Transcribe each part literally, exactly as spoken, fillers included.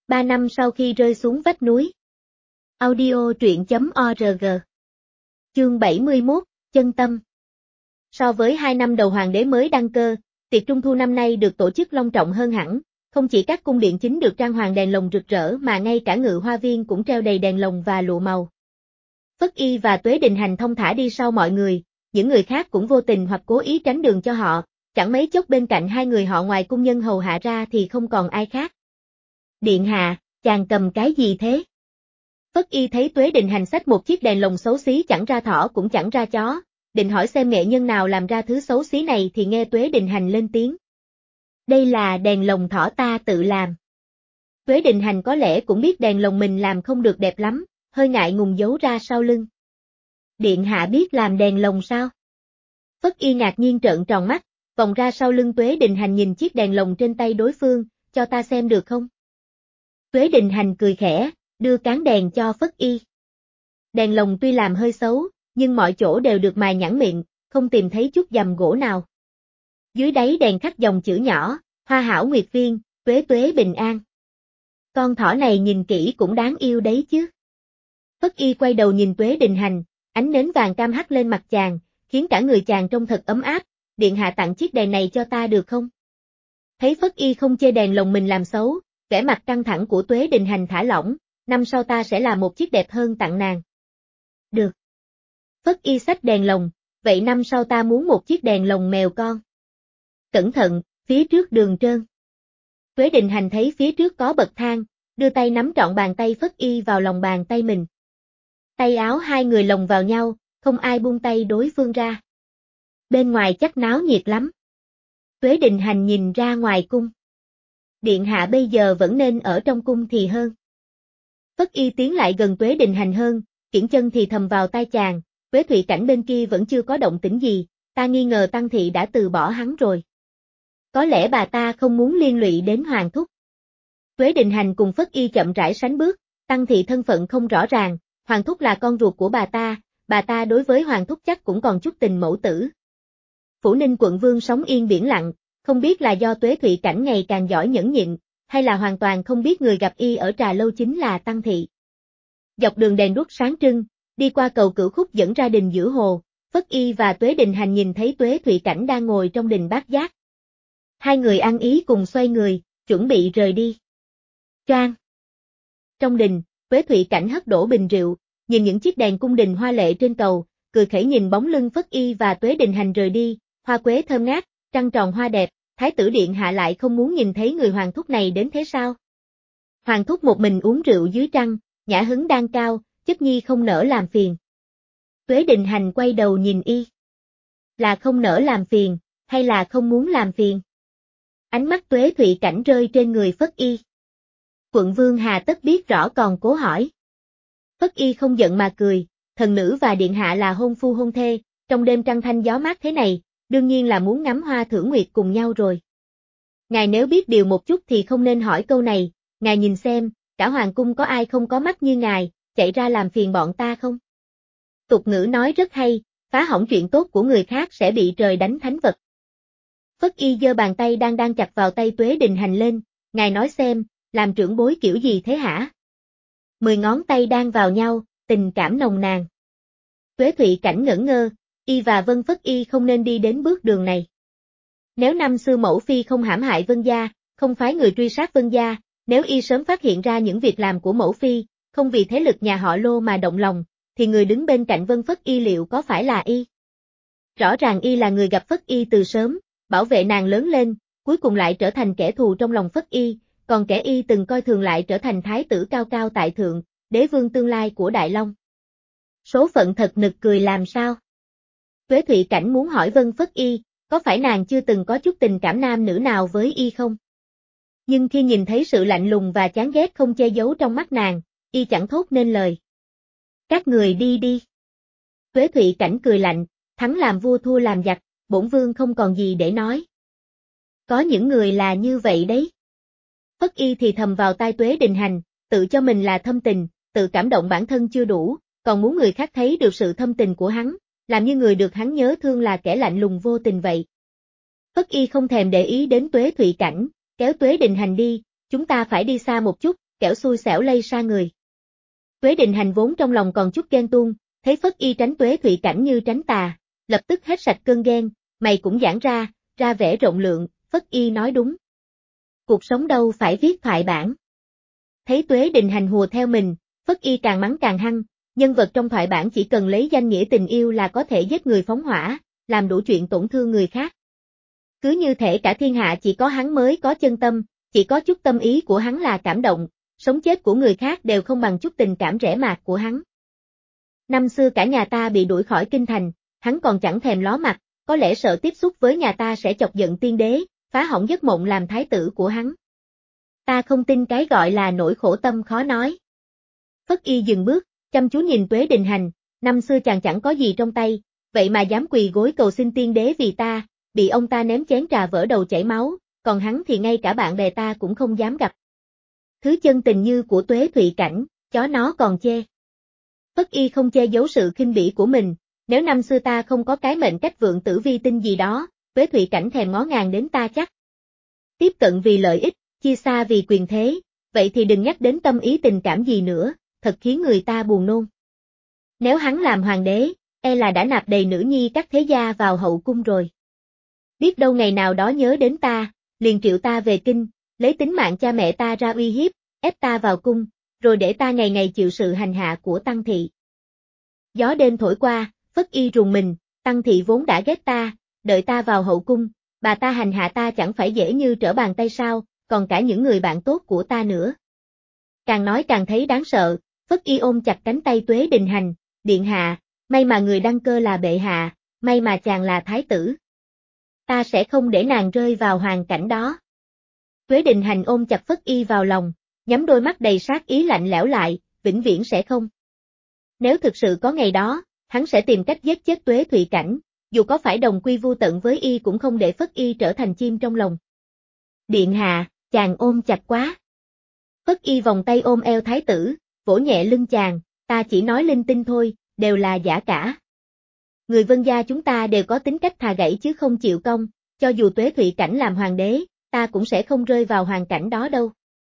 Ba năm sau khi rơi xuống vách núi. Audio truyện chấm org. Chương bảy mươi mốt, Chân tâm. So với hai năm đầu hoàng đế mới đăng cơ, tiệc trung thu năm nay được tổ chức long trọng hơn hẳn, không chỉ các cung điện chính được trang hoàng đèn lồng rực rỡ mà ngay cả ngự hoa viên cũng treo đầy đèn lồng và lụa màu. Phất Y và Tuế Đình Hành thong thả đi sau mọi người, những người khác cũng vô tình hoặc cố ý tránh đường cho họ, chẳng mấy chốc bên cạnh hai người họ ngoài cung nhân hầu hạ ra thì không còn ai khác. Điện hạ, chàng cầm cái gì thế? Phất Y thấy Tuế Đình Hành xách một chiếc đèn lồng xấu xí chẳng ra thỏ cũng chẳng ra chó, định hỏi xem nghệ nhân nào làm ra thứ xấu xí này thì nghe Tuế Đình Hành lên tiếng. Đây là đèn lồng thỏ ta tự làm. Tuế Đình Hành có lẽ cũng biết đèn lồng mình làm không được đẹp lắm, hơi ngại ngùng giấu ra sau lưng. Điện hạ biết làm đèn lồng sao? Phất Y ngạc nhiên trợn tròn mắt, vòng ra sau lưng Tuế Đình Hành nhìn chiếc đèn lồng trên tay đối phương, cho ta xem được không? Tuế Đình Hành cười khẽ, đưa cán đèn cho Phất Y. Đèn lồng tuy làm hơi xấu, nhưng mọi chỗ đều được mài nhẵn mịn, không tìm thấy chút dầm gỗ nào. Dưới đáy đèn khắc dòng chữ nhỏ, Hoa hảo nguyệt viên, tuế tuế bình an. Con thỏ này nhìn kỹ cũng đáng yêu đấy chứ. Phất Y quay đầu nhìn Tuế Đình Hành, ánh nến vàng cam hắt lên mặt chàng, khiến cả người chàng trông thật ấm áp, điện hạ tặng chiếc đèn này cho ta được không? Thấy Phất Y không chê đèn lồng mình làm xấu, vẻ mặt căng thẳng của Tuế Đình Hành thả lỏng, năm sau ta sẽ làm một chiếc đẹp hơn tặng nàng. Được. Phất Y xách đèn lồng, vậy năm sau ta muốn một chiếc đèn lồng mèo con. Cẩn thận, phía trước đường trơn. Tuế Đình Hành thấy phía trước có bậc thang, đưa tay nắm trọn bàn tay Phất Y vào lòng bàn tay mình. Tay áo hai người lồng vào nhau, không ai buông tay đối phương ra. Bên ngoài chắc náo nhiệt lắm. Tuế Đình Hành nhìn ra ngoài cung. Điện hạ bây giờ vẫn nên ở trong cung thì hơn. Phất Y tiến lại gần Tuế Đình Hành hơn, kiễng chân thì thầm vào tai chàng, Tuế Thụy Cảnh bên kia vẫn chưa có động tĩnh gì, ta nghi ngờ Tăng thị đã từ bỏ hắn rồi. Có lẽ bà ta không muốn liên lụy đến Hoàng thúc. Tuế Đình Hành cùng Phất Y chậm rãi sánh bước, Tăng thị thân phận không rõ ràng, Hoàng thúc là con ruột của bà ta, bà ta đối với Hoàng thúc chắc cũng còn chút tình mẫu tử. Phủ Ninh quận vương sống yên biển lặng, không biết là do Tuế Thụy Cảnh ngày càng giỏi nhẫn nhịn, hay là hoàn toàn không biết người gặp y ở trà lâu chính là Tăng thị. Dọc đường đèn đuốc sáng trưng, đi qua cầu Cửu Khúc dẫn ra đình giữa hồ, Phất Y và Tuế Đình Hành nhìn thấy Tuế Thụy Cảnh đang ngồi trong đình Bát Giác. Hai người ăn ý cùng xoay người, chuẩn bị rời đi. Choang. Trong đình, Tuế Thụy Cảnh hất đổ bình rượu, nhìn những chiếc đèn cung đình hoa lệ trên cầu, cười khẩy nhìn bóng lưng Phất Y và Tuế Đình Hành rời đi, hoa quế thơm ngát, trăng tròn hoa đẹp, thái tử điện hạ lại không muốn nhìn thấy người hoàng thúc này đến thế sao? Hoàng thúc một mình uống rượu dưới trăng, nhã hứng đang cao, chất nhi không nỡ làm phiền. Tuế Đình Hành quay đầu nhìn y. Là không nỡ làm phiền, hay là không muốn làm phiền? Ánh mắt Tuế Thụy Cảnh rơi trên người Phất Y. Quận vương hà tất biết rõ còn cố hỏi. Phất Y không giận mà cười, thần nữ và điện hạ là hôn phu hôn thê, trong đêm trăng thanh gió mát thế này, đương nhiên là muốn ngắm hoa thưởng nguyệt cùng nhau rồi. Ngài nếu biết điều một chút thì không nên hỏi câu này, ngài nhìn xem, cả hoàng cung có ai không có mắt như ngài, chạy ra làm phiền bọn ta không? Tục ngữ nói rất hay, phá hỏng chuyện tốt của người khác sẽ bị trời đánh thánh vật. Phất Y giơ bàn tay đang đang chặt vào tay Tuế Đình Hành lên, ngài nói xem, làm trưởng bối kiểu gì thế hả? Mười ngón tay đang vào nhau, tình cảm nồng nàn. Tuế Thụy Cảnh ngẩn ngơ, y và Vân Phất Y không nên đi đến bước đường này. Nếu năm xưa mẫu phi không hãm hại Vân gia, không phái người truy sát Vân gia, nếu y sớm phát hiện ra những việc làm của mẫu phi, không vì thế lực nhà họ Lô mà động lòng, thì người đứng bên cạnh Vân Phất Y liệu có phải là y? Rõ ràng y là người gặp Phất Y từ sớm, bảo vệ nàng lớn lên, cuối cùng lại trở thành kẻ thù trong lòng Phất Y, còn kẻ y từng coi thường lại trở thành thái tử cao cao tại thượng, đế vương tương lai của Đại Long. Số phận thật nực cười làm sao? Tuế Thụy Cảnh muốn hỏi Vân Phất Y, có phải nàng chưa từng có chút tình cảm nam nữ nào với y không? Nhưng khi nhìn thấy sự lạnh lùng và chán ghét không che giấu trong mắt nàng, y chẳng thốt nên lời. Các người đi đi. Tuế Thụy Cảnh cười lạnh, thắng làm vua thua làm giặc, bổn vương không còn gì để nói. Có những người là như vậy đấy. Phất Y thì thầm vào tai Tuế Đình Hành, tự cho mình là thâm tình, tự cảm động bản thân chưa đủ, còn muốn người khác thấy được sự thâm tình của hắn, làm như người được hắn nhớ thương là kẻ lạnh lùng vô tình vậy. Phất Y không thèm để ý đến Tuế Thụy Cảnh, kéo Tuế Đình Hành đi, chúng ta phải đi xa một chút, kẻo xui xẻo lây xa người. Tuế Định Hành vốn trong lòng còn chút ghen tuông, thấy Phất Y tránh Tuế Thụy Cảnh như tránh tà, lập tức hết sạch cơn ghen, mày cũng giãn ra, ra vẻ rộng lượng, Phất Y nói đúng. Cuộc sống đâu phải viết thoại bản. Thấy Tuế Định Hành hùa theo mình, Phất Y càng mắng càng hăng, nhân vật trong thoại bản chỉ cần lấy danh nghĩa tình yêu là có thể giết người phóng hỏa, làm đủ chuyện tổn thương người khác. Cứ như thể cả thiên hạ chỉ có hắn mới có chân tâm, chỉ có chút tâm ý của hắn là cảm động, sống chết của người khác đều không bằng chút tình cảm rẻ mạt của hắn. Năm xưa cả nhà ta bị đuổi khỏi kinh thành, hắn còn chẳng thèm ló mặt, có lẽ sợ tiếp xúc với nhà ta sẽ chọc giận tiên đế, phá hỏng giấc mộng làm thái tử của hắn. Ta không tin cái gọi là nỗi khổ tâm khó nói. Phất Y dừng bước, chăm chú nhìn Tuế Định Hành, năm xưa chàng chẳng có gì trong tay, vậy mà dám quỳ gối cầu xin tiên đế vì ta, bị ông ta ném chén trà vỡ đầu chảy máu, còn hắn thì ngay cả bạn bè ta cũng không dám gặp. Thứ chân tình như của Tuế Thụy Cảnh, chó nó còn chê. Phất Y không che giấu sự khinh bỉ của mình, nếu năm xưa ta không có cái mệnh cách vượng tử vi tinh gì đó, Tuế Thụy Cảnh thèm ngó ngàng đến ta chắc. Tiếp cận vì lợi ích, chia xa vì quyền thế, vậy thì đừng nhắc đến tâm ý tình cảm gì nữa, thật khiến người ta buồn nôn. Nếu hắn làm hoàng đế, e là đã nạp đầy nữ nhi các thế gia vào hậu cung rồi. Biết đâu ngày nào đó nhớ đến ta, liền triệu ta về kinh, lấy tính mạng cha mẹ ta ra uy hiếp, ép ta vào cung, rồi để ta ngày ngày chịu sự hành hạ của Tăng Thị. Gió đêm thổi qua, Phất Y rùng mình, Tăng Thị vốn đã ghét ta, đợi ta vào hậu cung, bà ta hành hạ ta chẳng phải dễ như trở bàn tay sao, còn cả những người bạn tốt của ta nữa. Càng nói càng thấy đáng sợ, Phất Y ôm chặt cánh tay Tuế Định Hành, điện hạ, may mà người đăng cơ là bệ hạ, may mà chàng là thái tử. Ta sẽ không để nàng rơi vào hoàn cảnh đó. Tuế Định Hành ôm chặt Phất Y vào lòng, nhắm đôi mắt đầy sát ý lạnh lẽo lại, vĩnh viễn sẽ không. Nếu thực sự có ngày đó, hắn sẽ tìm cách giết chết Tuế Thụy Cảnh, dù có phải đồng quy vu tận với y cũng không để Phất Y trở thành chim trong lòng. Điện hạ, chàng ôm chặt quá. Phất Y vòng tay ôm eo thái tử, vỗ nhẹ lưng chàng, ta chỉ nói linh tinh thôi, đều là giả cả. Người Vân gia chúng ta đều có tính cách thà gãy chứ không chịu cong, cho dù Tuế Thụy Cảnh làm hoàng đế, ta cũng sẽ không rơi vào hoàn cảnh đó đâu.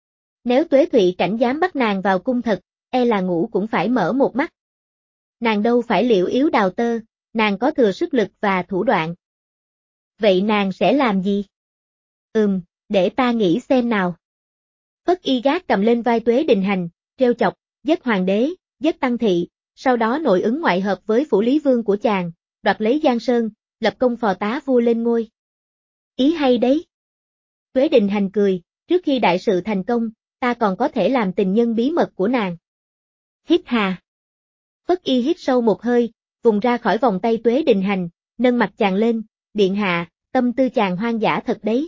Nếu Tuế Thụy Cảnh dám bắt nàng vào cung thật, e là ngủ cũng phải mở một mắt. Nàng đâu phải liễu yếu đào tơ, nàng có thừa sức lực và thủ đoạn. Vậy nàng sẽ làm gì? Ừm, để ta nghĩ xem nào. Phất Y gác cầm lên vai Tuế Định Hành, trêu chọc, giết hoàng đế, giết Tăng Thị, sau đó nội ứng ngoại hợp với phủ lý vương của chàng, đoạt lấy Giang Sơn, lập công phò tá vua lên ngôi. Ý hay đấy. Tuế Định Hành cười, trước khi đại sự thành công, ta còn có thể làm tình nhân bí mật của nàng. Hít hà. Phất Y hít sâu một hơi, vùng ra khỏi vòng tay Tuế Định Hành, nâng mặt chàng lên, điện hạ, tâm tư chàng hoang dã thật đấy.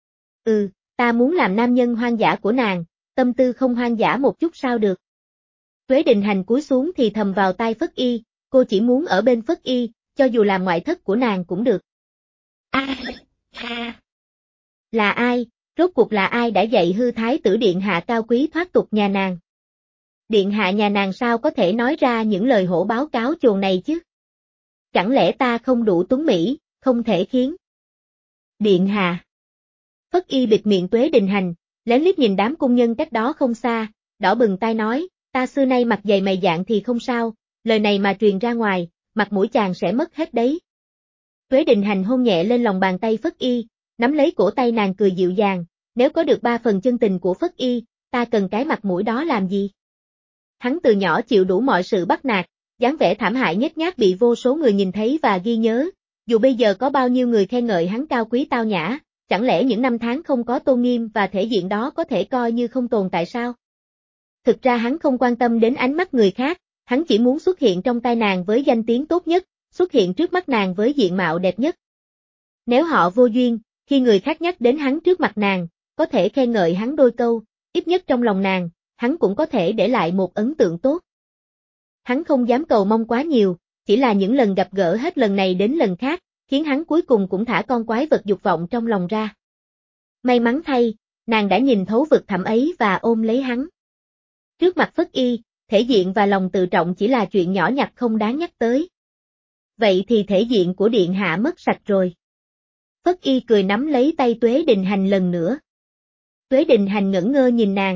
Ừ, ta muốn làm nam nhân hoang dã của nàng, tâm tư không hoang dã một chút sao được. Tuế Định Hành cúi xuống thì thầm vào tai Phất Y, cô chỉ muốn ở bên Phất Y, cho dù làm ngoại thất của nàng cũng được. A, a. Là ai, rốt cuộc là ai đã dạy hư thái tử điện hạ cao quý thoát tục nhà nàng? Điện hạ nhà nàng sao có thể nói ra những lời hổ báo cáo chồn này chứ? Chẳng lẽ ta không đủ tuấn mỹ, không thể khiến? Điện hạ. Phất Y bịt miệng Tuế Định Hành, lén liếc nhìn đám cung nhân cách đó không xa, đỏ bừng tai nói, ta xưa nay mặt dày mày dạn thì không sao, lời này mà truyền ra ngoài, mặt mũi chàng sẽ mất hết đấy. Tuế Định Hành hôn nhẹ lên lòng bàn tay Phất Y, nắm lấy cổ tay nàng cười dịu dàng, nếu có được ba phần chân tình của Phất Y, ta cần cái mặt mũi đó làm gì? Hắn từ nhỏ chịu đủ mọi sự bắt nạt, dáng vẻ thảm hại nhếch nhác bị vô số người nhìn thấy và ghi nhớ, dù bây giờ có bao nhiêu người khen ngợi hắn cao quý tao nhã, chẳng lẽ những năm tháng không có tôn nghiêm và thể diện đó có thể coi như không tồn tại sao? Thực ra hắn không quan tâm đến ánh mắt người khác, hắn chỉ muốn xuất hiện trong tai nàng với danh tiếng tốt nhất, xuất hiện trước mắt nàng với diện mạo đẹp nhất. Nếu họ vô duyên, khi người khác nhắc đến hắn trước mặt nàng, có thể khen ngợi hắn đôi câu, ít nhất trong lòng nàng, hắn cũng có thể để lại một ấn tượng tốt. Hắn không dám cầu mong quá nhiều, chỉ là những lần gặp gỡ hết lần này đến lần khác, khiến hắn cuối cùng cũng thả con quái vật dục vọng trong lòng ra. May mắn thay, nàng đã nhìn thấu vực thẳm ấy và ôm lấy hắn. Trước mặt Phất Y, thể diện và lòng tự trọng chỉ là chuyện nhỏ nhặt không đáng nhắc tới. Vậy thì thể diện của điện hạ mất sạch rồi. Phất Y cười nắm lấy tay Tuế Định Hành lần nữa. Tuế Định Hành ngẩn ngơ nhìn nàng,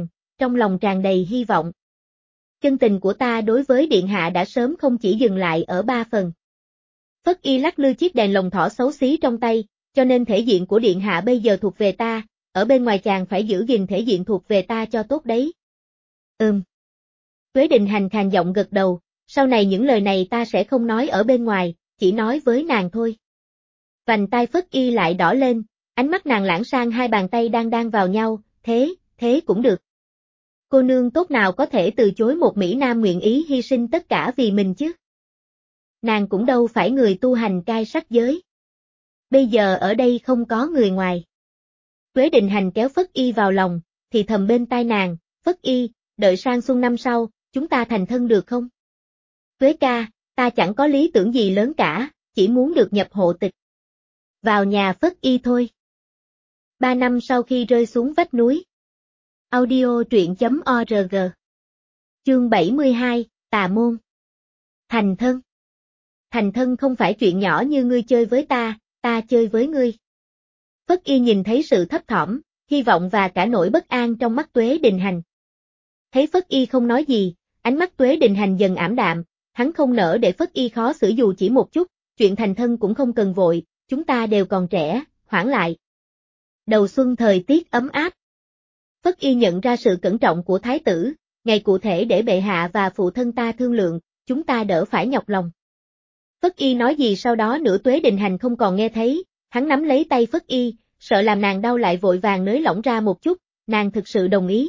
trong lòng tràn đầy hy vọng. Chân tình của ta đối với điện hạ đã sớm không chỉ dừng lại ở ba phần. Phất Y lắc lư chiếc đèn lồng thỏ xấu xí trong tay, cho nên thể diện của điện hạ bây giờ thuộc về ta, ở bên ngoài chàng phải giữ gìn thể diện thuộc về ta cho tốt đấy. Ừm. Tuế Đình Hành khàn giọng gật đầu, sau này những lời này ta sẽ không nói ở bên ngoài, chỉ nói với nàng thôi. Vành tai Phất Y lại đỏ lên, ánh mắt nàng lãng sang hai bàn tay đang đan vào nhau, thế, thế cũng được. Cô nương tốt nào có thể từ chối một Mỹ Nam nguyện ý hy sinh tất cả vì mình chứ? Nàng cũng đâu phải người tu hành cai sắc giới. Bây giờ ở đây không có người ngoài. Tuế Đình Hành kéo Phất Y vào lòng, thì thầm bên tai nàng, Phất Y, đợi sang xuân năm sau, chúng ta thành thân được không? Tuế ca, ta chẳng có lý tưởng gì lớn cả, chỉ muốn được nhập hộ tịch. Vào nhà Phất Y thôi. Ba năm sau khi rơi xuống vách núi. Audio truyện chấm org. Chương bảy mươi hai, Tà Môn. Thành thân. Thành thân không phải chuyện nhỏ như ngươi chơi với ta, ta chơi với ngươi. Phất Y nhìn thấy sự thấp thỏm, hy vọng và cả nỗi bất an trong mắt Tuế Đình Hành. Thấy Phất Y không nói gì, ánh mắt Tuế Đình Hành dần ảm đạm, hắn không nỡ để Phất Y khó xử dù chỉ một chút, chuyện thành thân cũng không cần vội, chúng ta đều còn trẻ, hoãn lại. Đầu xuân thời tiết ấm áp. Phất Y nhận ra sự cẩn trọng của thái tử, ngày cụ thể để bệ hạ và phụ thân ta thương lượng, chúng ta đỡ phải nhọc lòng. Phất Y nói gì sau đó nữa Tuế Đình Hành không còn nghe thấy, hắn nắm lấy tay Phất Y, sợ làm nàng đau lại vội vàng nới lỏng ra một chút, nàng thực sự đồng ý.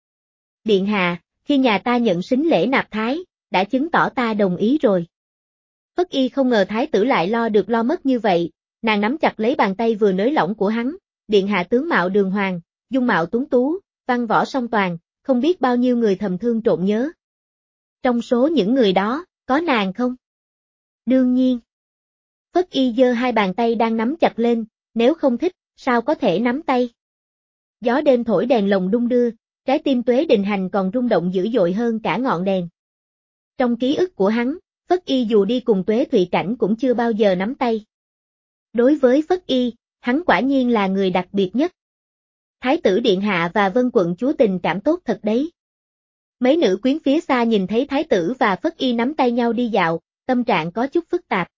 Điện hạ, khi nhà ta nhận sính lễ nạp thái, đã chứng tỏ ta đồng ý rồi. Phất Y không ngờ thái tử lại lo được lo mất như vậy, nàng nắm chặt lấy bàn tay vừa nới lỏng của hắn, điện hạ tướng mạo đường hoàng, dung mạo tuấn tú, văn võ song toàn, không biết bao nhiêu người thầm thương trộn nhớ. Trong số những người đó, có nàng không? Đương nhiên. Phất Y giơ hai bàn tay đang nắm chặt lên, nếu không thích, sao có thể nắm tay? Gió đêm thổi đèn lồng đung đưa, trái tim Tuế Đình Hành còn rung động dữ dội hơn cả ngọn đèn. Trong ký ức của hắn, Phất Y dù đi cùng Tuế Thụy Cảnh cũng chưa bao giờ nắm tay. Đối với Phất Y, hắn quả nhiên là người đặc biệt nhất. Thái tử điện hạ và Vân quận chúa tình cảm tốt thật đấy. Mấy nữ quyến phía xa nhìn thấy thái tử và Phất Y nắm tay nhau đi dạo, tâm trạng có chút phức tạp.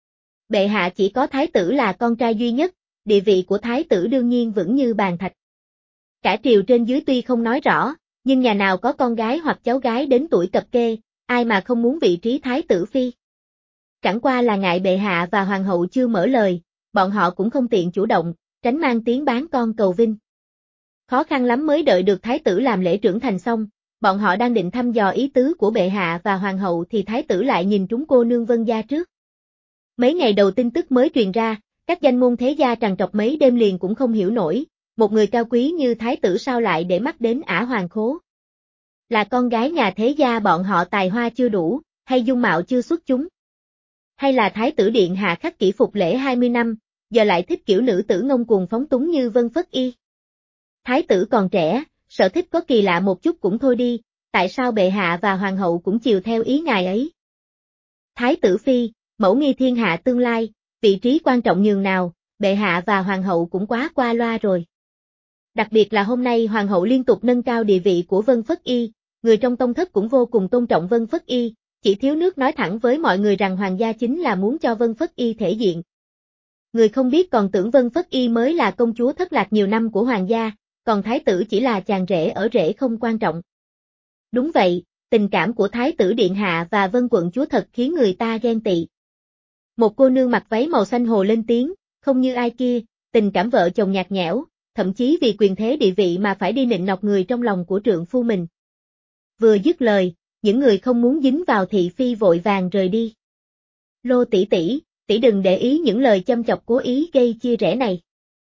Bệ hạ chỉ có thái tử là con trai duy nhất, địa vị của thái tử đương nhiên vững như bàn thạch. Cả triều trên dưới tuy không nói rõ, nhưng nhà nào có con gái hoặc cháu gái đến tuổi cập kê, ai mà không muốn vị trí thái tử phi. Chẳng qua là ngại bệ hạ và hoàng hậu chưa mở lời, bọn họ cũng không tiện chủ động, tránh mang tiếng bán con cầu vinh. Khó khăn lắm mới đợi được thái tử làm lễ trưởng thành xong, bọn họ đang định thăm dò ý tứ của bệ hạ và hoàng hậu thì thái tử lại nhìn trúng cô nương Vân gia trước. Mấy ngày đầu tin tức mới truyền ra, các danh môn thế gia trằn trọc mấy đêm liền cũng không hiểu nổi, một người cao quý như thái tử sao lại để mắt đến Ả Hoàng Khố. Là con gái nhà thế gia bọn họ tài hoa chưa đủ, hay dung mạo chưa xuất chúng? Hay là thái tử điện hạ khắc kỷ phục lễ hai mươi năm, giờ lại thích kiểu nữ tử ngông cuồng phóng túng như Vân Phất Y? Thái tử còn trẻ, sở thích có kỳ lạ một chút cũng thôi đi, tại sao bệ hạ và hoàng hậu cũng chiều theo ý ngài ấy? Thái tử phi, mẫu nghi thiên hạ tương lai, vị trí quan trọng nhường nào, bệ hạ và hoàng hậu cũng quá qua loa rồi. Đặc biệt là hôm nay hoàng hậu liên tục nâng cao địa vị của Vân Phất Y, người trong tông thất cũng vô cùng tôn trọng Vân Phất Y, chỉ thiếu nước nói thẳng với mọi người rằng hoàng gia chính là muốn cho Vân Phất Y thể diện. Người không biết còn tưởng Vân Phất Y mới là công chúa thất lạc nhiều năm của hoàng gia, còn thái tử chỉ là chàng rể ở rể không quan trọng. Đúng vậy, tình cảm của thái tử điện hạ và Vân quận chúa thật khiến người ta ghen tị. Một cô nương mặc váy màu xanh hồ lên tiếng, không như ai kia, tình cảm vợ chồng nhạt nhẽo, thậm chí vì quyền thế địa vị mà phải đi nịnh nọt người trong lòng của trượng phu mình. Vừa dứt lời, những người không muốn dính vào thị phi vội vàng rời đi. Lô tỷ tỷ, tỷ đừng để ý những lời châm chọc cố ý gây chia rẽ này.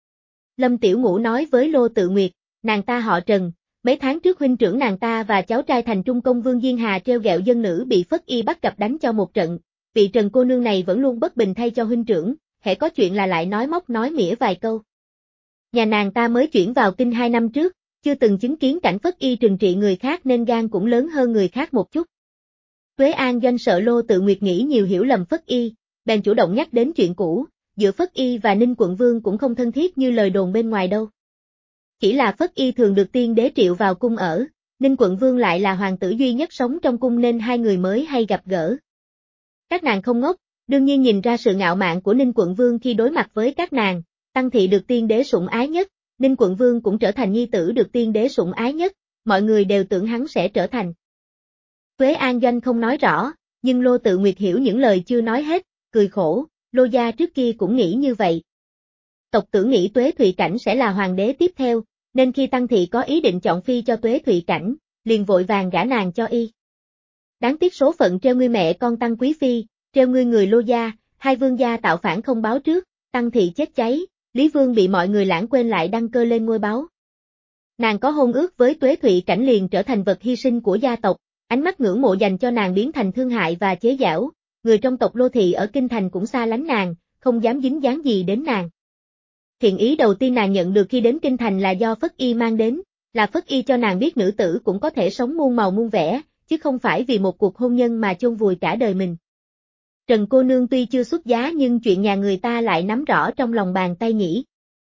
Lâm Tiểu Ngũ nói với Lô Tự Nguyệt, nàng ta họ Trần, mấy tháng trước huynh trưởng nàng ta và cháu trai thành trung công Vương Diên Hà treo gẹo dân nữ bị Phất Y bắt gặp đánh cho một trận, vị Trần cô nương này vẫn luôn bất bình thay cho huynh trưởng, hễ có chuyện là lại nói móc nói mỉa vài câu. Nhà nàng ta mới chuyển vào kinh hai năm trước, chưa từng chứng kiến cảnh Phất Y trừng trị người khác nên gan cũng lớn hơn người khác một chút. Tuế An Doanh sợ Lô Tự Nguyệt nghĩ nhiều hiểu lầm Phất Y, bèn chủ động nhắc đến chuyện cũ, giữa Phất Y và Ninh quận vương cũng không thân thiết như lời đồn bên ngoài đâu. Chỉ là Phất Y thường được tiên đế triệu vào cung ở, Ninh quận vương lại là hoàng tử duy nhất sống trong cung nên hai người mới hay gặp gỡ. Các nàng không ngốc, đương nhiên nhìn ra sự ngạo mạn của Ninh quận vương khi đối mặt với các nàng. Tăng thị được tiên đế sủng ái nhất, Ninh quận vương cũng trở thành nhi tử được tiên đế sủng ái nhất, mọi người đều tưởng hắn sẽ trở thành. Tuế An Doanh không nói rõ, nhưng Lô Tự Nguyệt hiểu những lời chưa nói hết, cười khổ, Lô gia trước kia cũng nghĩ như vậy. Tộc tưởng nghĩ Tuế Thụy Cảnh sẽ là hoàng đế tiếp theo, nên khi Tăng thị có ý định chọn phi cho Tuế Thụy Cảnh, liền vội vàng gả nàng cho y. Đáng tiếc số phận treo ngươi mẹ con Tăng Quý Phi, treo ngươi người Lô gia, hai vương gia tạo phản không báo trước, Tăng thị chết cháy, Lý Vương bị mọi người lãng quên lại đăng cơ lên ngôi báu. Nàng có hôn ước với Tuế Thụy Cảnh liền trở thành vật hy sinh của gia tộc, ánh mắt ngưỡng mộ dành cho nàng biến thành thương hại và chế giễu, người trong tộc Lô thị ở kinh thành cũng xa lánh nàng, không dám dính dáng gì đến nàng. Thiện ý đầu tiên nàng nhận được khi đến kinh thành là do Phất Y mang đến, là Phất Y cho nàng biết nữ tử cũng có thể sống muôn màu muôn vẻ, chứ không phải vì một cuộc hôn nhân mà chôn vùi cả đời mình. Trần cô nương tuy chưa xuất giá nhưng chuyện nhà người ta lại nắm rõ trong lòng bàn tay nhỉ.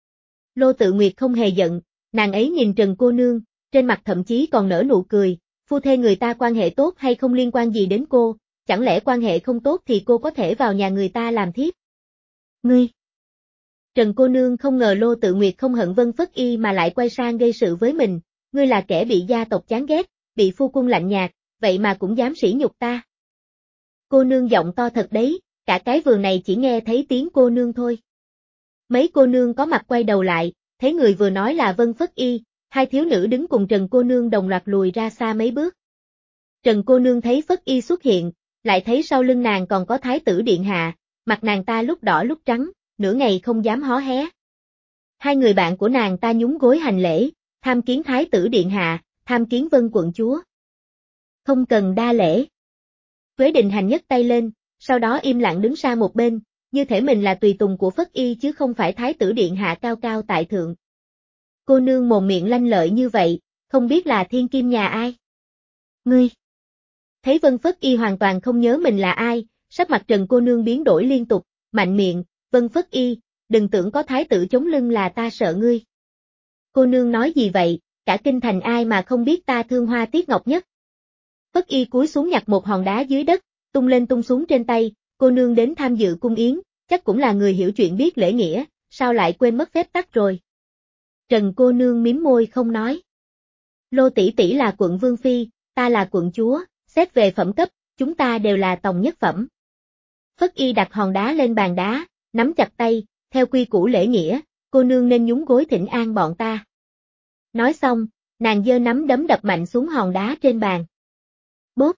Lô Tự Nguyệt không hề giận, nàng ấy nhìn Trần cô nương, trên mặt thậm chí còn nở nụ cười, phu thê người ta quan hệ tốt hay không liên quan gì đến cô, chẳng lẽ quan hệ không tốt thì cô có thể vào nhà người ta làm thiếp? Ngươi! Trần cô nương không ngờ Lô Tự Nguyệt không hận Vân Phất Y mà lại quay sang gây sự với mình, ngươi là kẻ bị gia tộc chán ghét, bị phu quân lạnh nhạt, vậy mà cũng dám sỉ nhục ta. Cô nương giọng to thật đấy, cả cái vườn này chỉ nghe thấy tiếng cô nương thôi. Mấy cô nương có mặt quay đầu lại, thấy người vừa nói là Vân Phất Y, hai thiếu nữ đứng cùng Trần cô nương đồng loạt lùi ra xa mấy bước. Trần cô nương thấy Phất Y xuất hiện, lại thấy sau lưng nàng còn có thái tử điện hạ, mặt nàng ta lúc đỏ lúc trắng, nửa ngày không dám hó hé. Hai người bạn của nàng ta nhún gối hành lễ, tham kiến thái tử điện hạ, tham kiến Vân quận chúa. Không cần đa lễ. Tuế Định Hành nhấc tay lên, sau đó im lặng đứng sang một bên, như thể mình là tùy tùng của Phất Y chứ không phải thái tử điện hạ cao cao tại thượng. Cô nương mồm miệng lanh lợi như vậy, không biết là thiên kim nhà ai? Ngươi! Thấy Vân Phất Y hoàn toàn không nhớ mình là ai, sắc mặt Trần cô nương biến đổi liên tục, mạnh miệng, Vân Phất Y, đừng tưởng có thái tử chống lưng là ta sợ ngươi. Cô nương nói gì vậy, cả kinh thành ai mà không biết ta thương hoa tiếc ngọc nhất. Phất Y cúi xuống nhặt một hòn đá dưới đất, tung lên tung xuống trên tay, cô nương đến tham dự cung yến, chắc cũng là người hiểu chuyện biết lễ nghĩa, sao lại quên mất phép tắc rồi. Trần cô nương mím môi không nói. Lô tỷ tỷ là quận vương phi, ta là quận chúa, xét về phẩm cấp, chúng ta đều là tòng nhất phẩm. Phất Y đặt hòn đá lên bàn đá, nắm chặt tay, theo quy củ lễ nghĩa, cô nương nên nhún gối thỉnh an bọn ta. Nói xong, nàng giơ nắm đấm đập mạnh xuống hòn đá trên bàn. Bốp!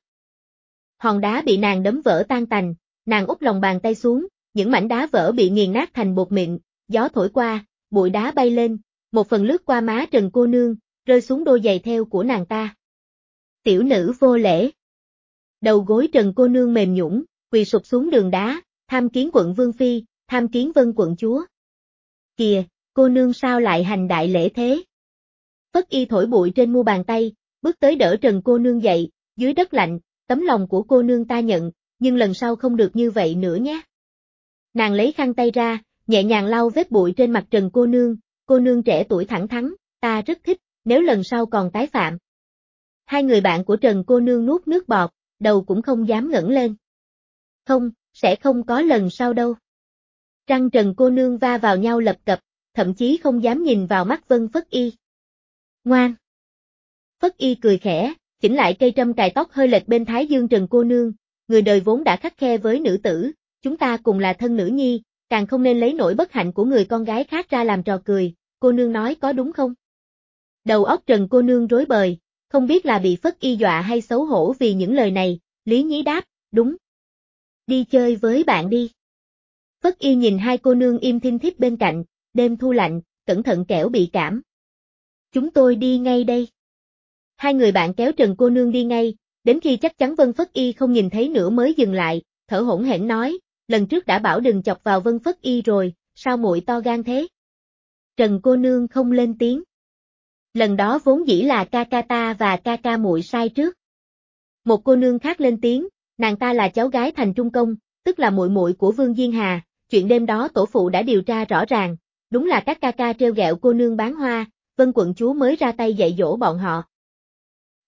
Hòn đá bị nàng đấm vỡ tan tành, nàng úp lòng bàn tay xuống, những mảnh đá vỡ bị nghiền nát thành bột mịn, gió thổi qua, bụi đá bay lên, một phần lướt qua má Trần cô nương, rơi xuống đôi giày theo của nàng ta. Tiểu nữ vô lễ. Đầu gối Trần cô nương mềm nhũn, quỳ sụp xuống đường đá, tham kiến quận vương phi, tham kiến Vân quận chúa. Kìa, cô nương sao lại hành đại lễ thế? Phất Y thổi bụi trên mu bàn tay, bước tới đỡ Trần cô nương dậy, dưới đất lạnh, tấm lòng của cô nương ta nhận, nhưng lần sau không được như vậy nữa nhé. Nàng lấy khăn tay ra, nhẹ nhàng lau vết bụi trên mặt Trần cô nương, cô nương trẻ tuổi thẳng thắn, ta rất thích, nếu lần sau còn tái phạm. Hai người bạn của Trần cô nương nuốt nước bọt, đầu cũng không dám ngẩng lên. Không, sẽ không có lần sau đâu. Trăng Trần cô nương va vào nhau lập cập, thậm chí không dám nhìn vào mắt Vân Phất Y. Ngoan! Phất Y cười khẽ, chỉnh lại cây trâm cài tóc hơi lệch bên thái dương Trần cô nương, người đời vốn đã khắt khe với nữ tử, chúng ta cùng là thân nữ nhi, càng không nên lấy nỗi bất hạnh của người con gái khác ra làm trò cười, cô nương nói có đúng không? Đầu óc Trần cô nương rối bời, không biết là bị Phất Y dọa hay xấu hổ vì những lời này, lý nhí đáp, đúng. Đi chơi với bạn đi. Phất Y nhìn hai cô nương im thinh thiếp bên cạnh, đêm thu lạnh, cẩn thận kẻo bị cảm. Chúng tôi đi ngay đây. Hai người bạn kéo Trần cô nương đi ngay, đến khi chắc chắn Vân Phất Y không nhìn thấy nữa mới dừng lại, thở hổn hển nói, lần trước đã bảo đừng chọc vào Vân Phất Y rồi, sao muội to gan thế? Trần cô nương không lên tiếng. Lần đó vốn dĩ là ca ca ta và ca ca muội sai trước. Một cô nương khác lên tiếng, nàng ta là cháu gái Thành Trung Công, tức là muội muội của Vương Diên Hà, chuyện đêm đó tổ phụ đã điều tra rõ ràng, đúng là các ca ca trêu ghẹo cô nương bán hoa, Vân quận chúa mới ra tay dạy dỗ bọn họ.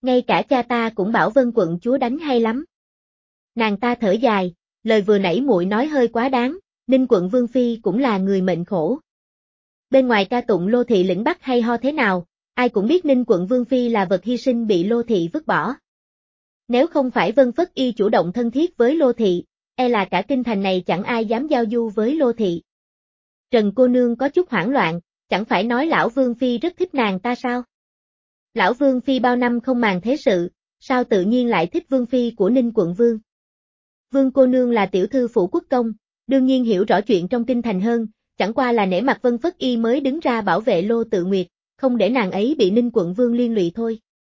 Ngay cả cha ta cũng bảo Vân quận chúa đánh hay lắm. Nàng ta thở dài, lời vừa nãy muội nói hơi quá đáng, Ninh quận vương phi cũng là người mệnh khổ. Bên ngoài ca tụng Lô thị lĩnh Bắc hay ho thế nào, ai cũng biết Ninh quận vương phi là vật hy sinh bị Lô thị vứt bỏ. Nếu không phải Vân Phất Y chủ động thân thiết với Lô thị, e là cả kinh thành này chẳng ai dám giao du với Lô thị. Trần cô nương có chút hoảng loạn, chẳng phải nói lão vương phi rất thích nàng ta sao? Lão vương phi bao năm không màng thế sự, sao tự nhiên lại thích vương phi của Ninh quận vương? Vương cô nương là tiểu thư phủ quốc công, đương nhiên hiểu rõ chuyện trong kinh thành hơn, chẳng qua là nể mặt Vân Phất Y mới đứng ra bảo vệ Lô Tự Nguyệt, không để nàng ấy bị Ninh quận vương liên lụy thôi.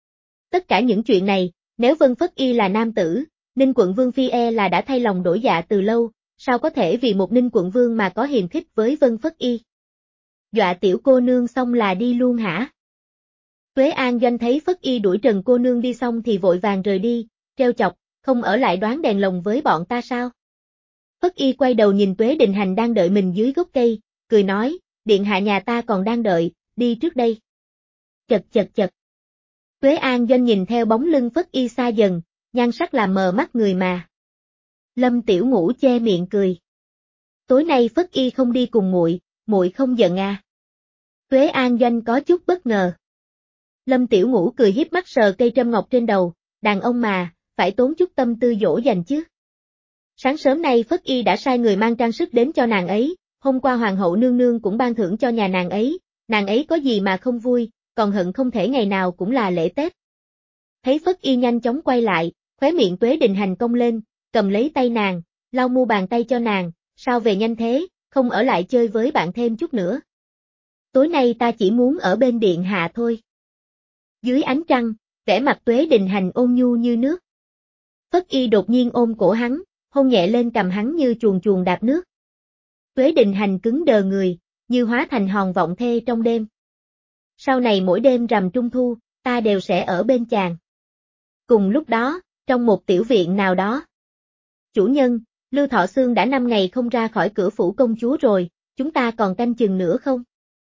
Tất cả những chuyện này, nếu Vân Phất Y là nam tử, Ninh quận vương phi e là đã thay lòng đổi dạ từ lâu, sao có thể vì một Ninh quận vương mà có hiềm khích với Vân Phất Y? Dọa tiểu cô nương xong là đi luôn hả? Tuế An Doanh thấy Phất Y đuổi Trần cô nương đi xong thì vội vàng rời đi, treo chọc, không ở lại đoán đèn lồng với bọn ta sao? Phất Y quay đầu nhìn Tuế Định Hành đang đợi mình dưới gốc cây, cười nói, điện hạ nhà ta còn đang đợi, đi trước đây. Chật chật chật. Tuế An Doanh nhìn theo bóng lưng Phất Y xa dần, nhan sắc làm mờ mắt người mà. Lâm Tiểu Ngũ che miệng cười. Tối nay Phất Y không đi cùng muội, muội không giận à? Tuế An Doanh có chút bất ngờ. Lâm Tiểu Ngũ cười hiếp mắt sờ cây trâm ngọc trên đầu, đàn ông mà, phải tốn chút tâm tư dỗ dành chứ. Sáng sớm nay Phất Y đã sai người mang trang sức đến cho nàng ấy, hôm qua hoàng hậu nương nương cũng ban thưởng cho nhà nàng ấy, nàng ấy có gì mà không vui, còn hận không thể ngày nào cũng là lễ Tết. Thấy Phất Y nhanh chóng quay lại, khóe miệng Tuế Định Hành cong lên, cầm lấy tay nàng, lau mu bàn tay cho nàng, sao về nhanh thế, không ở lại chơi với bạn thêm chút nữa. Tối nay ta chỉ muốn ở bên điện hạ thôi. Dưới ánh trăng, vẻ mặt Tuế Định Hành ôn nhu như nước. Phất Y đột nhiên ôm cổ hắn, hôn nhẹ lên cằm hắn như chuồn chuồn đạp nước. Tuế Định Hành cứng đờ người, như hóa thành hòn vọng thê trong đêm. Sau này mỗi đêm rằm trung thu, ta đều sẽ ở bên chàng. Cùng lúc đó, trong một tiểu viện nào đó. Chủ nhân, Lưu Thọ Xương đã năm ngày không ra khỏi cửa phủ công chúa rồi, chúng ta còn canh chừng nữa không?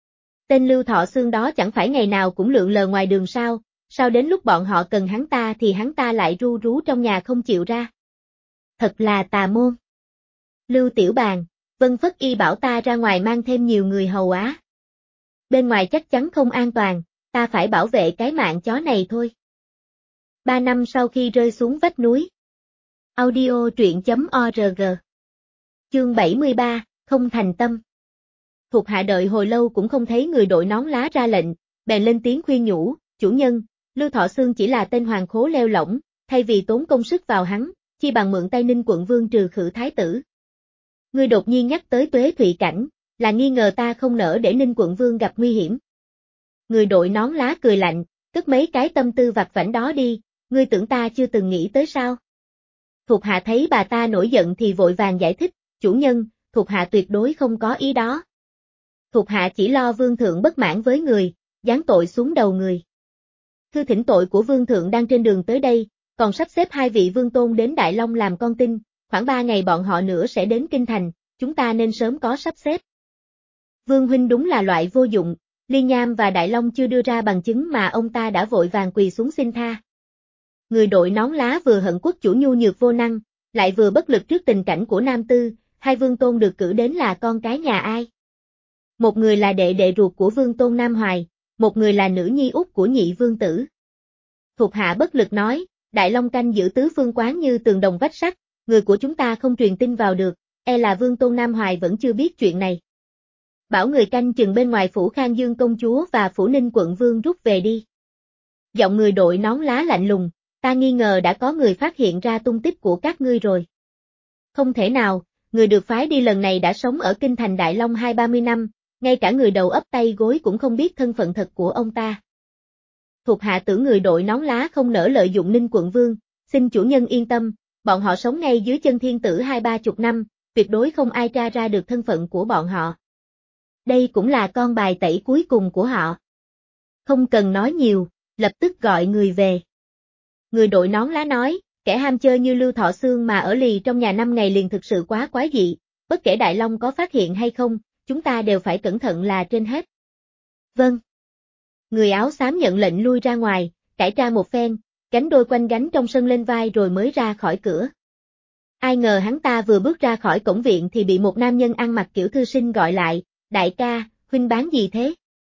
Tên Lưu Thọ Xương đó chẳng phải ngày nào cũng lượn lờ ngoài đường sao, sao đến lúc bọn họ cần hắn ta thì hắn ta lại ru rú trong nhà không chịu ra. Thật là tà môn. Lưu Tiểu Bàn, Vân Phất Y bảo ta ra ngoài mang thêm nhiều người hầu á. Bên ngoài chắc chắn không an toàn, ta phải bảo vệ cái mạng chó này thôi. Ba năm sau khi rơi xuống vách núi. Audio truyện chấm org. Chương bảy mươi ba, không thành tâm. Thuộc hạ đợi hồi lâu cũng không thấy người đội nón lá ra lệnh, bèn lên tiếng khuyên nhủ, chủ nhân, Lưu Thọ Xương chỉ là tên hoàng khố leo lỏng, thay vì tốn công sức vào hắn, chi bằng mượn tay Ninh quận vương trừ khử thái tử. Ngươi đột nhiên nhắc tới Tuế Thụy Cảnh, là nghi ngờ ta không nỡ để Ninh quận vương gặp nguy hiểm. Người đội nón lá cười lạnh, cất mấy cái tâm tư vặt vãnh đó đi, ngươi tưởng ta chưa từng nghĩ tới sao? Thuộc hạ thấy bà ta nổi giận thì vội vàng giải thích, chủ nhân, thuộc hạ tuyệt đối không có ý đó. Thuộc hạ chỉ lo vương thượng bất mãn với người, giáng tội xuống đầu người. Thư thỉnh tội của vương thượng đang trên đường tới đây, còn sắp xếp hai vị vương tôn đến Đại Long làm con tin, khoảng ba ngày bọn họ nữa sẽ đến Kinh Thành, chúng ta nên sớm có sắp xếp. Vương huynh đúng là loại vô dụng, Liên Nham và Đại Long chưa đưa ra bằng chứng mà ông ta đã vội vàng quỳ xuống xin tha. Người đội nón lá vừa hận quốc chủ nhu nhược vô năng, lại vừa bất lực trước tình cảnh của Nam Tư, hai vương tôn được cử đến là con cái nhà ai? Một người là đệ đệ ruột của vương tôn Nam Hoài, một người là nữ nhi út của nhị vương tử. Thuộc hạ bất lực nói, Đại Long canh giữ tứ phương quán như tường đồng vách sắt, người của chúng ta không truyền tin vào được, e là vương tôn Nam Hoài vẫn chưa biết chuyện này. Bảo người canh chừng bên ngoài phủ Khang Dương công chúa và phủ Ninh quận vương rút về đi. Giọng người đội nón lá lạnh lùng, ta nghi ngờ đã có người phát hiện ra tung tích của các ngươi rồi. Không thể nào, người được phái đi lần này đã sống ở kinh thành Đại Long hai ba mươi năm, ngay cả người đầu ấp tay gối cũng không biết thân phận thật của ông ta. Thuộc hạ tưởng người đội nón lá không nỡ lợi dụng Ninh quận vương, xin chủ nhân yên tâm, bọn họ sống ngay dưới chân thiên tử hai ba chục năm, tuyệt đối không ai tra ra được thân phận của bọn họ. Đây cũng là con bài tẩy cuối cùng của họ. Không cần nói nhiều, lập tức gọi người về. Người đội nón lá nói, kẻ ham chơi như Lưu Thọ Xương mà ở lì trong nhà năm ngày liền thực sự quá quái dị, bất kể Đại Long có phát hiện hay không, chúng ta đều phải cẩn thận là trên hết. Vâng. Người áo xám nhận lệnh lui ra ngoài, cải trang một phen, gánh đôi quanh gánh trong sân lên vai rồi mới ra khỏi cửa. Ai ngờ hắn ta vừa bước ra khỏi cổng viện thì bị một nam nhân ăn mặc kiểu thư sinh gọi lại, đại ca, huynh bán gì thế?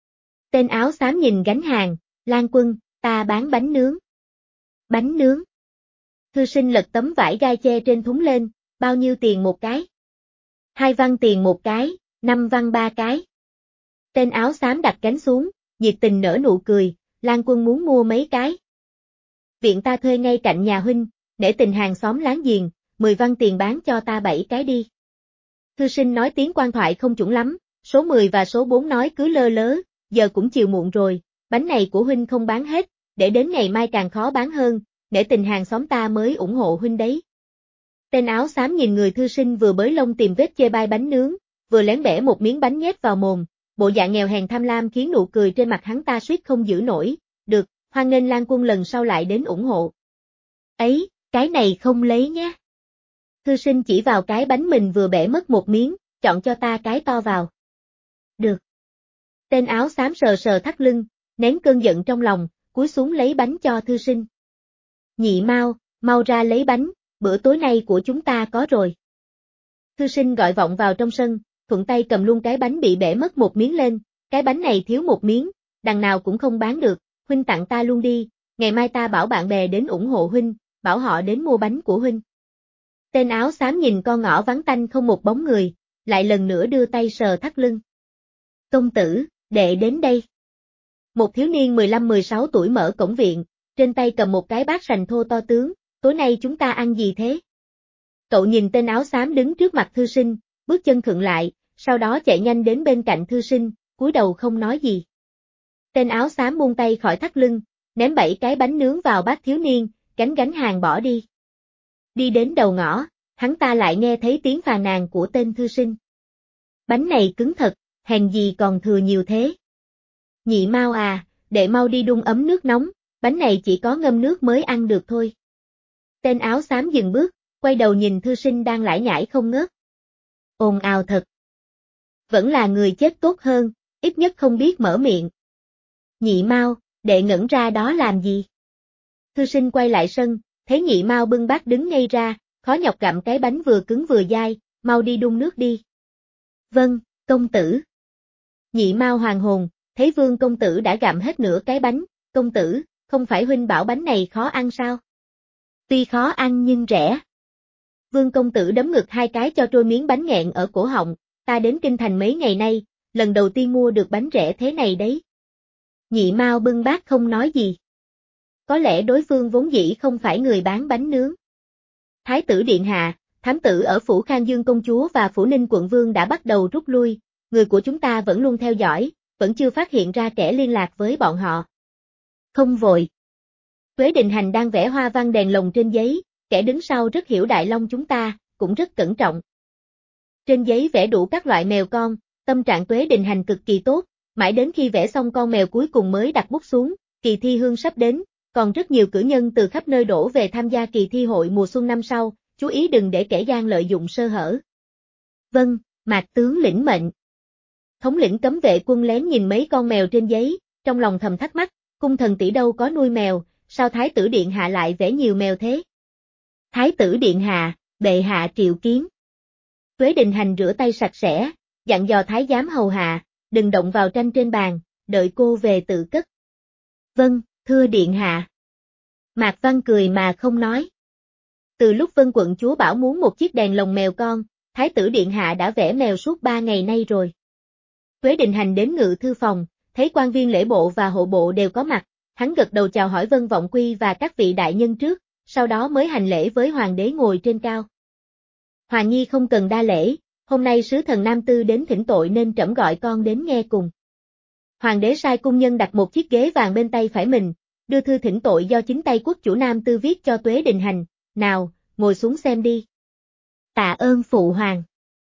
Tên áo xám nhìn gánh hàng, Lan Quân, ta bán bánh nướng. Bánh nướng. Thư sinh lật tấm vải gai che trên thúng lên, bao nhiêu tiền một cái? Hai văn tiền một cái, năm văn ba cái. Tên áo xám đặt gánh xuống, nhiệt tình nở nụ cười, Lan Quân muốn mua mấy cái. Viện ta thuê ngay cạnh nhà huynh, để tình hàng xóm láng giềng, mười văn tiền bán cho ta bảy cái đi. Thư sinh nói tiếng quan thoại không chuẩn lắm, số mười và số bốn nói cứ lơ lớ, giờ cũng chiều muộn rồi, bánh này của huynh không bán hết, để đến ngày mai càng khó bán hơn, để tình hàng xóm ta mới ủng hộ huynh đấy. Tên áo xám nhìn người thư sinh vừa bới lông tìm vết chê bai bánh nướng, vừa lén bẻ một miếng bánh nhét vào mồm, bộ dạng nghèo hèn tham lam khiến nụ cười trên mặt hắn ta suýt không giữ nổi, được, hoan nghênh Lan Quân lần sau lại đến ủng hộ. Ấy, cái này không lấy nhé. Thư sinh chỉ vào cái bánh mình vừa bẻ mất một miếng, chọn cho ta cái to vào. Được. Tên áo xám sờ sờ thắt lưng, nén cơn giận trong lòng, cúi xuống lấy bánh cho thư sinh. Nhị Mao, mau ra lấy bánh, bữa tối nay của chúng ta có rồi. Thư sinh gọi vọng vào trong sân, thuận tay cầm luôn cái bánh bị bẻ mất một miếng lên, cái bánh này thiếu một miếng, đằng nào cũng không bán được, huynh tặng ta luôn đi, ngày mai ta bảo bạn bè đến ủng hộ huynh, bảo họ đến mua bánh của huynh. Tên áo xám nhìn con ngõ vắng tanh không một bóng người, lại lần nữa đưa tay sờ thắt lưng. Công tử, đệ đến đây. Một thiếu niên mười lăm mười sáu tuổi mở cổng viện, trên tay cầm một cái bát sành thô to tướng, tối nay chúng ta ăn gì thế? Cậu nhìn tên áo xám đứng trước mặt thư sinh, bước chân khựng lại, sau đó chạy nhanh đến bên cạnh thư sinh, cúi đầu không nói gì. Tên áo xám buông tay khỏi thắt lưng, ném bảy cái bánh nướng vào bát thiếu niên, gánh gánh hàng bỏ đi. Đi đến đầu ngõ, hắn ta lại nghe thấy tiếng phàn nàn của tên thư sinh. Bánh này cứng thật, hèn gì còn thừa nhiều thế. Nhị Mao à, đệ mau đi đun ấm nước nóng, bánh này chỉ có ngâm nước mới ăn được thôi. Tên áo xám dừng bước, quay đầu nhìn thư sinh đang lải nhải không ngớt. Ồn ào thật. Vẫn là người chết tốt hơn, ít nhất không biết mở miệng. Nhị Mao, đệ ngẩn ra đó làm gì? Thư sinh quay lại sân, thấy Nhị Mao bưng bát đứng ngay ra, khó nhọc gặm cái bánh vừa cứng vừa dai, mau đi đun nước đi. Vâng, công tử. Nhị Mao hoàng hồn, thấy Vương công tử đã gặm hết nửa cái bánh, công tử, không phải huynh bảo bánh này khó ăn sao? Tuy khó ăn nhưng rẻ. Vương công tử đấm ngực hai cái cho trôi miếng bánh nghẹn ở cổ họng, ta đến kinh thành mấy ngày nay, lần đầu tiên mua được bánh rẻ thế này đấy. Nhị Mao bưng bát không nói gì. Có lẽ đối phương vốn dĩ không phải người bán bánh nướng. Thái tử điện hạ, thám tử ở phủ Khang Dương công chúa và phủ Ninh quận vương đã bắt đầu rút lui, người của chúng ta vẫn luôn theo dõi, vẫn chưa phát hiện ra kẻ liên lạc với bọn họ. Không vội. Tuế Đình Hành đang vẽ hoa văn đèn lồng trên giấy, kẻ đứng sau rất hiểu Đại Long chúng ta, cũng rất cẩn trọng. Trên giấy vẽ đủ các loại mèo con, tâm trạng Tuế Đình Hành cực kỳ tốt, mãi đến khi vẽ xong con mèo cuối cùng mới đặt bút xuống, kỳ thi hương sắp đến, còn rất nhiều cử nhân từ khắp nơi đổ về tham gia kỳ thi hội mùa xuân năm sau, chú ý đừng để kẻ gian lợi dụng sơ hở. Vâng, Mạc tướng lĩnh mệnh. Thống lĩnh cấm vệ quân lén nhìn mấy con mèo trên giấy, trong lòng thầm thắc mắc, cung thần tỷ đâu có nuôi mèo, sao thái tử điện hạ lại vẽ nhiều mèo thế? Thái tử điện hạ, bệ hạ triệu kiến. Tuế Đình Hành rửa tay sạch sẽ, dặn dò thái giám hầu hạ, đừng động vào tranh trên bàn, đợi cô về tự cất. Vâng, thưa điện hạ. Mạc Văn cười mà không nói. Từ lúc Vân quận chúa bảo muốn một chiếc đèn lồng mèo con, thái tử điện hạ đã vẽ mèo suốt ba ngày nay rồi. Tuế Đình Hành đến ngự thư phòng, thấy quan viên lễ bộ và hộ bộ đều có mặt, hắn gật đầu chào hỏi Vân Vọng Quy và các vị đại nhân trước, sau đó mới hành lễ với hoàng đế ngồi trên cao. Hoàng nhi không cần đa lễ, hôm nay sứ thần Nam Tư đến thỉnh tội nên trẫm gọi con đến nghe cùng. Hoàng đế sai cung nhân đặt một chiếc ghế vàng bên tay phải mình, đưa thư thỉnh tội do chính tay quốc chủ Nam Tư viết cho Tuế Đình Hành, nào, ngồi xuống xem đi. Tạ ơn phụ hoàng.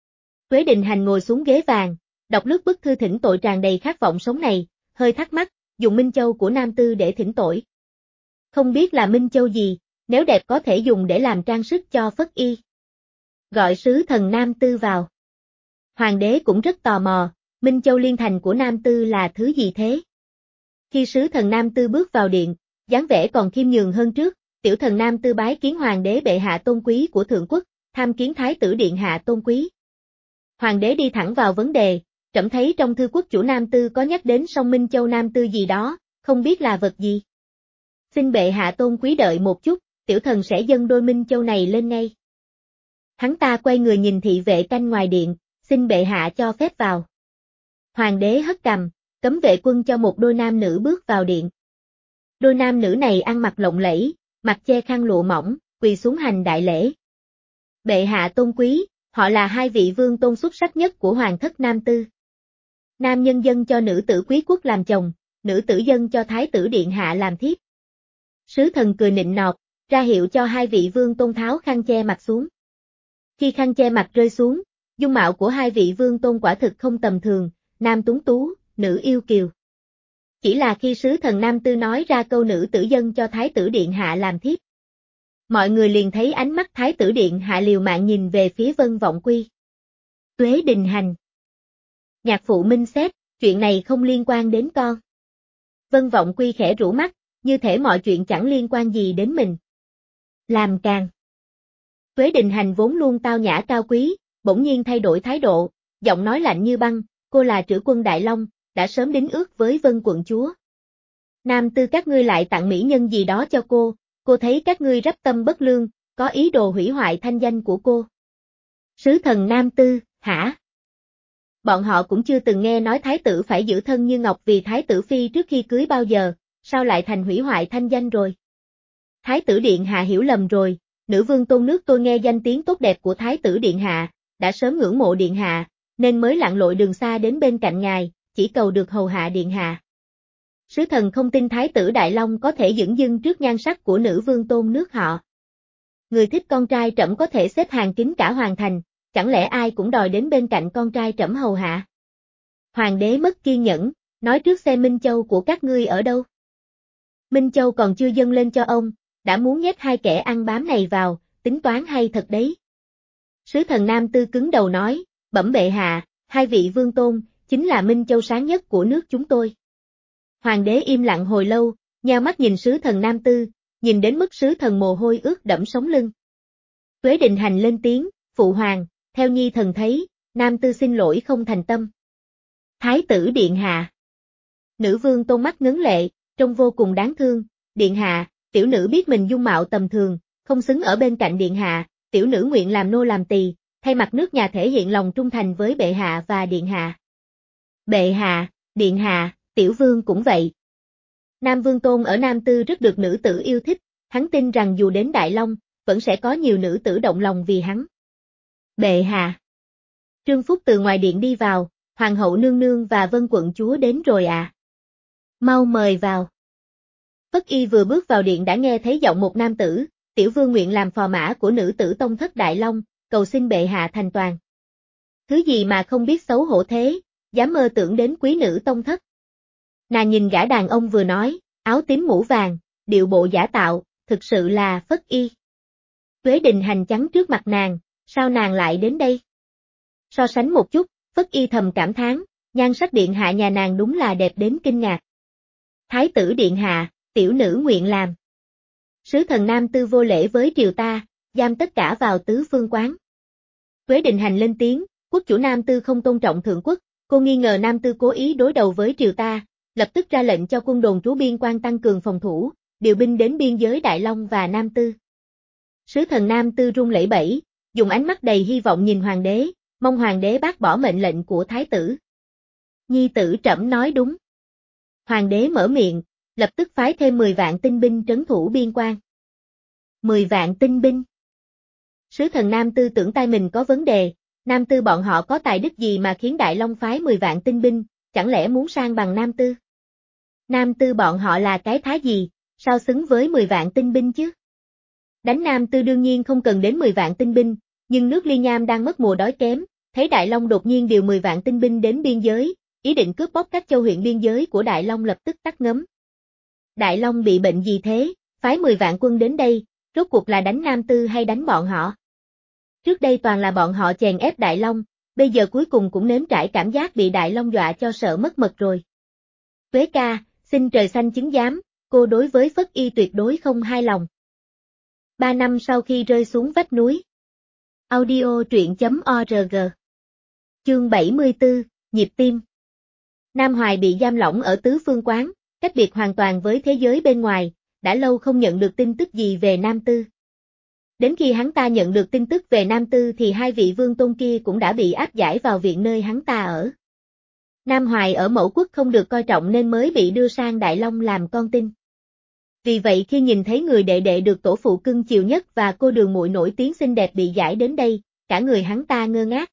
Tuế Đình Hành ngồi xuống ghế vàng, đọc lướt bức thư thỉnh tội tràn đầy khát vọng sống này, hơi thắc mắc, dùng minh châu của Nam Tư để thỉnh tội. Không biết là minh châu gì, nếu đẹp có thể dùng để làm trang sức cho Phất Y. Gọi sứ thần Nam Tư vào. Hoàng đế cũng rất tò mò, minh châu liên thành của Nam Tư là thứ gì thế? Khi sứ thần Nam Tư bước vào điện, dáng vẻ còn khiêm nhường hơn trước, tiểu thần Nam Tư bái kiến hoàng đế bệ hạ tôn quý của thượng quốc, tham kiến thái tử điện hạ tôn quý. Hoàng đế đi thẳng vào vấn đề, trẫm thấy trong thư quốc chủ Nam Tư có nhắc đến sông Minh Châu Nam Tư gì đó, không biết là vật gì. Xin bệ hạ tôn quý đợi một chút, tiểu thần sẽ dâng đôi Minh Châu này lên ngay. Hắn ta quay người nhìn thị vệ canh ngoài điện, xin bệ hạ cho phép vào. Hoàng đế hất cằm, cấm vệ quân cho một đôi nam nữ bước vào điện. Đôi nam nữ này ăn mặc lộng lẫy, mặt che khăn lụa mỏng, quỳ xuống hành đại lễ. Bệ hạ tôn quý, họ là hai vị vương tôn xuất sắc nhất của hoàng thất Nam Tư. Nam nhân dân cho nữ tử quý quốc làm chồng, nữ tử dân cho thái tử điện hạ làm thiếp. Sứ thần cười nịnh nọt, ra hiệu cho hai vị vương tôn tháo khăn che mặt xuống. Khi khăn che mặt rơi xuống, dung mạo của hai vị vương tôn quả thực không tầm thường, nam tuấn tú, nữ yêu kiều. Chỉ là khi sứ thần Nam Tư nói ra câu nữ tử dân cho thái tử điện hạ làm thiếp, mọi người liền thấy ánh mắt thái tử điện hạ liều mạng nhìn về phía Vân Vọng Quy. Tuế Đình Hành. Nhạc phụ minh xét, chuyện này không liên quan đến con. Vân Vọng Quy khẽ rũ mắt, như thể mọi chuyện chẳng liên quan gì đến mình. Làm càng. Tuế Đình Hành vốn luôn tao nhã cao quý, bỗng nhiên thay đổi thái độ, giọng nói lạnh như băng, cô là trữ quân Đại Long, đã sớm đính ước với Vân quận chúa. Nam Tư các ngươi lại tặng mỹ nhân gì đó cho cô, cô thấy các ngươi rắp tâm bất lương, có ý đồ hủy hoại thanh danh của cô. Sứ thần Nam Tư, hả? Bọn họ cũng chưa từng nghe nói thái tử phải giữ thân như ngọc vì thái tử phi trước khi cưới bao giờ, sao lại thành hủy hoại thanh danh rồi? Thái tử điện hạ hiểu lầm rồi, nữ vương tôn nước tôi nghe danh tiếng tốt đẹp của thái tử điện hạ, đã sớm ngưỡng mộ điện hạ, nên mới lặn lội đường xa đến bên cạnh ngài, chỉ cầu được hầu hạ điện hạ. Sứ thần không tin thái tử Đại Long có thể dửng dưng trước nhan sắc của nữ vương tôn nước họ. Người thích con trai trẫm có thể xếp hàng kín cả hoàng thành, chẳng lẽ ai cũng đòi đến bên cạnh con trai trẫm hầu hạ? Hoàng đế mất kiên nhẫn, nói trước xem Minh Châu của các ngươi ở đâu. Minh Châu còn chưa dâng lên cho ông, đã muốn nhét hai kẻ ăn bám này vào, tính toán hay thật đấy. Sứ thần Nam Tư cứng đầu nói, bẩm bệ hạ, hai vị vương tôn, chính là Minh Châu sáng nhất của nước chúng tôi. Hoàng đế im lặng hồi lâu, nheo mắt nhìn sứ thần Nam Tư, nhìn đến mức sứ thần mồ hôi ướt đẫm sống lưng. Tuế Đình Hành lên tiếng, phụ hoàng, theo nhi thần thấy, Nam Tư xin lỗi không thành tâm. Thái tử điện hạ. Nữ vương tôn mắt ngấn lệ, trông vô cùng đáng thương, điện hạ, tiểu nữ biết mình dung mạo tầm thường, không xứng ở bên cạnh điện hạ, tiểu nữ nguyện làm nô làm tỳ, thay mặt nước nhà thể hiện lòng trung thành với bệ hạ và điện hạ. Bệ hạ, điện hạ, tiểu vương cũng vậy. Nam Vương Tôn ở Nam Tư rất được nữ tử yêu thích, hắn tin rằng dù đến Đại Long, vẫn sẽ có nhiều nữ tử động lòng vì hắn. Bệ hạ. Trương Phúc từ ngoài điện đi vào, Hoàng hậu nương nương và Vân quận chúa đến rồi à. Mau mời vào. Phất Y vừa bước vào điện đã nghe thấy giọng một nam tử, tiểu vương nguyện làm phò mã của nữ tử tông thất Đại Long, cầu xin bệ hạ thành toàn. Thứ gì mà không biết xấu hổ thế, dám mơ tưởng đến quý nữ tông thất. Nàng nhìn gã đàn ông vừa nói, áo tím mũ vàng, điệu bộ giả tạo, thực sự là Phất Y. Tuế Đình Hành chắn trước mặt nàng, sao nàng lại đến đây? So sánh một chút, Phất Y thầm cảm thán, nhan sắc điện hạ nhà nàng đúng là đẹp đến kinh ngạc. Thái tử điện hạ, tiểu nữ nguyện làm. Sứ thần Nam Tư vô lễ với triều ta, giam tất cả vào tứ phương quán. Tuế Đình Hành lên tiếng, quốc chủ Nam Tư không tôn trọng thượng quốc, cô nghi ngờ Nam Tư cố ý đối đầu với triều ta, lập tức ra lệnh cho quân đồn trú biên quan tăng cường phòng thủ, điều binh đến biên giới Đại Long và Nam Tư. Sứ thần Nam Tư run lẩy bẩy, dùng ánh mắt đầy hy vọng nhìn hoàng đế, mong hoàng đế bác bỏ mệnh lệnh của thái tử. Nhi tử trẫm nói đúng. Hoàng đế mở miệng, lập tức phái thêm mười vạn tinh binh trấn thủ biên quan. mười vạn tinh binh. Sứ thần Nam Tư tưởng tai mình có vấn đề, Nam Tư bọn họ có tài đức gì mà khiến Đại Long phái mười vạn tinh binh, chẳng lẽ muốn sang bằng Nam Tư? Nam Tư bọn họ là cái thá gì, sao xứng với mười vạn tinh binh chứ? Đánh Nam Tư đương nhiên không cần đến mười vạn tinh binh, nhưng nước Ly Nham đang mất mùa đói kém, thấy Đại Long đột nhiên điều mười vạn tinh binh đến biên giới, ý định cướp bóc các châu huyện biên giới của Đại Long lập tức tắt ngấm. Đại Long bị bệnh gì thế, phái mười vạn quân đến đây, rốt cuộc là đánh Nam Tư hay đánh bọn họ? Trước đây toàn là bọn họ chèn ép Đại Long, bây giờ cuối cùng cũng nếm trải cảm giác bị Đại Long dọa cho sợ mất mật rồi. Tuế ca, xin trời xanh chứng giám, cô đối với Phất Y tuyệt đối không hài lòng. Ba năm sau khi rơi xuống vách núi. Audio truyện chấm org. Chương bảy mươi tư, nhịp tim. Nam Hoài bị giam lỏng ở tứ phương quán, cách biệt hoàn toàn với thế giới bên ngoài, đã lâu không nhận được tin tức gì về Nam Tư. Đến khi hắn ta nhận được tin tức về Nam Tư thì hai vị vương tôn kia cũng đã bị áp giải vào viện nơi hắn ta ở. Nam Hoài ở Mẫu Quốc không được coi trọng nên mới bị đưa sang Đại Long làm con tin. Vì vậy khi nhìn thấy người đệ đệ được tổ phụ cưng chiều nhất và cô đường muội nổi tiếng xinh đẹp bị giải đến đây, cả người hắn ta ngơ ngác.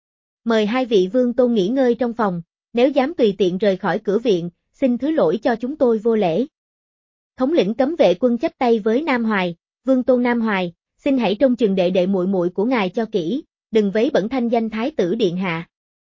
Mời hai vị vương tôn nghỉ ngơi trong phòng, nếu dám tùy tiện rời khỏi cửa viện, xin thứ lỗi cho chúng tôi vô lễ. Thống lĩnh cấm vệ quân chắp tay với Nam Hoài, vương tôn Nam Hoài, xin hãy trông chừng đệ đệ muội muội của ngài cho kỹ, đừng vấy bẩn thanh danh thái tử điện hạ.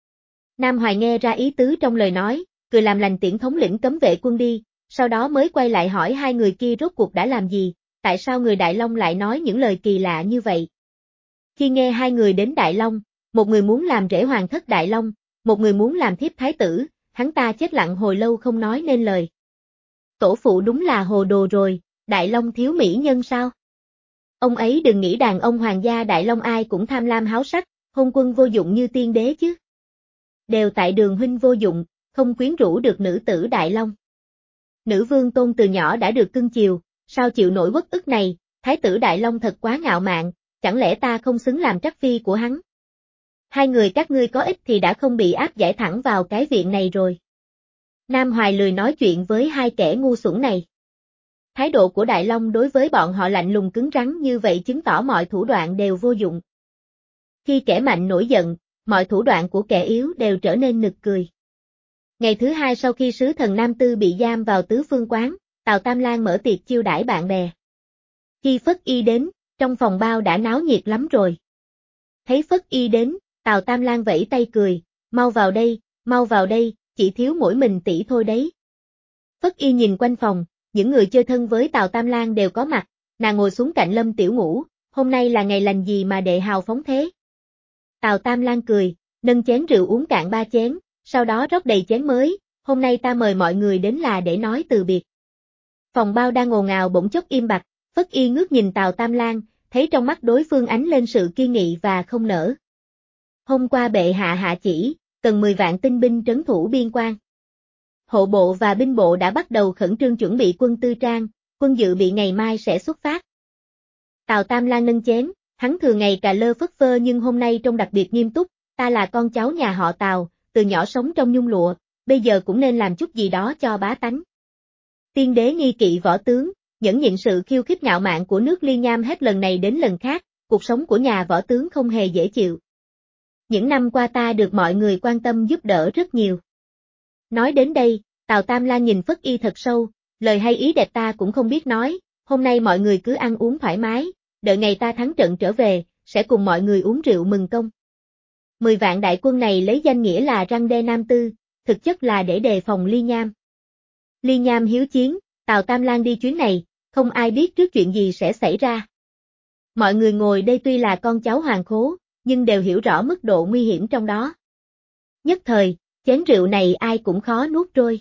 Nam Hoài nghe ra ý tứ trong lời nói, cười làm lành tiễn thống lĩnh cấm vệ quân đi, sau đó mới quay lại hỏi hai người kia rốt cuộc đã làm gì, tại sao người Đại Long lại nói những lời kỳ lạ như vậy. Khi nghe hai người đến Đại Long, một người muốn làm rể hoàng thất Đại Long, một người muốn làm thiếp thái tử, hắn ta chết lặng hồi lâu không nói nên lời. Tổ phụ đúng là hồ đồ rồi, Đại Long thiếu mỹ nhân sao? Ông ấy đừng nghĩ đàn ông hoàng gia Đại Long ai cũng tham lam háo sắc, hôn quân vô dụng như tiên đế chứ. Đều tại Đường huynh vô dụng, không quyến rũ được nữ tử Đại Long. Nữ vương tôn từ nhỏ đã được cưng chiều, sao chịu nổi uất ức này, thái tử Đại Long thật quá ngạo mạn, chẳng lẽ ta không xứng làm trắc phi của hắn? Hai người các ngươi có ích thì đã không bị áp giải thẳng vào cái viện này rồi. Nam Hoài lười nói chuyện với hai kẻ ngu xuẩn này. Thái độ của Đại Long đối với bọn họ lạnh lùng cứng rắn như vậy chứng tỏ mọi thủ đoạn đều vô dụng. Khi kẻ mạnh nổi giận, mọi thủ đoạn của kẻ yếu đều trở nên nực cười. Ngày thứ hai sau khi sứ thần Nam Tư bị giam vào tứ phương quán, Tào Tam Lang mở tiệc chiêu đãi bạn bè. Khi Phất Y đến, trong phòng bao đã náo nhiệt lắm rồi. Thấy Phất Y đến, Tào Tam Lang vẫy tay cười, mau vào đây, mau vào đây, chỉ thiếu mỗi mình tỷ thôi đấy. Phất Y nhìn quanh phòng, những người chơi thân với Tào Tam Lang đều có mặt, nàng ngồi xuống cạnh Lâm Tiểu Ngũ, hôm nay là ngày lành gì mà đệ hào phóng thế? Tào Tam Lang cười, nâng chén rượu uống cạn ba chén, sau đó rót đầy chén mới, hôm nay ta mời mọi người đến là để nói từ biệt. Phòng bao đang ồn ào bỗng chốc im bặt, Phất Y ngước nhìn Tào Tam Lang, thấy trong mắt đối phương ánh lên sự kiên nghị và không nỡ. Hôm qua bệ hạ hạ chỉ, cần mười vạn tinh binh trấn thủ biên quan. Hộ bộ và binh bộ đã bắt đầu khẩn trương chuẩn bị quân tư trang, quân dự bị ngày mai sẽ xuất phát. Tào Tam Lang nâng chén, hắn thường ngày cà lơ phất phơ nhưng hôm nay trông đặc biệt nghiêm túc, ta là con cháu nhà họ Tào, từ nhỏ sống trong nhung lụa, bây giờ cũng nên làm chút gì đó cho bá tánh. Tiên đế nghi kỵ võ tướng, nhẫn nhịn sự khiêu khích ngạo mạn của nước Ly Nham hết lần này đến lần khác, cuộc sống của nhà võ tướng không hề dễ chịu. Những năm qua ta được mọi người quan tâm giúp đỡ rất nhiều. Nói đến đây, Tào Tam Lang nhìn Phất Y thật sâu, lời hay ý đẹp ta cũng không biết nói, hôm nay mọi người cứ ăn uống thoải mái, đợi ngày ta thắng trận trở về, sẽ cùng mọi người uống rượu mừng công. Mười vạn đại quân này lấy danh nghĩa là răn đe Nam Tư, thực chất là để đề phòng Ly Nham. Ly Nham hiếu chiến, Tào Tam Lang đi chuyến này, không ai biết trước chuyện gì sẽ xảy ra. Mọi người ngồi đây tuy là con cháu hoàng khố, nhưng đều hiểu rõ mức độ nguy hiểm trong đó. Nhất thời, chén rượu này ai cũng khó nuốt trôi.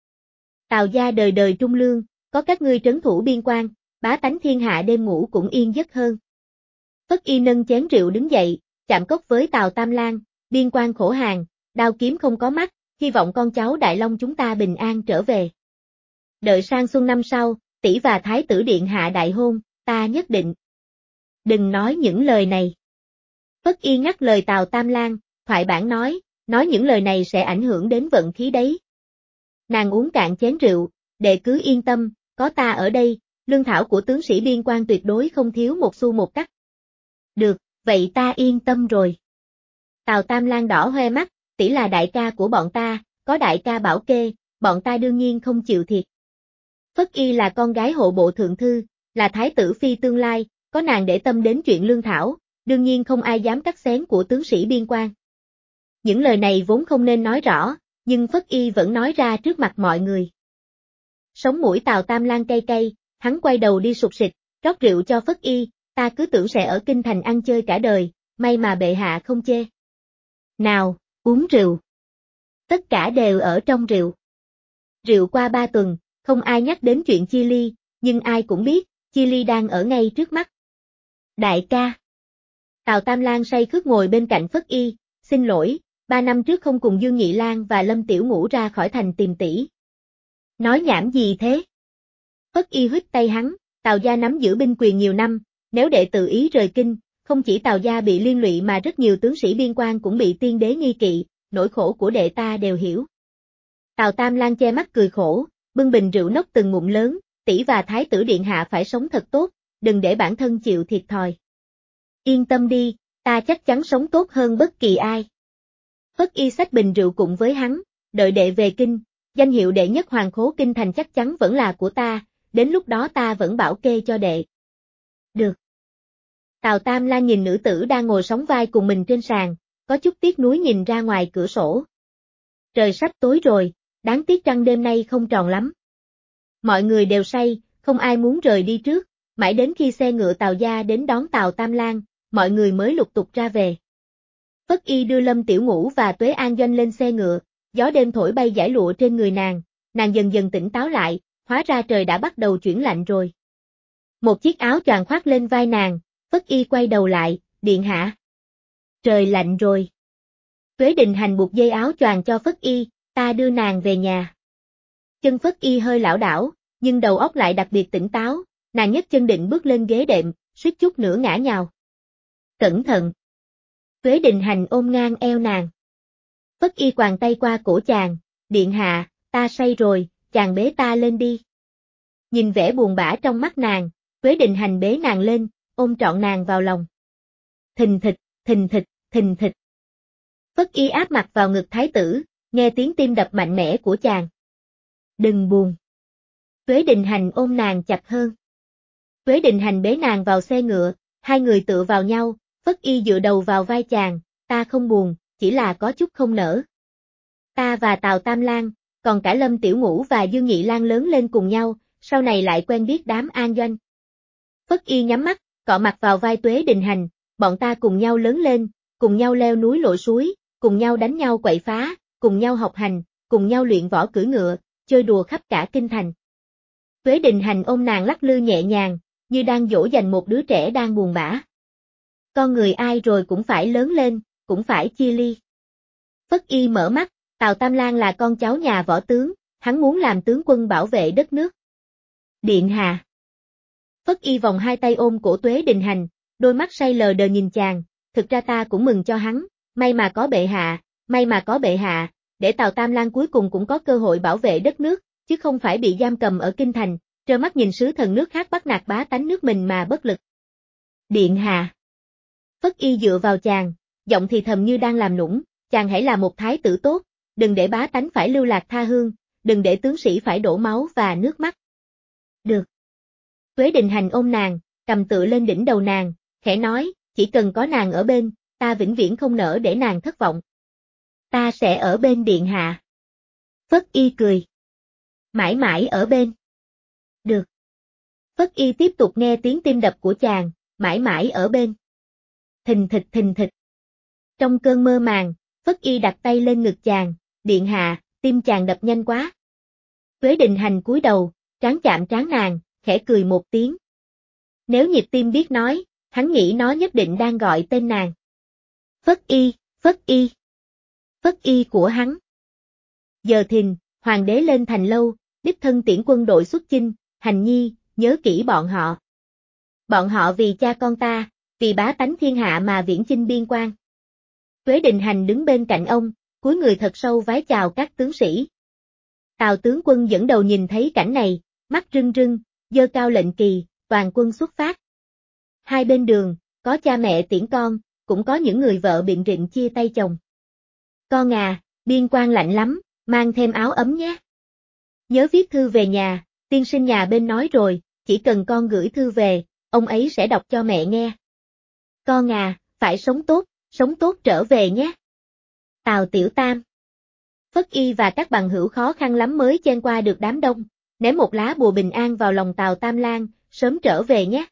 Tào gia đời đời trung lương, có các ngươi trấn thủ biên quan, bá tánh thiên hạ đêm ngủ cũng yên giấc hơn. Phất Y nâng chén rượu đứng dậy, chạm cốc với Tào Tam Lang, biên quan khổ hàng, đao kiếm không có mắt, hy vọng con cháu Đại Long chúng ta bình an trở về. Đợi sang xuân năm sau, tỷ và thái tử điện hạ đại hôn, ta nhất định. Đừng nói những lời này. Phất Y ngắt lời Tào Tam Lang, thoại bản nói, nói những lời này sẽ ảnh hưởng đến vận khí đấy. Nàng uống cạn chén rượu, đệ cứ yên tâm, có ta ở đây, lương thảo của tướng sĩ biên quan tuyệt đối không thiếu một xu một cắc. Được, vậy ta yên tâm rồi. Tào Tam Lang đỏ hoe mắt, tỷ là đại ca của bọn ta, có đại ca bảo kê, bọn ta đương nhiên không chịu thiệt. Phất Y là con gái hộ bộ thượng thư, là thái tử phi tương lai, có nàng để tâm đến chuyện lương thảo, đương nhiên không ai dám cắt xén của tướng sĩ biên quan. Những lời này vốn không nên nói rõ, nhưng Phất Y vẫn nói ra trước mặt mọi người. Sống mũi Tào Tam Lang cay cay, hắn quay đầu đi sụt sịt, rót rượu cho Phất Y, ta cứ tưởng sẽ ở kinh thành ăn chơi cả đời, may mà bệ hạ không chê. Nào, uống rượu. Tất cả đều ở trong rượu. Rượu qua ba tuần, không ai nhắc đến chuyện chia ly, nhưng ai cũng biết, chia ly đang ở ngay trước mắt. Đại ca. Tào Tam Lang say khướt ngồi bên cạnh Phất Y, xin lỗi, ba năm trước không cùng Dương Nhị Lang và Lâm Tiểu Ngũ ra khỏi thành tìm tỷ. Nói nhảm gì thế? Phất Y huýt tay hắn, Tào gia nắm giữ binh quyền nhiều năm, nếu đệ tự ý rời kinh, không chỉ Tào gia bị liên lụy mà rất nhiều tướng sĩ biên quan cũng bị tiên đế nghi kỵ, nỗi khổ của đệ ta đều hiểu. Tào Tam Lang che mắt cười khổ, bưng bình rượu nốc từng ngụm lớn, tỷ và thái tử điện hạ phải sống thật tốt, đừng để bản thân chịu thiệt thòi. Yên tâm đi, ta chắc chắn sống tốt hơn bất kỳ ai. Phất Y xách bình rượu cùng với hắn, đợi đệ về kinh, danh hiệu đệ nhất hoàng khố kinh thành chắc chắn vẫn là của ta, đến lúc đó ta vẫn bảo kê cho đệ. Được. Tào Tam Lang nhìn nữ tử đang ngồi sóng vai cùng mình trên sàn, có chút tiếc nuối nhìn ra ngoài cửa sổ. Trời sắp tối rồi, đáng tiếc trăng đêm nay không tròn lắm. Mọi người đều say, không ai muốn rời đi trước, mãi đến khi xe ngựa Tào gia đến đón Tào Tam Lang, mọi người mới lục tục ra về. Phất Y đưa Lâm Tiểu Ngũ và Tuế An Doanh lên xe ngựa, gió đêm thổi bay dải lụa trên người nàng, nàng dần dần tỉnh táo lại, hóa ra trời đã bắt đầu chuyển lạnh rồi. Một chiếc áo choàng khoác lên vai nàng, Phất Y quay đầu lại, điện hạ. Trời lạnh rồi. Tuế Định Hành buộc dây áo choàng cho Phất Y, ta đưa nàng về nhà. Chân Phất Y hơi lảo đảo, nhưng đầu óc lại đặc biệt tỉnh táo, nàng nhấc chân định bước lên ghế đệm, suýt chút nữa ngã nhào. Cẩn thận. Tuế Định Hành ôm ngang eo nàng. Phất Y quàng tay qua cổ chàng, điện hạ, ta say rồi, chàng bế ta lên đi. Nhìn vẻ buồn bã trong mắt nàng, Tuế Định Hành bế nàng lên, ôm trọn nàng vào lòng. Thình thịch, thình thịch, thình thịch. Phất Y áp mặt vào ngực thái tử, nghe tiếng tim đập mạnh mẽ của chàng. Đừng buồn. Tuế Định Hành ôm nàng chặt hơn. Tuế Định Hành bế nàng vào xe ngựa, hai người tựa vào nhau, Phất Y dựa đầu vào vai chàng, ta không buồn, chỉ là có chút không nỡ. Ta và Tào Tam Lang, còn cả Lâm Tiểu Ngũ và Dương Nhị Lang lớn lên cùng nhau, sau này lại quen biết đám An Doanh. Phất Y nhắm mắt, cọ mặt vào vai Tuế Định Hành, bọn ta cùng nhau lớn lên, cùng nhau leo núi lội suối, cùng nhau đánh nhau quậy phá, cùng nhau học hành, cùng nhau luyện võ cưỡi ngựa, chơi đùa khắp cả kinh thành. Tuế Định Hành ôm nàng lắc lư nhẹ nhàng, như đang dỗ dành một đứa trẻ đang buồn bã. Con người ai rồi cũng phải lớn lên, cũng phải chia ly. Phất Y mở mắt, Tào Tam Lang là con cháu nhà võ tướng, hắn muốn làm tướng quân bảo vệ đất nước. Điện hạ. Phất Y vòng hai tay ôm cổ Tuế Định Hành, đôi mắt say lờ đờ nhìn chàng, thực ra ta cũng mừng cho hắn, may mà có bệ hạ, may mà có bệ hạ, để Tào Tam Lang cuối cùng cũng có cơ hội bảo vệ đất nước, chứ không phải bị giam cầm ở kinh thành, trơ mắt nhìn sứ thần nước khác bắt nạt bá tánh nước mình mà bất lực. Điện hạ. Phất Y dựa vào chàng, giọng thì thầm như đang làm nũng, chàng hãy là một thái tử tốt, đừng để bá tánh phải lưu lạc tha hương, đừng để tướng sĩ phải đổ máu và nước mắt. Được. Tuế Định Hành ôm nàng, cầm tựa lên đỉnh đầu nàng, khẽ nói, chỉ cần có nàng ở bên, ta vĩnh viễn không nỡ để nàng thất vọng. Ta sẽ ở bên điện hạ. Phất Y cười. Mãi mãi ở bên. Được. Phất Y tiếp tục nghe tiếng tim đập của chàng, mãi mãi ở bên. Thình thịch thình thịch. Trong cơn mơ màng, Phất Y đặt tay lên ngực chàng, điện hạ, tim chàng đập nhanh quá. Tuế Định Hành cúi đầu, trán chạm trán nàng, khẽ cười một tiếng. Nếu nhịp tim biết nói, hắn nghĩ nó nhất định đang gọi tên nàng. Phất Y, Phất Y. Phất Y của hắn. Giờ thìn, hoàng đế lên thành lâu, đích thân tiễn quân đội xuất chinh, Hành nhi, nhớ kỹ bọn họ. Bọn họ vì cha con ta, vì bá tánh thiên hạ mà viễn chinh biên quan. Tuế Định Hành đứng bên cạnh ông, cúi người thật sâu vái chào các tướng sĩ. Tào tướng quân dẫn đầu nhìn thấy cảnh này, mắt rưng rưng, giơ cao lệnh kỳ, toàn quân xuất phát. Hai bên đường, có cha mẹ tiễn con, cũng có những người vợ biện rịnh chia tay chồng. Con à, biên quan lạnh lắm, mang thêm áo ấm nhé. Nhớ viết thư về nhà, tiên sinh nhà bên nói rồi, chỉ cần con gửi thư về, ông ấy sẽ đọc cho mẹ nghe. Con à, phải sống tốt, sống tốt trở về nhé. Tào Tiểu Tam. Phất Y và các bằng hữu khó khăn lắm mới chen qua được đám đông, ném một lá bùa bình an vào lòng Tào Tam Lang, sớm trở về nhé.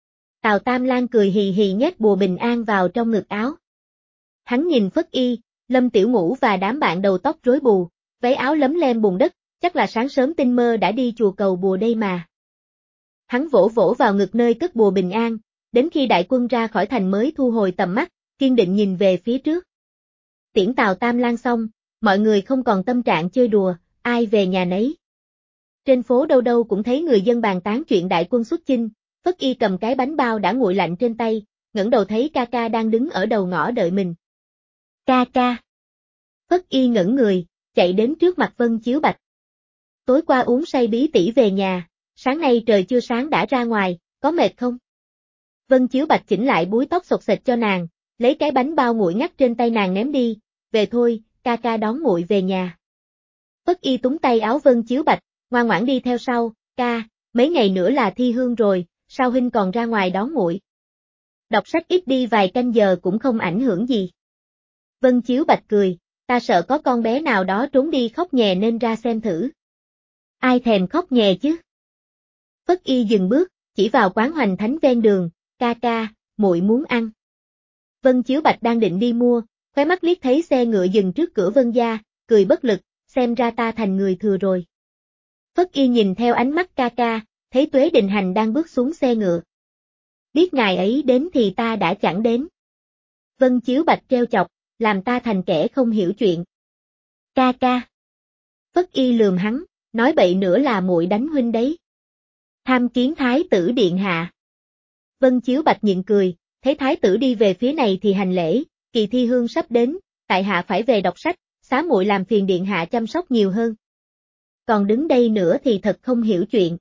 Tào Tam Lang cười hì hì nhét bùa bình an vào trong ngực áo. Hắn nhìn Phất Y, Lâm Tiểu Ngũ và đám bạn đầu tóc rối bù, váy áo lấm lem bùn đất, chắc là sáng sớm tinh mơ đã đi chùa cầu bùa đây mà. Hắn vỗ vỗ vào ngực nơi cất bùa bình an, đến khi đại quân ra khỏi thành mới thu hồi tầm mắt, kiên định nhìn về phía trước. Tiễn Tào Tam Lang xong, mọi người không còn tâm trạng chơi đùa, ai về nhà nấy. Trên phố đâu đâu cũng thấy người dân bàn tán chuyện đại quân xuất chinh, Phất Y cầm cái bánh bao đã nguội lạnh trên tay, ngẩng đầu thấy ca ca đang đứng ở đầu ngõ đợi mình. Ca ca. Phất Y ngẩng người, chạy đến trước mặt Vân Chiếu Bạch. Tối qua uống say bí tỉ về nhà, sáng nay trời chưa sáng đã ra ngoài, có mệt không? Vân Chiếu Bạch chỉnh lại búi tóc xộc xệch cho nàng, lấy cái bánh bao nguội ngắt trên tay nàng ném đi, về thôi, ca ca đón muội về nhà. Phất Y túng tay áo Vân Chiếu Bạch, ngoan ngoãn đi theo sau, ca, mấy ngày nữa là thi hương rồi, sao huynh còn ra ngoài đón muội? Đọc sách ít đi vài canh giờ cũng không ảnh hưởng gì. Vân Chiếu Bạch cười, ta sợ có con bé nào đó trốn đi khóc nhè nên ra xem thử. Ai thèm khóc nhè chứ? Phất Y dừng bước, chỉ vào quán hoành thánh ven đường, ca ca, muội muốn ăn. Vân Chiếu Bạch đang định đi mua, khóe mắt liếc thấy xe ngựa dừng trước cửa Vân gia, cười bất lực, xem ra ta thành người thừa rồi. Phất Y nhìn theo ánh mắt ca ca, thấy Tuế Định Hành đang bước xuống xe ngựa. Biết ngài ấy đến thì ta đã chẳng đến. Vân Chiếu Bạch treo chọc, làm ta thành kẻ không hiểu chuyện. Ca ca. Phất Y lườm hắn, nói bậy nữa là muội đánh huynh đấy. Tham kiến thái tử điện hạ. Vân Chiếu Bạch nhịn cười, thấy thái tử đi về phía này thì hành lễ, kỳ thi hương sắp đến, tại hạ phải về đọc sách, xá muội làm phiền điện hạ chăm sóc nhiều hơn. Còn đứng đây nữa thì thật không hiểu chuyện.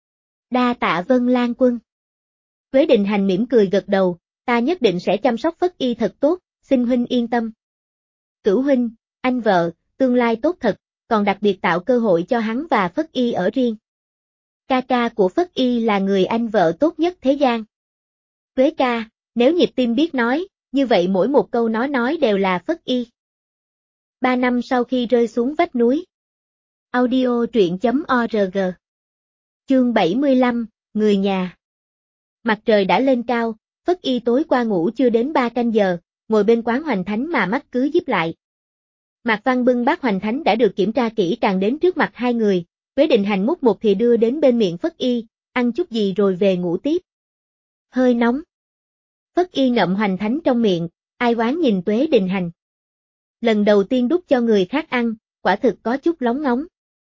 Đa tạ Vân Lan Quân. Tuế Định Hành mỉm cười gật đầu, ta nhất định sẽ chăm sóc Phất Y thật tốt, xin huynh yên tâm. Cửu huynh, anh vợ, tương lai tốt thật, còn đặc biệt tạo cơ hội cho hắn và Phất Y ở riêng. Ca ca của Phất Y là người anh vợ tốt nhất thế gian. Tuế ca, nếu nhịp tim biết nói, như vậy mỗi một câu nói nói đều là Phất Y. Ba năm sau khi rơi xuống vách núi. Audio truyện chấm org. Chương bảy mươi lăm, người nhà. Mặt trời đã lên cao, Phất Y tối qua ngủ chưa đến ba canh giờ, ngồi bên quán hoành thánh mà mắt cứ díp lại. Mạc Văn bưng bát hoành thánh đã được kiểm tra kỹ càng đến trước mặt hai người, Tuế Định Hành múc một thì đưa đến bên miệng Phất Y, ăn chút gì rồi về ngủ tiếp. Hơi nóng. Phất Y ngậm hoành thánh trong miệng, ai oán nhìn Tuế Định Hành. Lần đầu tiên đút cho người khác ăn, quả thực có chút lóng ngóng.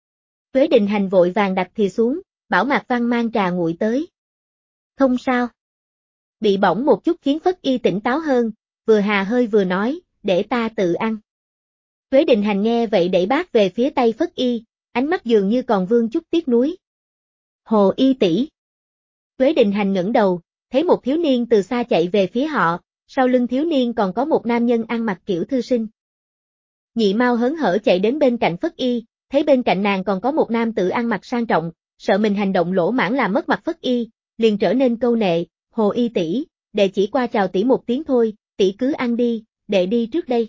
Tuế Định Hành vội vàng đặt thì xuống, bảo Mạc Văn mang trà nguội tới. Không sao. Bị bỏng một chút khiến Phất Y tỉnh táo hơn, vừa hà hơi vừa nói, để ta tự ăn. Tuế Định Hành nghe vậy đẩy bát về phía tay Phất Y, ánh mắt dường như còn vương chút tiếc nuối. Hồ Y tỷ. Tuế Định Hành ngẩng đầu, thấy một thiếu niên từ xa chạy về phía họ, sau lưng thiếu niên còn có một nam nhân ăn mặc kiểu thư sinh. Nhị Mao hớn hở chạy đến bên cạnh Phất Y, thấy bên cạnh nàng còn có một nam tử ăn mặc sang trọng, sợ mình hành động lỗ mãng làm mất mặt Phất Y, liền trở nên câu nệ, Hồ Y tỷ, đệ chỉ qua chào tỷ một tiếng thôi, tỷ cứ ăn đi, đệ đi trước đây.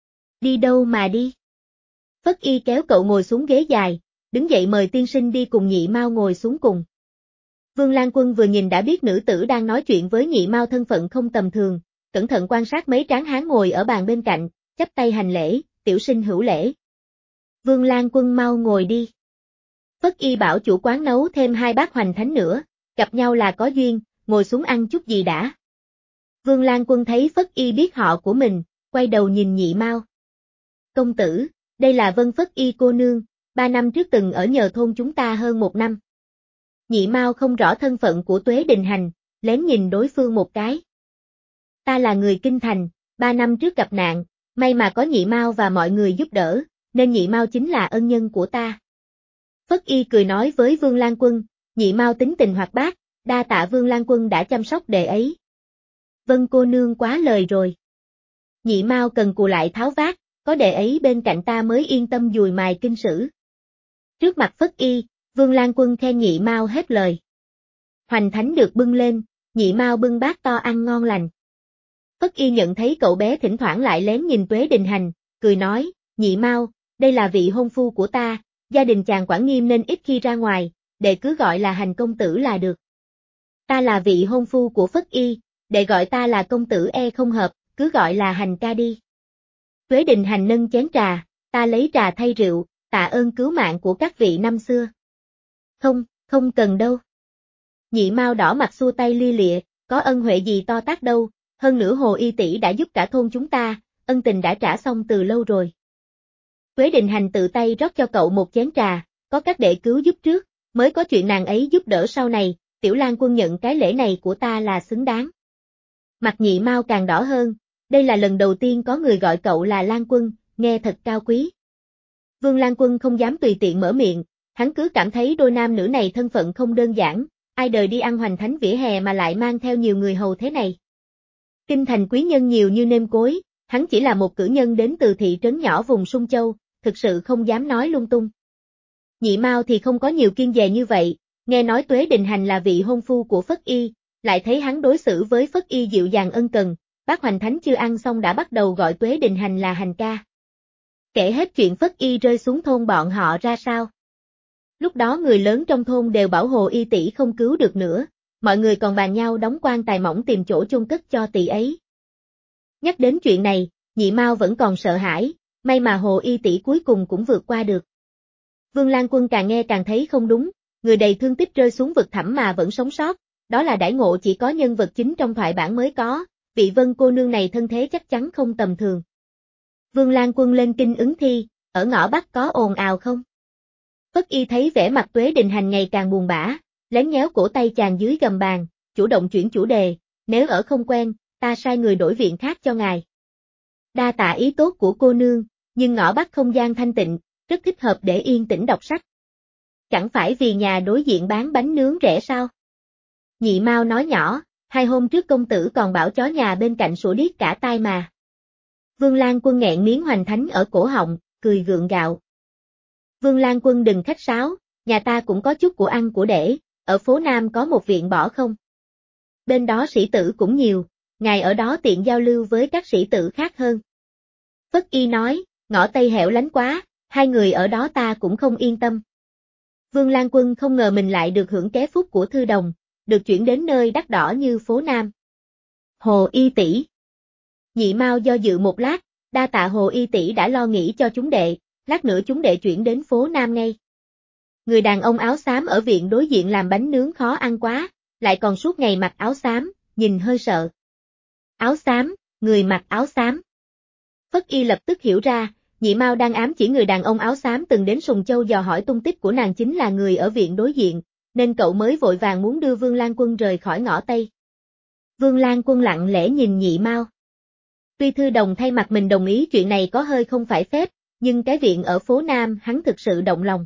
Đi đâu mà đi? Phất Y kéo cậu ngồi xuống ghế dài, đứng dậy mời tiên sinh đi cùng Nhị Mao ngồi xuống cùng. Vương Lan Quân vừa nhìn đã biết nữ tử đang nói chuyện với Nhị Mao thân phận không tầm thường, cẩn thận quan sát mấy tráng hán ngồi ở bàn bên cạnh, chắp tay hành lễ, tiểu sinh hữu lễ. Vương Lan Quân mau ngồi đi. Phất Y bảo chủ quán nấu thêm hai bát hoành thánh nữa, gặp nhau là có duyên, ngồi xuống ăn chút gì đã. Vương Lan Quân thấy Phất Y biết họ của mình, quay đầu nhìn Nhị Mao. Công tử, đây là Vân Phất Y cô nương, ba năm trước từng ở nhờ thôn chúng ta hơn một năm. Nhị Mao không rõ thân phận của Tuế Định Hành, lén nhìn đối phương một cái. Ta là người Kinh Thành, ba năm trước gặp nạn, may mà có Nhị Mao và mọi người giúp đỡ, nên Nhị Mao chính là ân nhân của ta. Phất Y cười nói với Vương Lan Quân, Nhị Mao tính tình hoạt bát, đa tạ Vương Lan Quân đã chăm sóc đệ ấy. Vân cô nương quá lời rồi. Nhị Mao cần cù lại tháo vát, có đệ ấy bên cạnh ta mới yên tâm dùi mài kinh sử. Trước mặt Phất Y, Vương Lan Quân khen Nhị Mao hết lời. Hoành thánh được bưng lên, Nhị Mao bưng bát to ăn ngon lành. Phất Y nhận thấy cậu bé thỉnh thoảng lại lén nhìn Tuế Định Hành, cười nói, Nhị Mao, đây là vị hôn phu của ta, gia đình chàng quản nghiêm nên ít khi ra ngoài, đệ cứ gọi là Hành công tử là được. Ta là vị hôn phu của Phất Y, đệ gọi ta là công tử e không hợp, cứ gọi là Hành ca đi. Tuế Định Hành nâng chén trà, ta lấy trà thay rượu, tạ ơn cứu mạng của các vị năm xưa. Không, không cần đâu. Nhị Mao đỏ mặt xua tay lia lịa, có ân huệ gì to tát đâu, hơn nữa Hồ Y tỷ đã giúp cả thôn chúng ta, ân tình đã trả xong từ lâu rồi. Tuế Định Hành tự tay rót cho cậu một chén trà, có các đệ cứu giúp trước, mới có chuyện nàng ấy giúp đỡ sau này, Tiểu Lang Quân nhận cái lễ này của ta là xứng đáng. Mặt Nhị Mao càng đỏ hơn, đây là lần đầu tiên có người gọi cậu là Lang Quân, nghe thật cao quý. Vương Lang Quân không dám tùy tiện mở miệng, hắn cứ cảm thấy đôi nam nữ này thân phận không đơn giản, ai đời đi ăn hoành thánh vỉa hè mà lại mang theo nhiều người hầu thế này. Kinh thành quý nhân nhiều như nêm cối, hắn chỉ là một cử nhân đến từ thị trấn nhỏ vùng Sung Châu, thực sự không dám nói lung tung. Nhị Mao thì không có nhiều kiêng dè như vậy, nghe nói Tuế Định Hành là vị hôn phu của Phất Y, lại thấy hắn đối xử với Phất Y dịu dàng ân cần, bác hoành thánh chưa ăn xong đã bắt đầu gọi Tuế Định Hành là hành ca. Kể hết chuyện Phất Y rơi xuống thôn bọn họ ra sao. Lúc đó người lớn trong thôn đều bảo Hồ Y tỷ không cứu được nữa, mọi người còn bàn nhau đóng quan tài mỏng tìm chỗ chôn cất cho tỷ ấy. Nhắc đến chuyện này, Nhị Mao vẫn còn sợ hãi, may mà Hồ Y tỷ cuối cùng cũng vượt qua được. Vương Lang Quân càng nghe càng thấy không đúng, người đầy thương tích rơi xuống vực thẳm mà vẫn sống sót, đó là đãi ngộ chỉ có nhân vật chính trong thoại bản mới có, vị Vân cô nương này thân thế chắc chắn không tầm thường. Vương Lang Quân lên kinh ứng thi, ở ngõ Bắc có ồn ào không? Phất Y thấy vẻ mặt Tuế Định Hành ngày càng buồn bã, lén nhéo cổ tay chàng dưới gầm bàn, chủ động chuyển chủ đề, nếu ở không quen, ta sai người đổi viện khác cho ngài. Đa tạ ý tốt của cô nương, nhưng ngõ Bắc không gian thanh tịnh, rất thích hợp để yên tĩnh đọc sách. Chẳng phải vì nhà đối diện bán bánh nướng rẻ sao? Nhị Mao nói nhỏ, hai hôm trước công tử còn bảo chó nhà bên cạnh sủa điếc cả tai mà. Vương Lang Quân nghẹn miếng hoành thánh ở cổ họng, cười gượng gạo. Vương Lang Quân đừng khách sáo, nhà ta cũng có chút của ăn của để, ở phố Nam có một viện bỏ không? Bên đó sĩ tử cũng nhiều, ngài ở đó tiện giao lưu với các sĩ tử khác hơn. Phất Y nói, ngõ Tây hẻo lánh quá, hai người ở đó ta cũng không yên tâm. Vương Lang Quân không ngờ mình lại được hưởng ké phúc của thư đồng, được chuyển đến nơi đắt đỏ như phố Nam. Hồ Y tỷ. Nhị Mao do dự một lát, đa tạ Hồ Y tỷ đã lo nghĩ cho chúng đệ, lát nữa chúng đệ chuyển đến phố Nam ngay. Người đàn ông áo xám ở viện đối diện làm bánh nướng khó ăn quá, lại còn suốt ngày mặc áo xám, nhìn hơi sợ. Áo xám, người mặc áo xám. Phất Y lập tức hiểu ra, Nhị Mao đang ám chỉ người đàn ông áo xám từng đến Sùng Châu dò hỏi tung tích của nàng chính là người ở viện đối diện, nên cậu mới vội vàng muốn đưa Vương Lang Quân rời khỏi ngõ Tây. Vương Lang Quân lặng lẽ nhìn Nhị Mao. Tuy thư đồng thay mặt mình đồng ý chuyện này có hơi không phải phép, nhưng cái viện ở phố Nam hắn thực sự động lòng.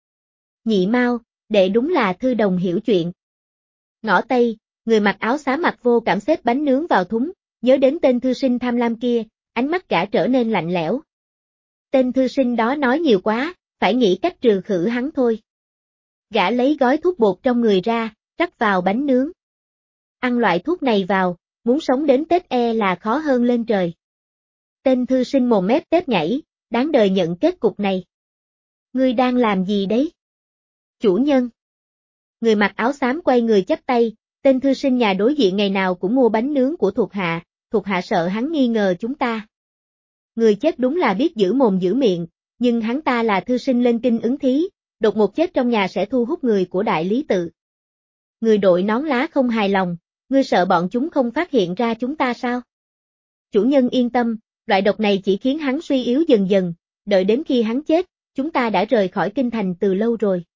Nhị Mao, đệ đúng là thư đồng hiểu chuyện. Ngõ Tây, người mặc áo xám mặc vô cảm xếp bánh nướng vào thúng, nhớ đến tên thư sinh tham lam kia, ánh mắt gã trở nên lạnh lẽo. Tên thư sinh đó nói nhiều quá, phải nghĩ cách trừ khử hắn thôi. Gã lấy gói thuốc bột trong người ra, rắc vào bánh nướng. Ăn loại thuốc này vào, muốn sống đến Tết e là khó hơn lên trời. Tên thư sinh mồm mép tép nhảy, đáng đời nhận kết cục này. Ngươi đang làm gì đấy? Chủ nhân. Người mặc áo xám quay người chắp tay, tên thư sinh nhà đối diện ngày nào cũng mua bánh nướng của thuộc hạ, thuộc hạ sợ hắn nghi ngờ chúng ta. Người chết đúng là biết giữ mồm giữ miệng, nhưng hắn ta là thư sinh lên kinh ứng thí, đột ngột chết trong nhà sẽ thu hút người của đại lý tự. Người đội nón lá không hài lòng, ngươi sợ bọn chúng không phát hiện ra chúng ta sao? Chủ nhân yên tâm, loại độc này chỉ khiến hắn suy yếu dần dần, đợi đến khi hắn chết, chúng ta đã rời khỏi kinh thành từ lâu rồi.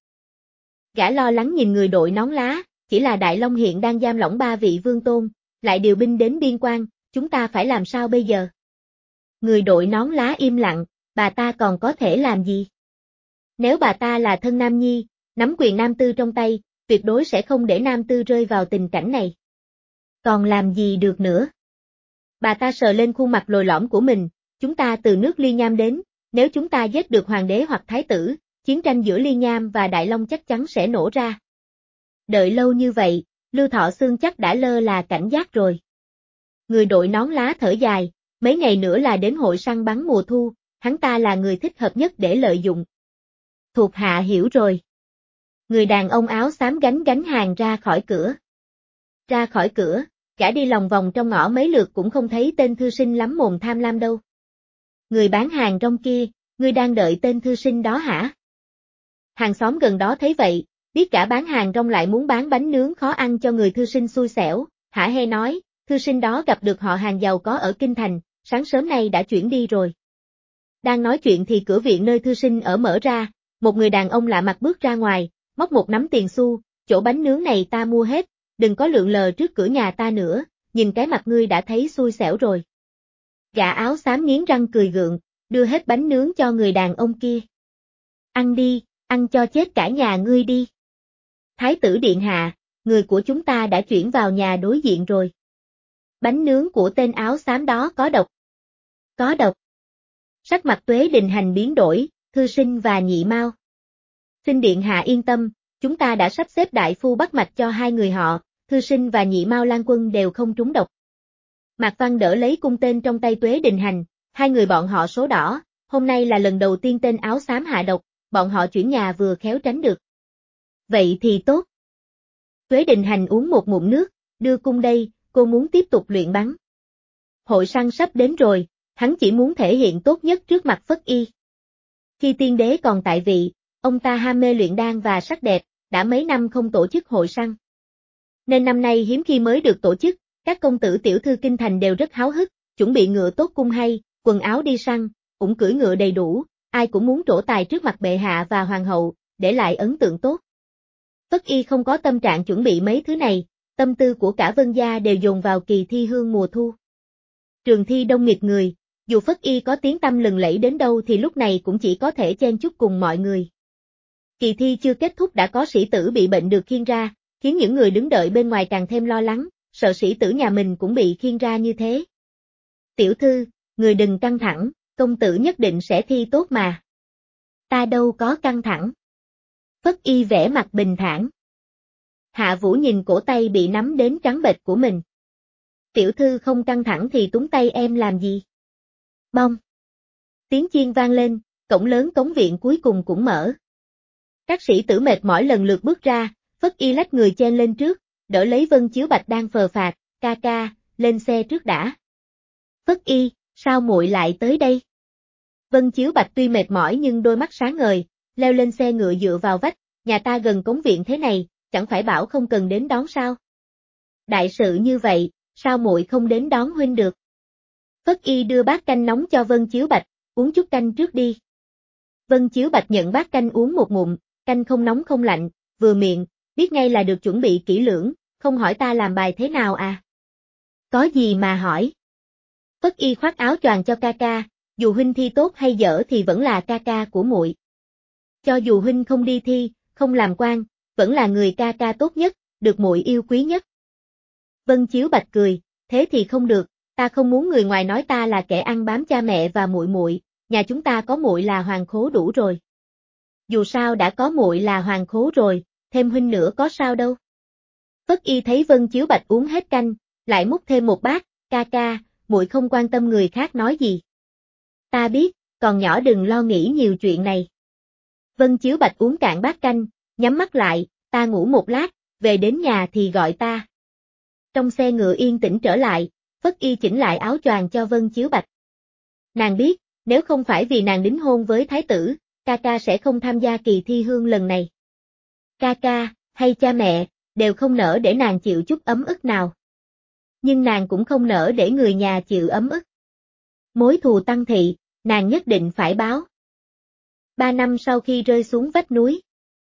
Gã lo lắng nhìn người đội nón lá, chỉ là Đại Long hiện đang giam lỏng ba vị vương tôn, lại điều binh đến biên quan, chúng ta phải làm sao bây giờ? Người đội nón lá im lặng, bà ta còn có thể làm gì? Nếu bà ta là thân nam nhi, nắm quyền nam tư trong tay, tuyệt đối sẽ không để nam tư rơi vào tình cảnh này. Còn làm gì được nữa? Bà ta sờ lên khuôn mặt lồi lõm của mình, chúng ta từ nước Ly Nham đến, nếu chúng ta giết được hoàng đế hoặc thái tử, chiến tranh giữa Ly Nham và Đại Long chắc chắn sẽ nổ ra. Đợi lâu như vậy, Lưu Thọ Xương chắc đã lơ là cảnh giác rồi. Người đội nón lá thở dài, mấy ngày nữa là đến hội săn bắn mùa thu, hắn ta là người thích hợp nhất để lợi dụng. Thuộc hạ hiểu rồi. Người đàn ông áo xám gánh gánh hàng ra khỏi cửa. Ra khỏi cửa, gã đi lòng vòng trong ngõ mấy lượt cũng không thấy tên thư sinh lắm mồm tham lam đâu. Người bán hàng rong kia, Ngươi đang đợi tên thư sinh đó hả? Hàng xóm gần đó thấy vậy, biết cả bán hàng rong lại muốn bán bánh nướng khó ăn cho người thư sinh xui xẻo, hả hê nói, thư sinh đó gặp được họ hàng giàu có ở Kinh Thành, sáng sớm nay đã chuyển đi rồi. Đang nói chuyện thì cửa viện nơi thư sinh ở mở ra, một người đàn ông lạ mặt bước ra ngoài, móc một nắm tiền xu, chỗ bánh nướng này ta mua hết, đừng có lượn lờ trước cửa nhà ta nữa, nhìn cái mặt ngươi đã thấy xui xẻo rồi. Gã áo xám nghiến răng cười gượng, đưa hết bánh nướng cho người đàn ông kia. Ăn đi, ăn cho chết cả nhà ngươi đi. Thái tử điện hạ, người của chúng ta đã chuyển vào nhà đối diện rồi. Bánh nướng của tên áo xám đó có độc. Có độc. Sắc mặt Tuế Đình Hành biến đổi, thư sinh và nhị mau. Xin điện hạ yên tâm, chúng ta đã sắp xếp đại phu bắt mạch cho hai người họ, thư sinh và nhị mau Lan Quân đều không trúng độc. Mạc Văn đỡ lấy cung tên trong tay Tuế Đình Hành, hai người bọn họ số đỏ, hôm nay là lần đầu tiên tên áo xám hạ độc, bọn họ chuyển nhà vừa khéo tránh được. Vậy thì tốt. Tuế Đình Hành uống một ngụm nước, đưa cung đây, cô muốn tiếp tục luyện bắn. Hội săn sắp đến rồi, hắn chỉ muốn thể hiện tốt nhất trước mặt Phất Y. Khi tiên đế còn tại vị, ông ta ham mê luyện đan và sắc đẹp, đã mấy năm không tổ chức hội săn. Nên năm nay hiếm khi mới được tổ chức, các công tử tiểu thư Kinh Thành đều rất háo hức, chuẩn bị ngựa tốt cung hay, quần áo đi săn, cũng cưỡi ngựa đầy đủ, ai cũng muốn trổ tài trước mặt bệ hạ và hoàng hậu, để lại ấn tượng tốt. Phất Y không có tâm trạng chuẩn bị mấy thứ này, tâm tư của cả Vân gia đều dồn vào kỳ thi hương mùa thu. Trường thi đông nghịt người, dù Phất Y có tiếng tăm lừng lẫy đến đâu thì lúc này cũng chỉ có thể chen chúc cùng mọi người. Kỳ thi chưa kết thúc đã có sĩ tử bị bệnh được khiêng ra, khiến những người đứng đợi bên ngoài càng thêm lo lắng, sợ sĩ tử nhà mình cũng bị khiêng ra như thế. Tiểu thư, người đừng căng thẳng, công tử nhất định sẽ thi tốt mà. Ta đâu có căng thẳng. Phất Y vẻ mặt bình thản. Hạ Vũ nhìn cổ tay bị nắm đến trắng bệch của mình. Tiểu thư không căng thẳng thì túng tay em làm gì? Bong. Tiếng chiên vang lên, cổng lớn cống viện cuối cùng cũng mở. Các sĩ tử mệt mỏi lần lượt bước ra, Phất Y lách người chen lên trước, đỡ lấy Vân Chiếu Bạch đang phờ phạc, ca ca, lên xe trước đã. Phất Y, sao muội lại tới đây? Vân Chiếu Bạch tuy mệt mỏi nhưng đôi mắt sáng ngời, leo lên xe ngựa dựa vào vách, nhà ta gần cống viện thế này, chẳng phải bảo không cần đến đón sao? Đại sự như vậy, sao muội không đến đón huynh được? Phất Y đưa bát canh nóng cho Vân Chiếu Bạch, uống chút canh trước đi. Vân Chiếu Bạch nhận bát canh uống một ngụm, canh không nóng không lạnh, vừa miệng, biết ngay là được chuẩn bị kỹ lưỡng, không hỏi ta làm bài thế nào à? Có gì mà hỏi? Phất Y khoác áo choàng cho ca ca, dù huynh thi tốt hay dở thì vẫn là ca ca của muội. Cho dù huynh không đi thi, không làm quan, vẫn là người ca ca tốt nhất, được muội yêu quý nhất. Vân Chiếu Bạch cười, thế thì không được, ta không muốn người ngoài nói ta là kẻ ăn bám cha mẹ và muội muội, nhà chúng ta có muội là hoàng khố đủ rồi. Dù sao đã có muội là hoàng khố rồi, thêm huynh nữa có sao đâu. Phất Y thấy Vân Chiếu Bạch uống hết canh, lại múc thêm một bát, ca ca, muội không quan tâm người khác nói gì. Ta biết, còn nhỏ đừng lo nghĩ nhiều chuyện này. Vân Chiếu Bạch uống cạn bát canh, nhắm mắt lại, ta ngủ một lát, về đến nhà thì gọi ta. Trong xe ngựa yên tĩnh trở lại, Phất Y chỉnh lại áo choàng cho Vân Chiếu Bạch. Nàng biết, nếu không phải vì nàng đính hôn với thái tử, ca ca sẽ không tham gia kỳ thi hương lần này. Ca ca, hay cha mẹ, đều không nỡ để nàng chịu chút ấm ức nào. Nhưng nàng cũng không nỡ để người nhà chịu ấm ức. Mối thù tăng thị, nàng nhất định phải báo. Ba năm sau khi rơi xuống vách núi.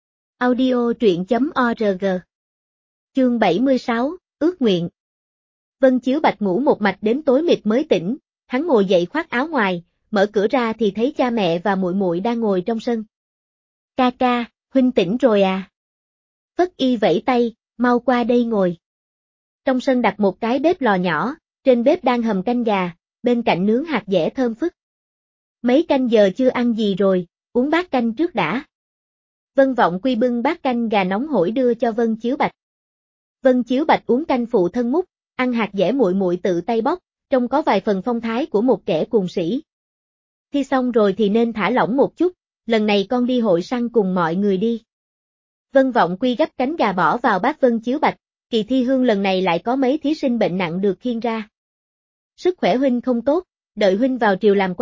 Audio truyện chấm org. Chương bảy mươi sáu, ước nguyện. Vân Chiếu Bạch ngủ một mạch đến tối mịt mới tỉnh, hắn ngồi dậy khoác áo ngoài, mở cửa ra thì thấy cha mẹ và muội muội đang ngồi trong sân. Ca ca, huynh tỉnh rồi à? Phất Y vẫy tay, mau qua đây ngồi. Trong sân đặt một cái bếp lò nhỏ, trên bếp đang hầm canh gà, bên cạnh nướng hạt dẻ thơm phức. Mấy canh giờ chưa ăn gì rồi, uống bát canh trước đã. Vân Vọng Quy bưng bát canh gà nóng hổi đưa cho Vân Chiếu Bạch. Vân Chiếu Bạch uống canh phụ thân múc, ăn hạt dẻ muội muội tự tay bóc, trông có vài phần phong thái của một kẻ cuồng sĩ. Thi xong rồi thì nên thả lỏng một chút, lần này con đi hội săn cùng mọi người đi. Vân Vọng Quy gấp cánh gà bỏ vào bát Vân Chiếu Bạch, kỳ thi hương lần này lại có mấy thí sinh bệnh nặng được khiêng ra. Sức khỏe huynh không tốt, đợi huynh vào triều làm quan,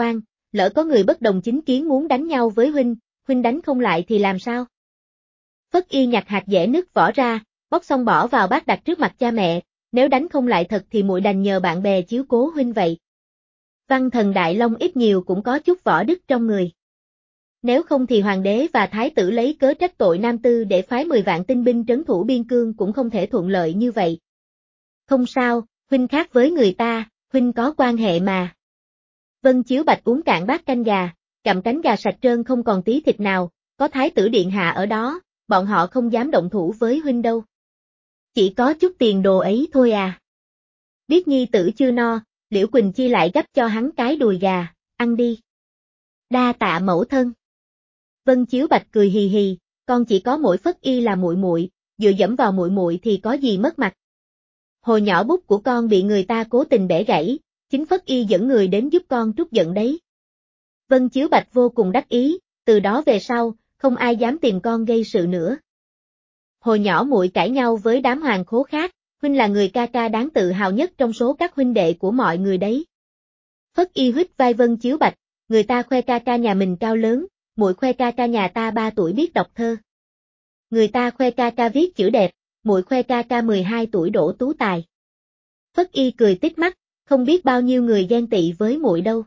lỡ có người bất đồng chính kiến muốn đánh nhau với huynh, huynh đánh không lại thì làm sao? Phất Y nhặt hạt dẻ nứt vỏ ra, bóc xong bỏ vào bát đặt trước mặt cha mẹ, nếu đánh không lại thật thì muội đành nhờ bạn bè chiếu cố huynh vậy. Văn thần Đại Long ít nhiều cũng có chút võ đức trong người. Nếu không thì hoàng đế và thái tử lấy cớ trách tội Nam Tư để phái mười vạn tinh binh trấn thủ biên cương cũng không thể thuận lợi như vậy. Không sao, huynh khác với người ta, huynh có quan hệ mà. Vân Chiếu Bạch uống cạn bát canh gà, cặm cánh gà sạch trơn không còn tí thịt nào, có thái tử điện hạ ở đó, bọn họ không dám động thủ với huynh đâu. Chỉ có chút tiền đồ ấy thôi à. Biết nhi tử chưa no, Liễu Quỳnh Chi lại gấp cho hắn cái đùi gà, ăn đi. Đa tạ mẫu thân. Vân Chiếu Bạch cười hì hì, con chỉ có mỗi Phất Y là muội muội, dựa dẫm vào muội muội thì có gì mất mặt. Hồi nhỏ bút của con bị người ta cố tình bẻ gãy, chính Phất Y dẫn người đến giúp con trút giận đấy. Vân Chiếu Bạch vô cùng đắc ý, từ đó về sau, không ai dám tìm con gây sự nữa. Hồi nhỏ muội cãi nhau với đám hoàng khố khác, huynh là người ca ca đáng tự hào nhất trong số các huynh đệ của mọi người đấy. Phất Y huýt vai Vân Chiếu Bạch, người ta khoe ca ca nhà mình cao lớn, muội khoe ca ca nhà ta ba tuổi biết đọc thơ. Người ta khoe ca ca viết chữ đẹp, muội khoe ca ca mười hai tuổi đỗ tú tài. Phất Y cười tít mắt, không biết bao nhiêu người ghen tị với muội đâu.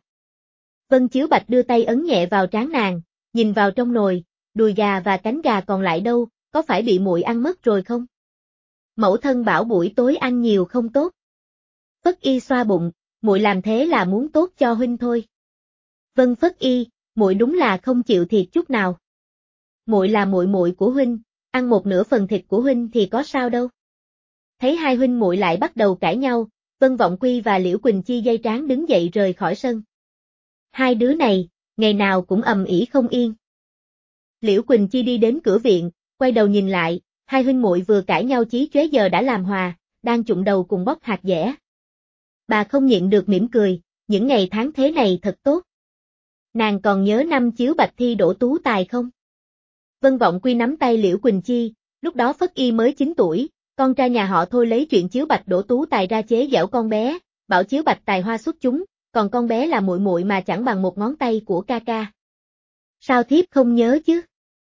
Vân Chiếu Bạch đưa tay ấn nhẹ vào trán nàng, nhìn vào trong nồi, đùi gà và cánh gà còn lại đâu, có phải bị muội ăn mất rồi không? Mẫu thân bảo buổi tối ăn nhiều không tốt. Phất Y xoa bụng, muội làm thế là muốn tốt cho huynh thôi. Vân Phất Y, muội đúng là không chịu thiệt chút nào. Muội là muội muội của huynh, ăn một nửa phần thịt của huynh thì có sao đâu. Thấy hai huynh muội lại bắt đầu cãi nhau, Vân Vọng Quy và Liễu Quỳnh Chi dây trán đứng dậy rời khỏi sân. Hai đứa này, ngày nào cũng ầm ĩ không yên. Liễu Quỳnh Chi đi đến cửa viện, quay đầu nhìn lại, hai huynh muội vừa cãi nhau chí chóe giờ đã làm hòa, đang chụm đầu cùng bóc hạt dẻ. Bà không nhịn được mỉm cười, những ngày tháng thế này thật tốt. Nàng còn nhớ năm Chiếu Bạch thi đỗ tú tài không? Vân Vọng Quy nắm tay Liễu Quỳnh Chi, lúc đó Phất Y mới chín tuổi, con trai nhà họ Thôi lấy chuyện Chiếu Bạch đỗ tú tài ra chế giễu con bé, bảo Chiếu Bạch tài hoa xuất chúng, còn con bé là muội muội mà chẳng bằng một ngón tay của ca ca. Sao thiếp không nhớ chứ?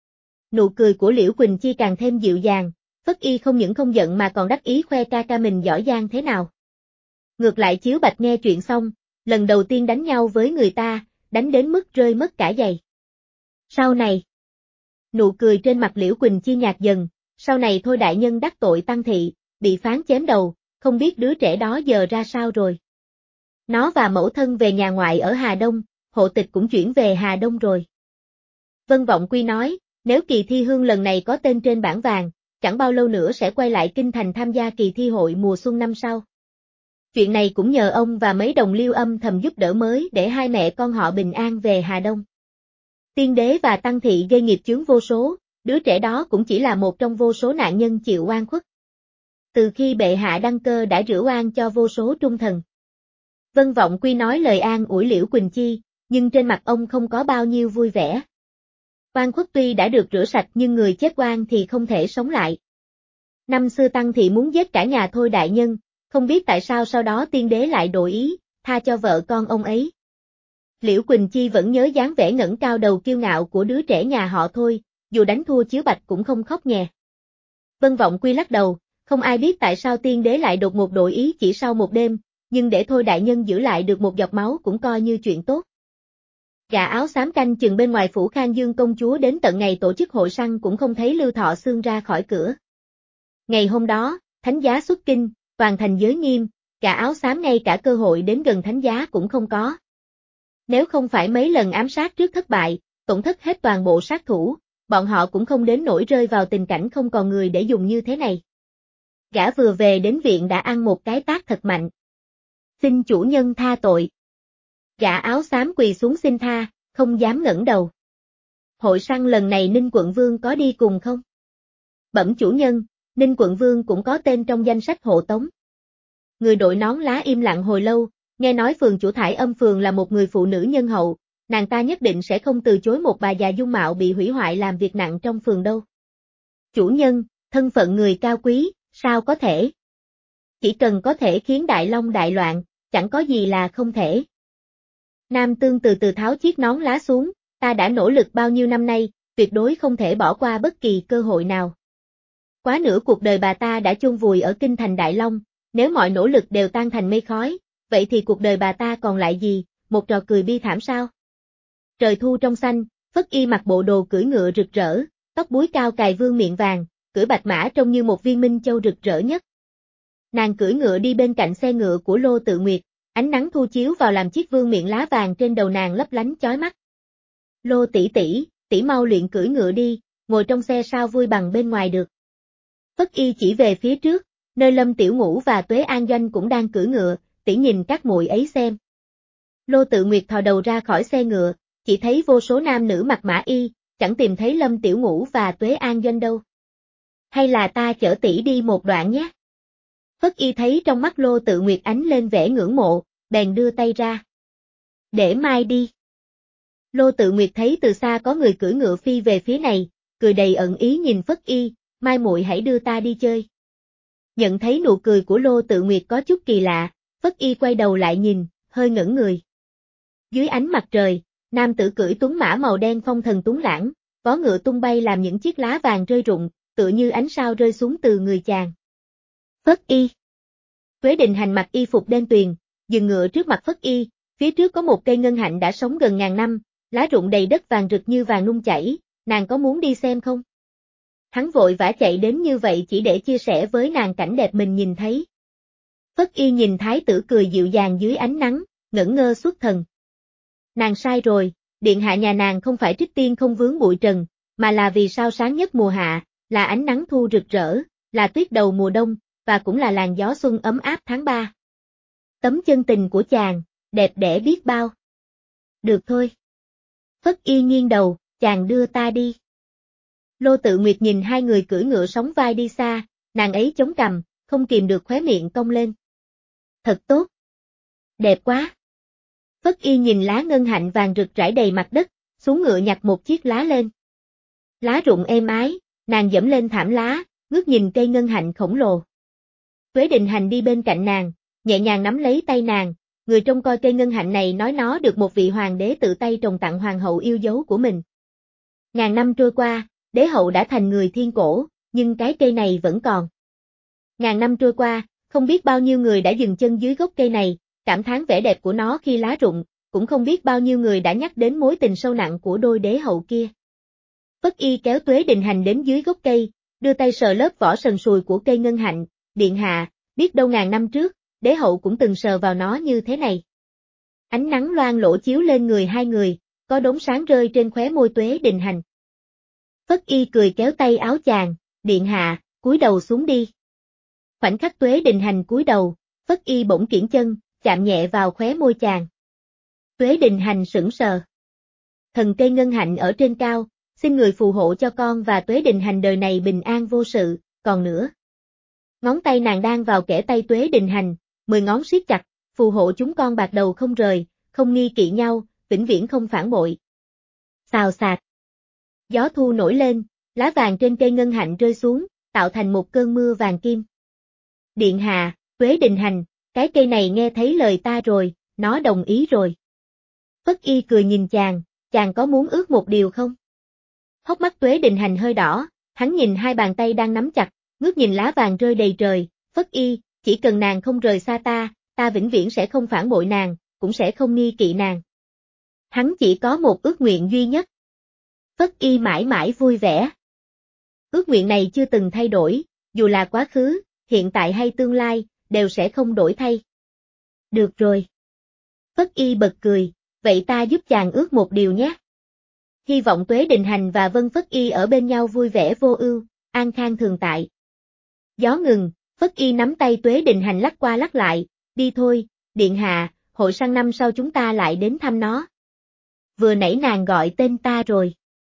Nụ cười của Liễu Quỳnh Chi càng thêm dịu dàng, Phất Y không những không giận mà còn đắc ý khoe ca ca mình giỏi giang thế nào. Ngược lại Chiếu Bạch nghe chuyện xong, lần đầu tiên đánh nhau với người ta, đánh đến mức rơi mất cả giày. Sau này, nụ cười trên mặt Liễu Quỳnh Chi nhạt dần, sau này Thôi đại nhân đắc tội Tăng Thị, bị phán chém đầu, không biết đứa trẻ đó giờ ra sao rồi. Nó và mẫu thân về nhà ngoại ở Hà Đông, hộ tịch cũng chuyển về Hà Đông rồi. Vân Vọng Quy nói, nếu kỳ thi hương lần này có tên trên bảng vàng, chẳng bao lâu nữa sẽ quay lại Kinh Thành tham gia kỳ thi hội mùa xuân năm sau. Chuyện này cũng nhờ ông và mấy đồng liêu âm thầm giúp đỡ mới để hai mẹ con họ bình an về Hà Đông. Tiên đế và Tăng Thị gây nghiệp chướng vô số, đứa trẻ đó cũng chỉ là một trong vô số nạn nhân chịu oan khuất. Từ khi bệ hạ đăng cơ đã rửa oan cho vô số trung thần. Vân Vọng Quy nói lời an ủi Liễu Quỳnh Chi, nhưng trên mặt ông không có bao nhiêu vui vẻ. Oan khuất tuy đã được rửa sạch nhưng người chết oan thì không thể sống lại. Năm xưa Tăng Thị muốn giết cả nhà Thôi đại nhân, không biết tại sao sau đó tiên đế lại đổi ý, tha cho vợ con ông ấy. Liễu Quỳnh Chi vẫn nhớ dáng vẻ ngẩng cao đầu kiêu ngạo của đứa trẻ nhà họ Thôi, dù đánh thua Chiếu Bạch cũng không khóc nhè. Vân Vọng Quy lắc đầu, không ai biết tại sao tiên đế lại đột ngột đổi ý chỉ sau một đêm, nhưng để Thôi đại nhân giữ lại được một giọt máu cũng coi như chuyện tốt. Gã áo xám canh chừng bên ngoài phủ Khang Dương công chúa đến tận ngày tổ chức hội săn cũng không thấy Lưu Thọ Xương ra khỏi cửa. Ngày hôm đó, thánh giá xuất kinh, toàn thành giới nghiêm, gã áo xám ngay cả cơ hội đến gần thánh giá cũng không có. Nếu không phải mấy lần ám sát trước thất bại, tổn thất hết toàn bộ sát thủ, bọn họ cũng không đến nỗi rơi vào tình cảnh không còn người để dùng như thế này. Gã vừa về đến viện đã ăn một cái tát thật mạnh. Xin chủ nhân tha tội. Gã áo xám quỳ xuống xin tha, không dám ngẩng đầu. Hội săn lần này Ninh Quận Vương có đi cùng không? Bẩm chủ nhân, Ninh Quận Vương cũng có tên trong danh sách hộ tống. Người đội nón lá im lặng hồi lâu, nghe nói phường chủ Thải Âm phường là một người phụ nữ nhân hậu, nàng ta nhất định sẽ không từ chối một bà già dung mạo bị hủy hoại làm việc nặng trong phường đâu. Chủ nhân, thân phận người cao quý, sao có thể? Chỉ cần có thể khiến Đại Long đại loạn, chẳng có gì là không thể. Nam Tương từ từ tháo chiếc nón lá xuống, ta đã nỗ lực bao nhiêu năm nay, tuyệt đối không thể bỏ qua bất kỳ cơ hội nào. Quá nửa cuộc đời bà ta đã chôn vùi ở kinh thành Đại Long, nếu mọi nỗ lực đều tan thành mây khói, vậy thì cuộc đời bà ta còn lại gì, một trò cười bi thảm sao? Trời thu trong xanh, Phất Y mặc bộ đồ cưỡi ngựa rực rỡ, tóc búi cao cài vương miện vàng, cưỡi bạch mã trông như một viên minh châu rực rỡ nhất. Nàng cưỡi ngựa đi bên cạnh xe ngựa của Lô Tự Nguyệt, ánh nắng thu chiếu vào làm chiếc vương miện lá vàng trên đầu nàng lấp lánh chói mắt. Lô tỷ tỷ, tỷ mau luyện cưỡi ngựa đi, ngồi trong xe sao vui bằng bên ngoài được. Phất Y chỉ về phía trước, nơi Lâm Tiểu Ngũ và Tuế An Doanh cũng đang cưỡi ngựa, tỷ nhìn các muội ấy xem. Lô Tự Nguyệt thò đầu ra khỏi xe ngựa, chỉ thấy vô số nam nữ mặc mã y, chẳng tìm thấy Lâm Tiểu Ngũ và Tuế An Doanh đâu. Hay là ta chở tỷ đi một đoạn nhé. Phất Y thấy trong mắt Lô Tự Nguyệt ánh lên vẻ ngưỡng mộ, bèn đưa tay ra. Để mai đi. Lô Tự Nguyệt thấy từ xa có người cưỡi ngựa phi về phía này, cười đầy ẩn ý nhìn Phất Y, mai muội hãy đưa ta đi chơi. Nhận thấy nụ cười của Lô Tự Nguyệt có chút kỳ lạ, Phất Y quay đầu lại nhìn, hơi ngẩn người. Dưới ánh mặt trời, nam tử cưỡi tuấn mã màu đen phong thần tuấn lãng, vó ngựa tung bay làm những chiếc lá vàng rơi rụng, tựa như ánh sao rơi xuống từ người chàng. Phất Y. Tuế Định Hành mặc y phục đen tuyền, dừng ngựa trước mặt Phất Y, phía trước có một cây ngân hạnh đã sống gần ngàn năm, lá rụng đầy đất vàng rực như vàng nung chảy, nàng có muốn đi xem không? Hắn vội vã chạy đến như vậy chỉ để chia sẻ với nàng cảnh đẹp mình nhìn thấy. Phất Y nhìn thái tử cười dịu dàng dưới ánh nắng, ngẩn ngơ xuất thần. Nàng sai rồi, điện hạ nhà nàng không phải trích tiên không vướng bụi trần, mà là vì sao sáng nhất mùa hạ, là ánh nắng thu rực rỡ, là tuyết đầu mùa đông, và cũng là làn gió xuân ấm áp tháng ba. Tấm chân tình của chàng, đẹp đẽ biết bao. Được thôi. Phất Y nghiêng đầu, chàng đưa ta đi. Lô Tự Nguyệt nhìn hai người cưỡi ngựa sóng vai đi xa, nàng ấy chống cằm, không kìm được khóe miệng cong lên. Thật tốt. Đẹp quá. Phất Y nhìn lá ngân hạnh vàng rực rải đầy mặt đất, xuống ngựa nhặt một chiếc lá lên. Lá rụng êm ái, nàng dẫm lên thảm lá, ngước nhìn cây ngân hạnh khổng lồ. Tuế Định Hành đi bên cạnh nàng, nhẹ nhàng nắm lấy tay nàng, người trông coi cây ngân hạnh này nói nó được một vị hoàng đế tự tay trồng tặng hoàng hậu yêu dấu của mình. Ngàn năm trôi qua, đế hậu đã thành người thiên cổ, nhưng cái cây này vẫn còn. Ngàn năm trôi qua, không biết bao nhiêu người đã dừng chân dưới gốc cây này, cảm thán vẻ đẹp của nó khi lá rụng, cũng không biết bao nhiêu người đã nhắc đến mối tình sâu nặng của đôi đế hậu kia. Phất Y kéo Tuế Định Hành đến dưới gốc cây, đưa tay sờ lớp vỏ sần sùi của cây ngân hạnh, điện hạ, biết đâu ngàn năm trước, đế hậu cũng từng sờ vào nó như thế này. Ánh nắng loang lổ chiếu lên người hai người, có đốm sáng rơi trên khóe môi Tuế Định Hành. Phất Y cười kéo tay áo chàng, điện hạ, cúi đầu xuống đi. Khoảnh khắc Tuế Định Hành cúi đầu, Phất Y bỗng kiễng chân, chạm nhẹ vào khóe môi chàng. Tuế Định Hành sững sờ. Thần cây ngân hạnh ở trên cao, xin người phù hộ cho con và Tuế Định Hành đời này bình an vô sự, còn nữa. Ngón tay nàng đang vào kẽ tay Tuế Định Hành, mười ngón siết chặt, phù hộ chúng con bạc đầu không rời, không nghi kỵ nhau, vĩnh viễn không phản bội. Xào xạc. Gió thu nổi lên, lá vàng trên cây ngân hạnh rơi xuống, tạo thành một cơn mưa vàng kim. Điện hạ, Tuế Định Hành, cái cây này nghe thấy lời ta rồi, nó đồng ý rồi. Phất Y cười nhìn chàng, chàng có muốn ước một điều không? Hốc mắt Tuế Định Hành hơi đỏ, hắn nhìn hai bàn tay đang nắm chặt, ngước nhìn lá vàng rơi đầy trời, Phất Y, chỉ cần nàng không rời xa ta, ta vĩnh viễn sẽ không phản bội nàng, cũng sẽ không nghi kỵ nàng. Hắn chỉ có một ước nguyện duy nhất. Phất Y mãi mãi vui vẻ. Ước nguyện này chưa từng thay đổi, dù là quá khứ, hiện tại hay tương lai, đều sẽ không đổi thay. Được rồi. Phất Y bật cười, vậy ta giúp chàng ước một điều nhé. Hy vọng Tuế Định Hành và Vân Phất Y ở bên nhau vui vẻ vô ưu, an khang thường tại. Gió ngừng, Phất Y nắm tay Tuế Định Hành lắc qua lắc lại, đi thôi, điện hạ, hội sang năm sau chúng ta lại đến thăm nó. Vừa nãy nàng gọi tên ta rồi.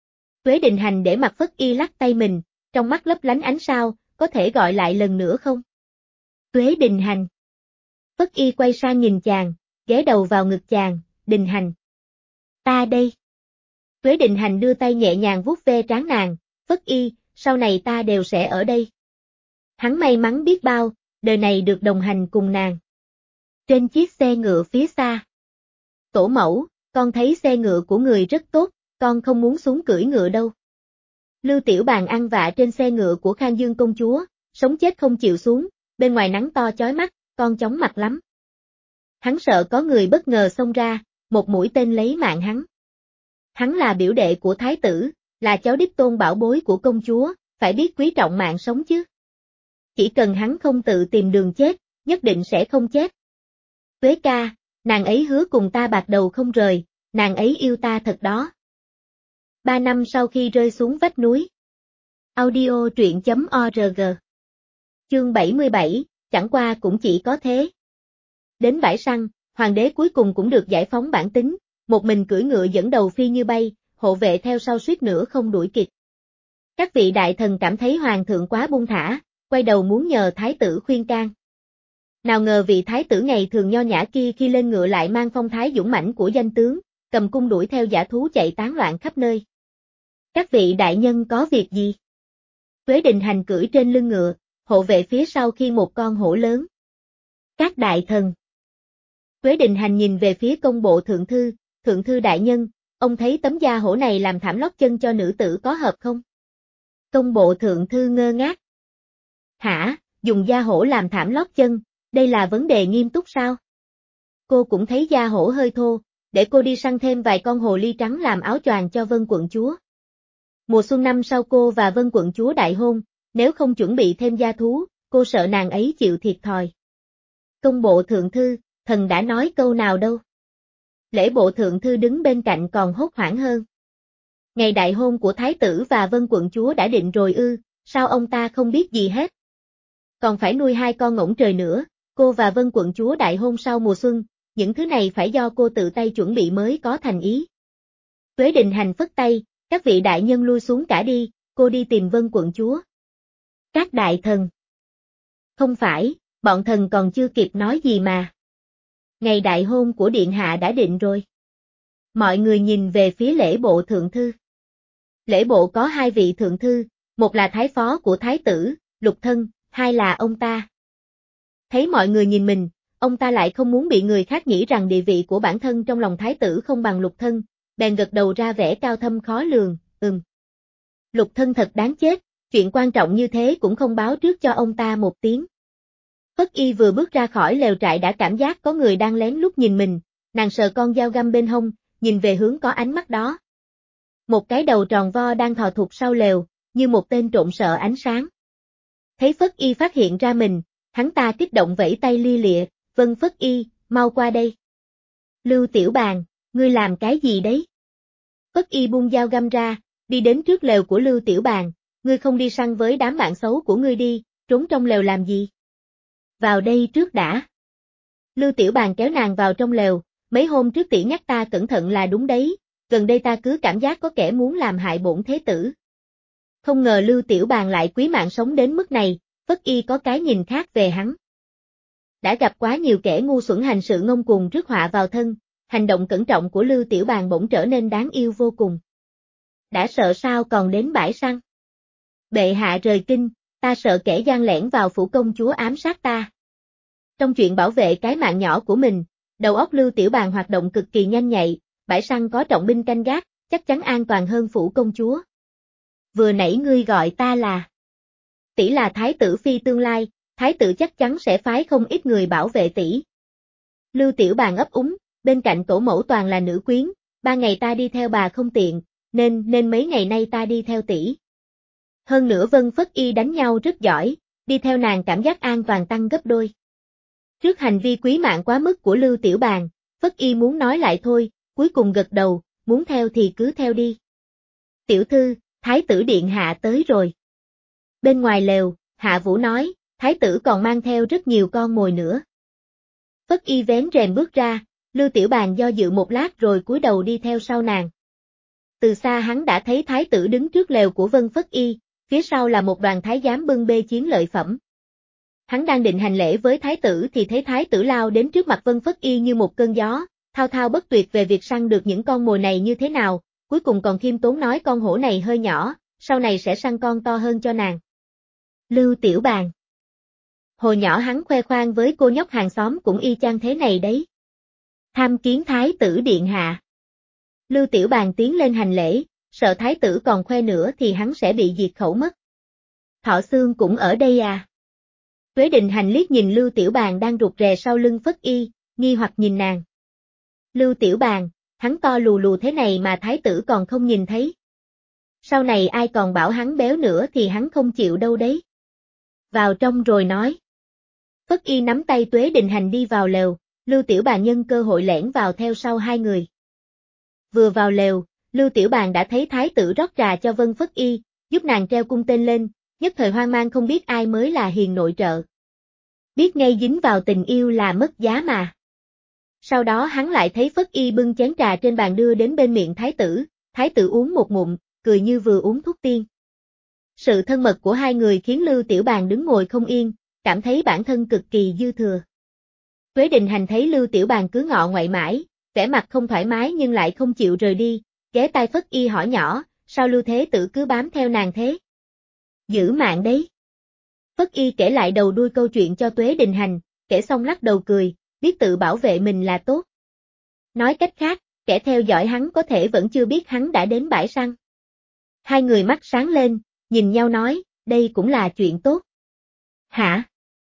Tuế Định Hành để mặc Phất Y lắc tay mình, trong mắt lấp lánh ánh sao, có thể gọi lại lần nữa không? Tuế Định Hành. Phất Y quay sang nhìn chàng, ghé đầu vào ngực chàng, Định Hành. Ta đây. Tuế Định Hành đưa tay nhẹ nhàng vuốt ve trán nàng, Phất Y, sau này ta đều sẽ ở đây. Hắn may mắn biết bao, đời này được đồng hành cùng nàng. Trên chiếc xe ngựa phía xa. Tổ mẫu, con thấy xe ngựa của người rất tốt, con không muốn xuống cưỡi ngựa đâu. Lưu Tiểu Bàn ăn vạ trên xe ngựa của Khang Dương công chúa, sống chết không chịu xuống, bên ngoài nắng to chói mắt, con chóng mặt lắm. Hắn sợ có người bất ngờ xông ra, một mũi tên lấy mạng hắn. Hắn là biểu đệ của thái tử, là cháu đích tôn bảo bối của công chúa, phải biết quý trọng mạng sống chứ. Chỉ cần hắn không tự tìm đường chết, nhất định sẽ không chết. Tuế ca, nàng ấy hứa cùng ta bạc đầu không rời, nàng ấy yêu ta thật đó. Ba năm sau khi rơi xuống vách núi. Audio truyện chấm org. Chương bảy mươi bảy, chẳng qua cũng chỉ có thế. Đến bãi săn, hoàng đế cuối cùng cũng được giải phóng bản tính, một mình cưỡi ngựa dẫn đầu phi như bay, hộ vệ theo sau suýt nữa không đuổi kịp. Các vị đại thần cảm thấy hoàng thượng quá buông thả, quay đầu muốn nhờ thái tử khuyên can. Nào ngờ vị thái tử ngày thường nho nhã kia khi lên ngựa lại mang phong thái dũng mãnh của danh tướng, cầm cung đuổi theo dã thú chạy tán loạn khắp nơi. Các vị đại nhân có việc gì? Tuế Đình Hành cưỡi trên lưng ngựa, hộ vệ phía sau khi một con hổ lớn. Các đại thần. Tuế Đình Hành nhìn về phía công bộ thượng thư, thượng thư đại nhân, ông thấy tấm da hổ này làm thảm lót chân cho nữ tử có hợp không? Công bộ thượng thư ngơ ngác. Hả, dùng da hổ làm thảm lót chân, đây là vấn đề nghiêm túc sao? Cô cũng thấy da hổ hơi thô, để cô đi săn thêm vài con hồ ly trắng làm áo choàng cho Vân quận chúa. Mùa xuân năm sau cô và Vân quận chúa đại hôn, nếu không chuẩn bị thêm gia thú, cô sợ nàng ấy chịu thiệt thòi. Công bộ thượng thư, thần đã nói câu nào đâu. Lễ bộ thượng thư đứng bên cạnh còn hốt hoảng hơn. Ngày đại hôn của thái tử và Vân quận chúa đã định rồi ư, sao ông ta không biết gì hết? Còn phải nuôi hai con ngỗng trời nữa, cô và Vân quận chúa đại hôn sau mùa xuân, những thứ này phải do cô tự tay chuẩn bị mới có thành ý. Tuế Đình Hành phất tay, các vị đại nhân lui xuống cả đi, cô đi tìm Vân quận chúa. Các đại thần. Không phải, bọn thần còn chưa kịp nói gì mà. Ngày đại hôn của điện hạ đã định rồi. Mọi người nhìn về phía lễ bộ thượng thư. Lễ bộ có hai vị thượng thư, một là thái phó của thái tử, Lục Thân, hai là ông ta. Thấy mọi người nhìn mình, ông ta lại không muốn bị người khác nghĩ rằng địa vị của bản thân trong lòng thái tử không bằng Lục Thân, bèn gật đầu ra vẻ cao thâm khó lường, ừm. Lục Thân thật đáng chết, chuyện quan trọng như thế cũng không báo trước cho ông ta một tiếng. Phất Y vừa bước ra khỏi lều trại đã cảm giác có người đang lén lút nhìn mình, nàng sờ con dao găm bên hông, nhìn về hướng có ánh mắt đó. Một cái đầu tròn vo đang thò thụt sau lều, như một tên trộm sợ ánh sáng. Thấy Phất Y phát hiện ra mình, hắn ta kích động vẫy tay lia lịa, vâng Phất Y, mau qua đây. Lưu Tiểu Bàn, ngươi làm cái gì đấy? Phất Y buông dao găm ra, đi đến trước lều của Lưu Tiểu Bàn, ngươi không đi săn với đám bạn xấu của ngươi đi, trốn trong lều làm gì? Vào đây trước đã. Lưu Tiểu Bàn kéo nàng vào trong lều, mấy hôm trước tỷ nhắc ta cẩn thận là đúng đấy, gần đây ta cứ cảm giác có kẻ muốn làm hại bổn thế tử. Không ngờ Lưu Tiểu Bàn lại quý mạng sống đến mức này, Phất Y có cái nhìn khác về hắn. Đã gặp quá nhiều kẻ ngu xuẩn hành sự ngông cuồng rước họa vào thân, hành động cẩn trọng của Lưu Tiểu Bàn bỗng trở nên đáng yêu vô cùng. Đã sợ sao còn đến bãi săn. Bệ hạ rời kinh, ta sợ kẻ gian lẻn vào phủ công chúa ám sát ta. Trong chuyện bảo vệ cái mạng nhỏ của mình, đầu óc Lưu Tiểu Bàn hoạt động cực kỳ nhanh nhạy, bãi săn có trọng binh canh gác, chắc chắn an toàn hơn phủ công chúa. Vừa nãy ngươi gọi ta là... Tỷ là thái tử phi tương lai, thái tử chắc chắn sẽ phái không ít người bảo vệ tỷ. Lưu Tiểu Bàn ấp úng, bên cạnh tổ mẫu toàn là nữ quyến, ba ngày ta đi theo bà không tiện, nên nên mấy ngày nay ta đi theo tỷ. Hơn nữa Vân Phất Y đánh nhau rất giỏi, đi theo nàng cảm giác an toàn tăng gấp đôi. Trước hành vi quý mạng quá mức của Lưu Tiểu Bàn, Phất Y muốn nói lại thôi, cuối cùng gật đầu, muốn theo thì cứ theo đi. Tiểu thư, thái tử điện hạ tới rồi. Bên ngoài lều, Hạ Vũ nói, thái tử còn mang theo rất nhiều con mồi nữa. Phất Y vén rèm bước ra, Lưu Tiểu Bàn do dự một lát rồi cúi đầu đi theo sau nàng. Từ xa hắn đã thấy thái tử đứng trước lều của Vân Phất Y, phía sau là một đoàn thái giám bưng bê chiến lợi phẩm. Hắn đang định hành lễ với thái tử thì thấy thái tử lao đến trước mặt Vân Phất Y như một cơn gió, thao thao bất tuyệt về việc săn được những con mồi này như thế nào, cuối cùng còn khiêm tốn nói con hổ này hơi nhỏ, sau này sẽ săn con to hơn cho nàng. Lưu Tiểu Bàn. Hồi nhỏ hắn khoe khoang với cô nhóc hàng xóm cũng y chang thế này đấy. Tham kiến thái tử điện hạ. Lưu Tiểu Bàn tiến lên hành lễ, sợ thái tử còn khoe nữa thì hắn sẽ bị diệt khẩu mất. Thọ Xương cũng ở đây à? Tuế Định Hành liếc nhìn Lưu Tiểu Bàn đang rụt rè sau lưng Phất Y, nghi hoặc nhìn nàng. Lưu Tiểu Bàn, hắn to lù lù thế này mà thái tử còn không nhìn thấy. Sau này ai còn bảo hắn béo nữa thì hắn không chịu đâu đấy. Vào trong rồi nói. Phất Y nắm tay Tuế Định Hành đi vào lều, Lưu Tiểu Bàn nhân cơ hội lẻn vào theo sau hai người. Vừa vào lều, Lưu Tiểu Bàn đã thấy thái tử rót trà cho Vân Phất Y, giúp nàng treo cung tên lên, nhất thời hoang mang không biết ai mới là hiền nội trợ. Biết ngay dính vào tình yêu là mất giá mà. Sau đó hắn lại thấy Phất Y bưng chén trà trên bàn đưa đến bên miệng thái tử, thái tử uống một ngụm, cười như vừa uống thuốc tiên. Sự thân mật của hai người khiến Lưu Tiểu Bàn đứng ngồi không yên, cảm thấy bản thân cực kỳ dư thừa. Tuế Định Hành thấy Lưu Tiểu Bàn cứ ngọ ngoại mãi, vẻ mặt không thoải mái nhưng lại không chịu rời đi, ghé tai Phất Y hỏi nhỏ, sao Lưu Thế Tử cứ bám theo nàng thế? Giữ mạng đấy. Phất Y kể lại đầu đuôi câu chuyện cho Tuế Định Hành, kể xong lắc đầu cười, biết tự bảo vệ mình là tốt. Nói cách khác, kẻ theo dõi hắn có thể vẫn chưa biết hắn đã đến bãi săn. Hai người mắt sáng lên, nhìn nhau nói, đây cũng là chuyện tốt. Hả?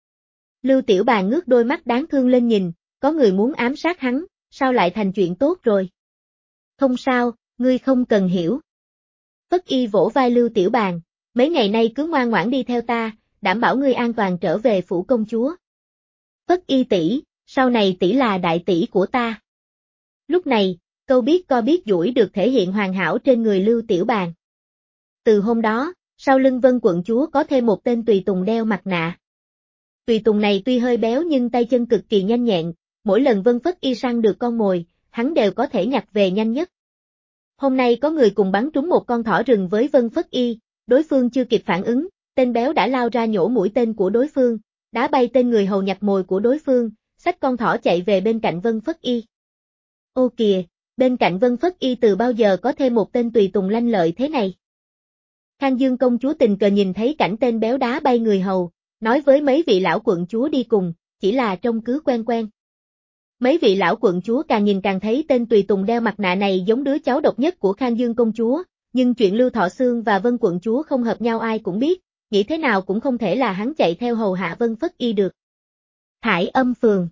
Lưu Tiểu Bàn ngước đôi mắt đáng thương lên nhìn, có người muốn ám sát hắn, sao lại thành chuyện tốt rồi? Không sao, ngươi không cần hiểu. Phất Y vỗ vai Lưu Tiểu Bàn, mấy ngày nay cứ ngoan ngoãn đi theo ta, đảm bảo ngươi an toàn trở về phủ công chúa. Phất Y tỷ, sau này tỷ là đại tỷ của ta. Lúc này, câu biết co biết duỗi được thể hiện hoàn hảo trên người Lưu Tiểu Bàn. Từ hôm đó, sau lưng Vân quận chúa có thêm một tên tùy tùng đeo mặt nạ. Tùy tùng này tuy hơi béo nhưng tay chân cực kỳ nhanh nhẹn, mỗi lần Vân Phất Y săn được con mồi, hắn đều có thể nhặt về nhanh nhất. Hôm nay có người cùng bắn trúng một con thỏ rừng với Vân Phất Y, đối phương chưa kịp phản ứng, tên béo đã lao ra nhổ mũi tên của đối phương, đá bay tên người hầu nhặt mồi của đối phương, xách con thỏ chạy về bên cạnh Vân Phất Y. Ô kìa, bên cạnh Vân Phất Y từ bao giờ có thêm một tên tùy tùng lanh lợi thế này? Khang Dương công chúa tình cờ nhìn thấy cảnh tên béo đá bay người hầu, nói với mấy vị lão quận chúa đi cùng, chỉ là trông cứ quen quen. Mấy vị lão quận chúa càng nhìn càng thấy tên tùy tùng đeo mặt nạ này giống đứa cháu độc nhất của Khang Dương công chúa, nhưng chuyện Lưu Thọ Xương và Vân quận chúa không hợp nhau ai cũng biết, nghĩ thế nào cũng không thể là hắn chạy theo hầu hạ Vân Phất Y được. Thải Âm phường.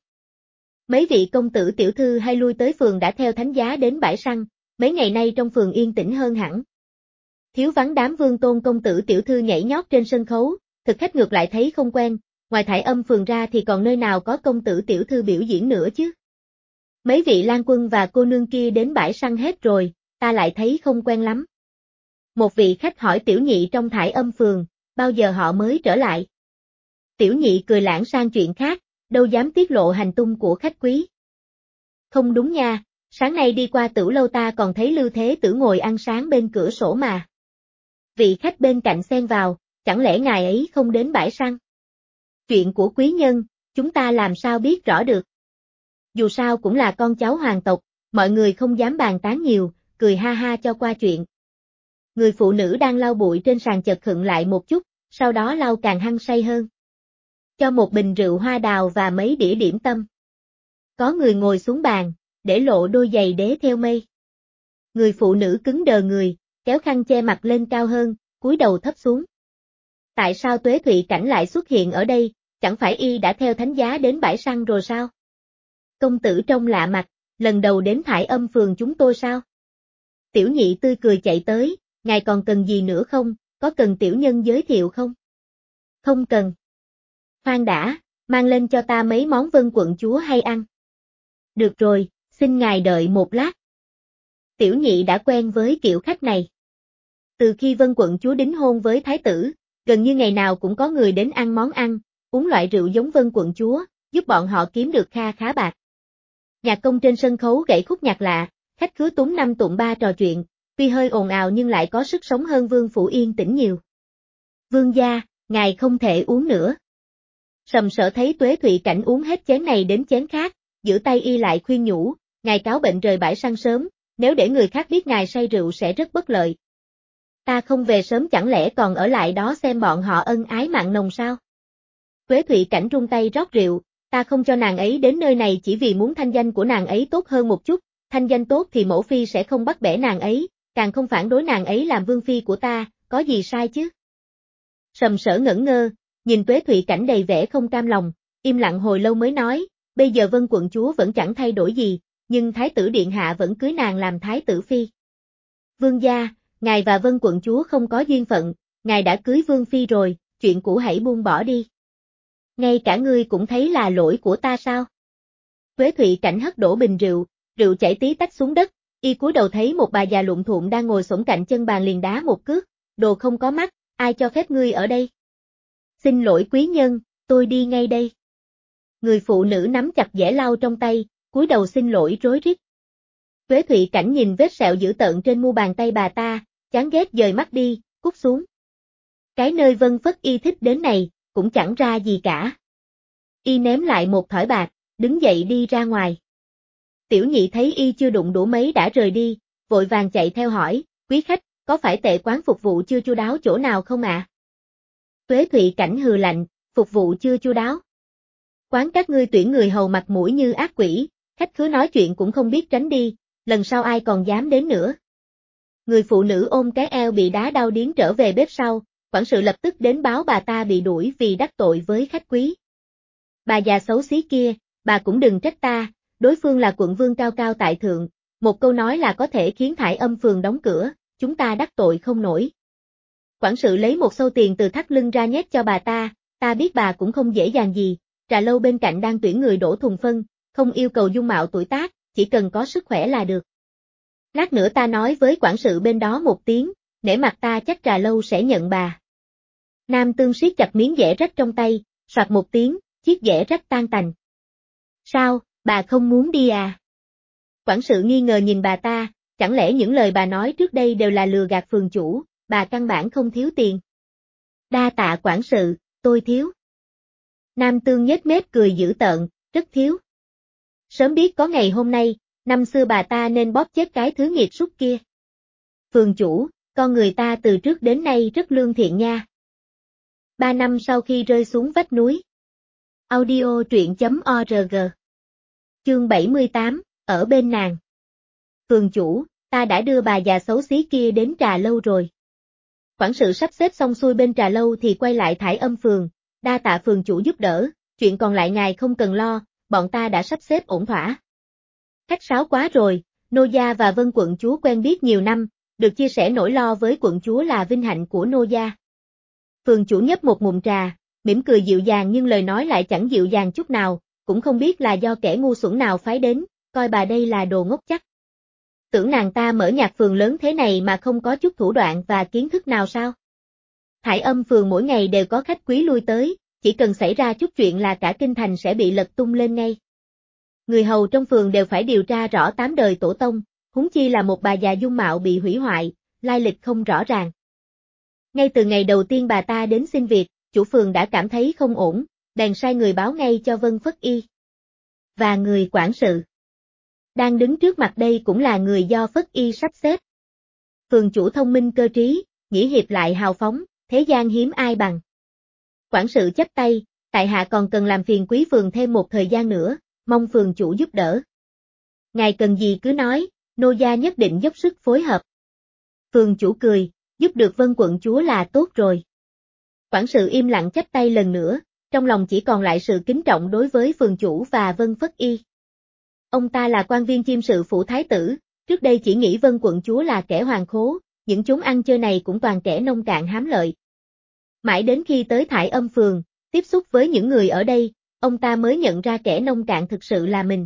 Mấy vị công tử tiểu thư hay lui tới phường đã theo thánh giá đến bãi săn, mấy ngày nay trong phường yên tĩnh hơn hẳn. Thiếu vắng đám Vương Tôn công tử tiểu thư nhảy nhót trên sân khấu, thực khách ngược lại thấy không quen, ngoài Thải Âm phường ra thì còn nơi nào có công tử tiểu thư biểu diễn nữa chứ. Mấy vị lang quân và cô nương kia đến bãi săn hết rồi, ta lại thấy không quen lắm. Một vị khách hỏi Tiểu Nhị trong Thải Âm phường, bao giờ họ mới trở lại. Tiểu Nhị cười lãng sang chuyện khác, đâu dám tiết lộ hành tung của khách quý. Không đúng nha, sáng nay đi qua Tửu lâu ta còn thấy Lưu Thế Tử ngồi ăn sáng bên cửa sổ mà. Vị khách bên cạnh xen vào, chẳng lẽ ngài ấy không đến bãi săn? Chuyện của quý nhân, chúng ta làm sao biết rõ được. Dù sao cũng là con cháu hoàng tộc, mọi người không dám bàn tán nhiều, cười ha ha cho qua chuyện. Người phụ nữ đang lau bụi trên sàn chợt khựng lại một chút, sau đó lau càng hăng say hơn. Cho một bình rượu hoa đào và mấy đĩa điểm tâm. Có người ngồi xuống bàn, để lộ đôi giày đế theo mây. Người phụ nữ cứng đờ người, kéo khăn che mặt lên cao hơn, cúi đầu thấp xuống. Tại sao Tuế Thụy Cảnh lại xuất hiện ở đây, chẳng phải y đã theo thánh giá đến bãi săn rồi sao? Công tử trông lạ mặt, lần đầu đến Thải Âm phường chúng tôi sao? Tiểu Nhị tươi cười chạy tới, ngài còn cần gì nữa không, có cần tiểu nhân giới thiệu không? Không cần. Khoan đã, mang lên cho ta mấy món Vân quận chúa hay ăn. Được rồi, xin ngài đợi một lát. Tiểu Nhị đã quen với kiểu khách này. Từ khi Vân quận chúa đính hôn với thái tử, gần như ngày nào cũng có người đến ăn món ăn, uống loại rượu giống Vân quận chúa, giúp bọn họ kiếm được kha khá bạc. Nhạc công trên sân khấu gảy khúc nhạc lạ, khách khứa túm năm tụm ba trò chuyện, tuy hơi ồn ào nhưng lại có sức sống hơn Vương phủ yên tĩnh nhiều. Vương gia, ngài không thể uống nữa. Sầm Sở thấy Tuế Thụy Cảnh uống hết chén này đến chén khác, giữ tay y lại khuyên nhủ, ngài cáo bệnh rời bãi săn sớm, nếu để người khác biết ngài say rượu sẽ rất bất lợi. Ta không về sớm chẳng lẽ còn ở lại đó xem bọn họ ân ái mặn nồng sao? Tuế Thụy Cảnh rung tay rót rượu, Ta không cho nàng ấy đến nơi này chỉ vì muốn thanh danh của nàng ấy tốt hơn một chút, thanh danh tốt thì mẫu phi sẽ không bắt bẻ nàng ấy, càng không phản đối nàng ấy làm vương phi của ta, có gì sai chứ? Sầm Sở ngẩn ngơ, nhìn Tuế Thụy Cảnh đầy vẻ không cam lòng, im lặng hồi lâu mới nói, bây giờ Vân quận chúa vẫn chẳng thay đổi gì, nhưng Thái tử Điện Hạ vẫn cưới nàng làm Thái tử Phi. Vương gia, ngài và Vân quận chúa không có duyên phận, ngài đã cưới Vương Phi rồi, chuyện cũ hãy buông bỏ đi. Ngay cả ngươi cũng thấy là lỗi của ta sao? Tuế Thụy Cảnh hất đổ bình rượu, rượu chảy tí tách xuống đất, y cúi đầu thấy một bà già lụm thụm đang ngồi xổm cạnh chân bàn liền đá một cước, đồ không có mắt, ai cho phép ngươi ở đây? Xin lỗi quý nhân, tôi đi ngay đây. Người phụ nữ nắm chặt dẻ lau trong tay, cúi đầu xin lỗi rối rít. Tuế Thụy Cảnh nhìn vết sẹo dữ tợn trên mu bàn tay bà ta, chán ghét dời mắt đi, cút xuống. Cái nơi Vân Phất Y thích đến này, cũng chẳng ra gì cả. Y ném lại một thỏi bạc, đứng dậy đi ra ngoài. Tiểu nhị thấy y chưa đụng đủ mấy đã rời đi, vội vàng chạy theo hỏi, quý khách, có phải tệ quán phục vụ chưa chu đáo chỗ nào không ạ? À? Tuế Thụy Cảnh hừ lạnh, phục vụ chưa chu đáo. Quán các ngươi tuyển người hầu mặt mũi như ác quỷ, khách khứa nói chuyện cũng không biết tránh đi, lần sau ai còn dám đến nữa. Người phụ nữ ôm cái eo bị đá đau điếng trở về bếp sau, quản sự lập tức đến báo bà ta bị đuổi vì đắc tội với khách quý. Bà già xấu xí kia, bà cũng đừng trách ta, đối phương là quận vương cao cao tại thượng, một câu nói là có thể khiến Thải Âm phường đóng cửa, chúng ta đắc tội không nổi. Quản sự lấy một xâu tiền từ thắt lưng ra nhét cho bà ta, ta biết bà cũng không dễ dàng gì, trà lâu bên cạnh đang tuyển người đổ thùng phân, không yêu cầu dung mạo tuổi tác, chỉ cần có sức khỏe là được. Lát nữa ta nói với quản sự bên đó một tiếng, nể mặt ta chắc trà lâu sẽ nhận bà. Nam Tương siết chặt miếng dẻ rách trong tay, soạt một tiếng, chiếc dẻ rách tan tành. Sao, bà không muốn đi à? Quản sự nghi ngờ nhìn bà ta, chẳng lẽ những lời bà nói trước đây đều là lừa gạt phường chủ, bà căn bản không thiếu tiền. Đa tạ quản sự, tôi thiếu. Nam Tương nhếch mép cười dữ tợn, rất thiếu. Sớm biết có ngày hôm nay, năm xưa bà ta nên bóp chết cái thứ nghiệt súc kia. Phường chủ, con người ta từ trước đến nay rất lương thiện nha. Ba năm sau khi rơi xuống vách núi. Audio truyện chấm org. Chương bảy mươi tám, ở bên nàng. Phường chủ, ta đã đưa bà già xấu xí kia đến trà lâu rồi. Quản sự sắp xếp xong xuôi bên trà lâu thì quay lại Thải Âm phường, đa tạ phường chủ giúp đỡ, chuyện còn lại ngài không cần lo, bọn ta đã sắp xếp ổn thỏa. Khách sáo quá rồi, nô gia và Vân quận chúa quen biết nhiều năm, được chia sẻ nỗi lo với quận chúa là vinh hạnh của nô gia. Phường chủ nhấp một ngụm trà, mỉm cười dịu dàng nhưng lời nói lại chẳng dịu dàng chút nào, cũng không biết là do kẻ ngu xuẩn nào phái đến, coi bà đây là đồ ngốc chắc. Tưởng nàng ta mở nhạc phường lớn thế này mà không có chút thủ đoạn và kiến thức nào sao? Thải Âm phường mỗi ngày đều có khách quý lui tới, chỉ cần xảy ra chút chuyện là cả kinh thành sẽ bị lật tung lên ngay. Người hầu trong phường đều phải điều tra rõ tám đời tổ tông, huống chi là một bà già dung mạo bị hủy hoại, lai lịch không rõ ràng. Ngay từ ngày đầu tiên bà ta đến xin việc, chủ phường đã cảm thấy không ổn, bèn sai người báo ngay cho Vân Phất Y. Và người quản sự. Đang đứng trước mặt đây cũng là người do Phất Y sắp xếp. Phường chủ thông minh cơ trí, nghĩa hiệp lại hào phóng, thế gian hiếm ai bằng. Quản sự chắp tay, tại hạ còn cần làm phiền quý phường thêm một thời gian nữa, mong phường chủ giúp đỡ. Ngài cần gì cứ nói, nô gia nhất định dốc sức phối hợp. Phường chủ cười, giúp được Vân quận chúa là tốt rồi. Quản sự im lặng chắp tay lần nữa, trong lòng chỉ còn lại sự kính trọng đối với phường chủ và Vân Phất Y. Ông ta là quan viên chiêm sự phủ thái tử, trước đây chỉ nghĩ Vân quận chúa là kẻ hoàng khố, những chốn ăn chơi này cũng toàn kẻ nông cạn hám lợi. Mãi đến khi tới Thải Âm phường, tiếp xúc với những người ở đây, ông ta mới nhận ra kẻ nông cạn thực sự là mình.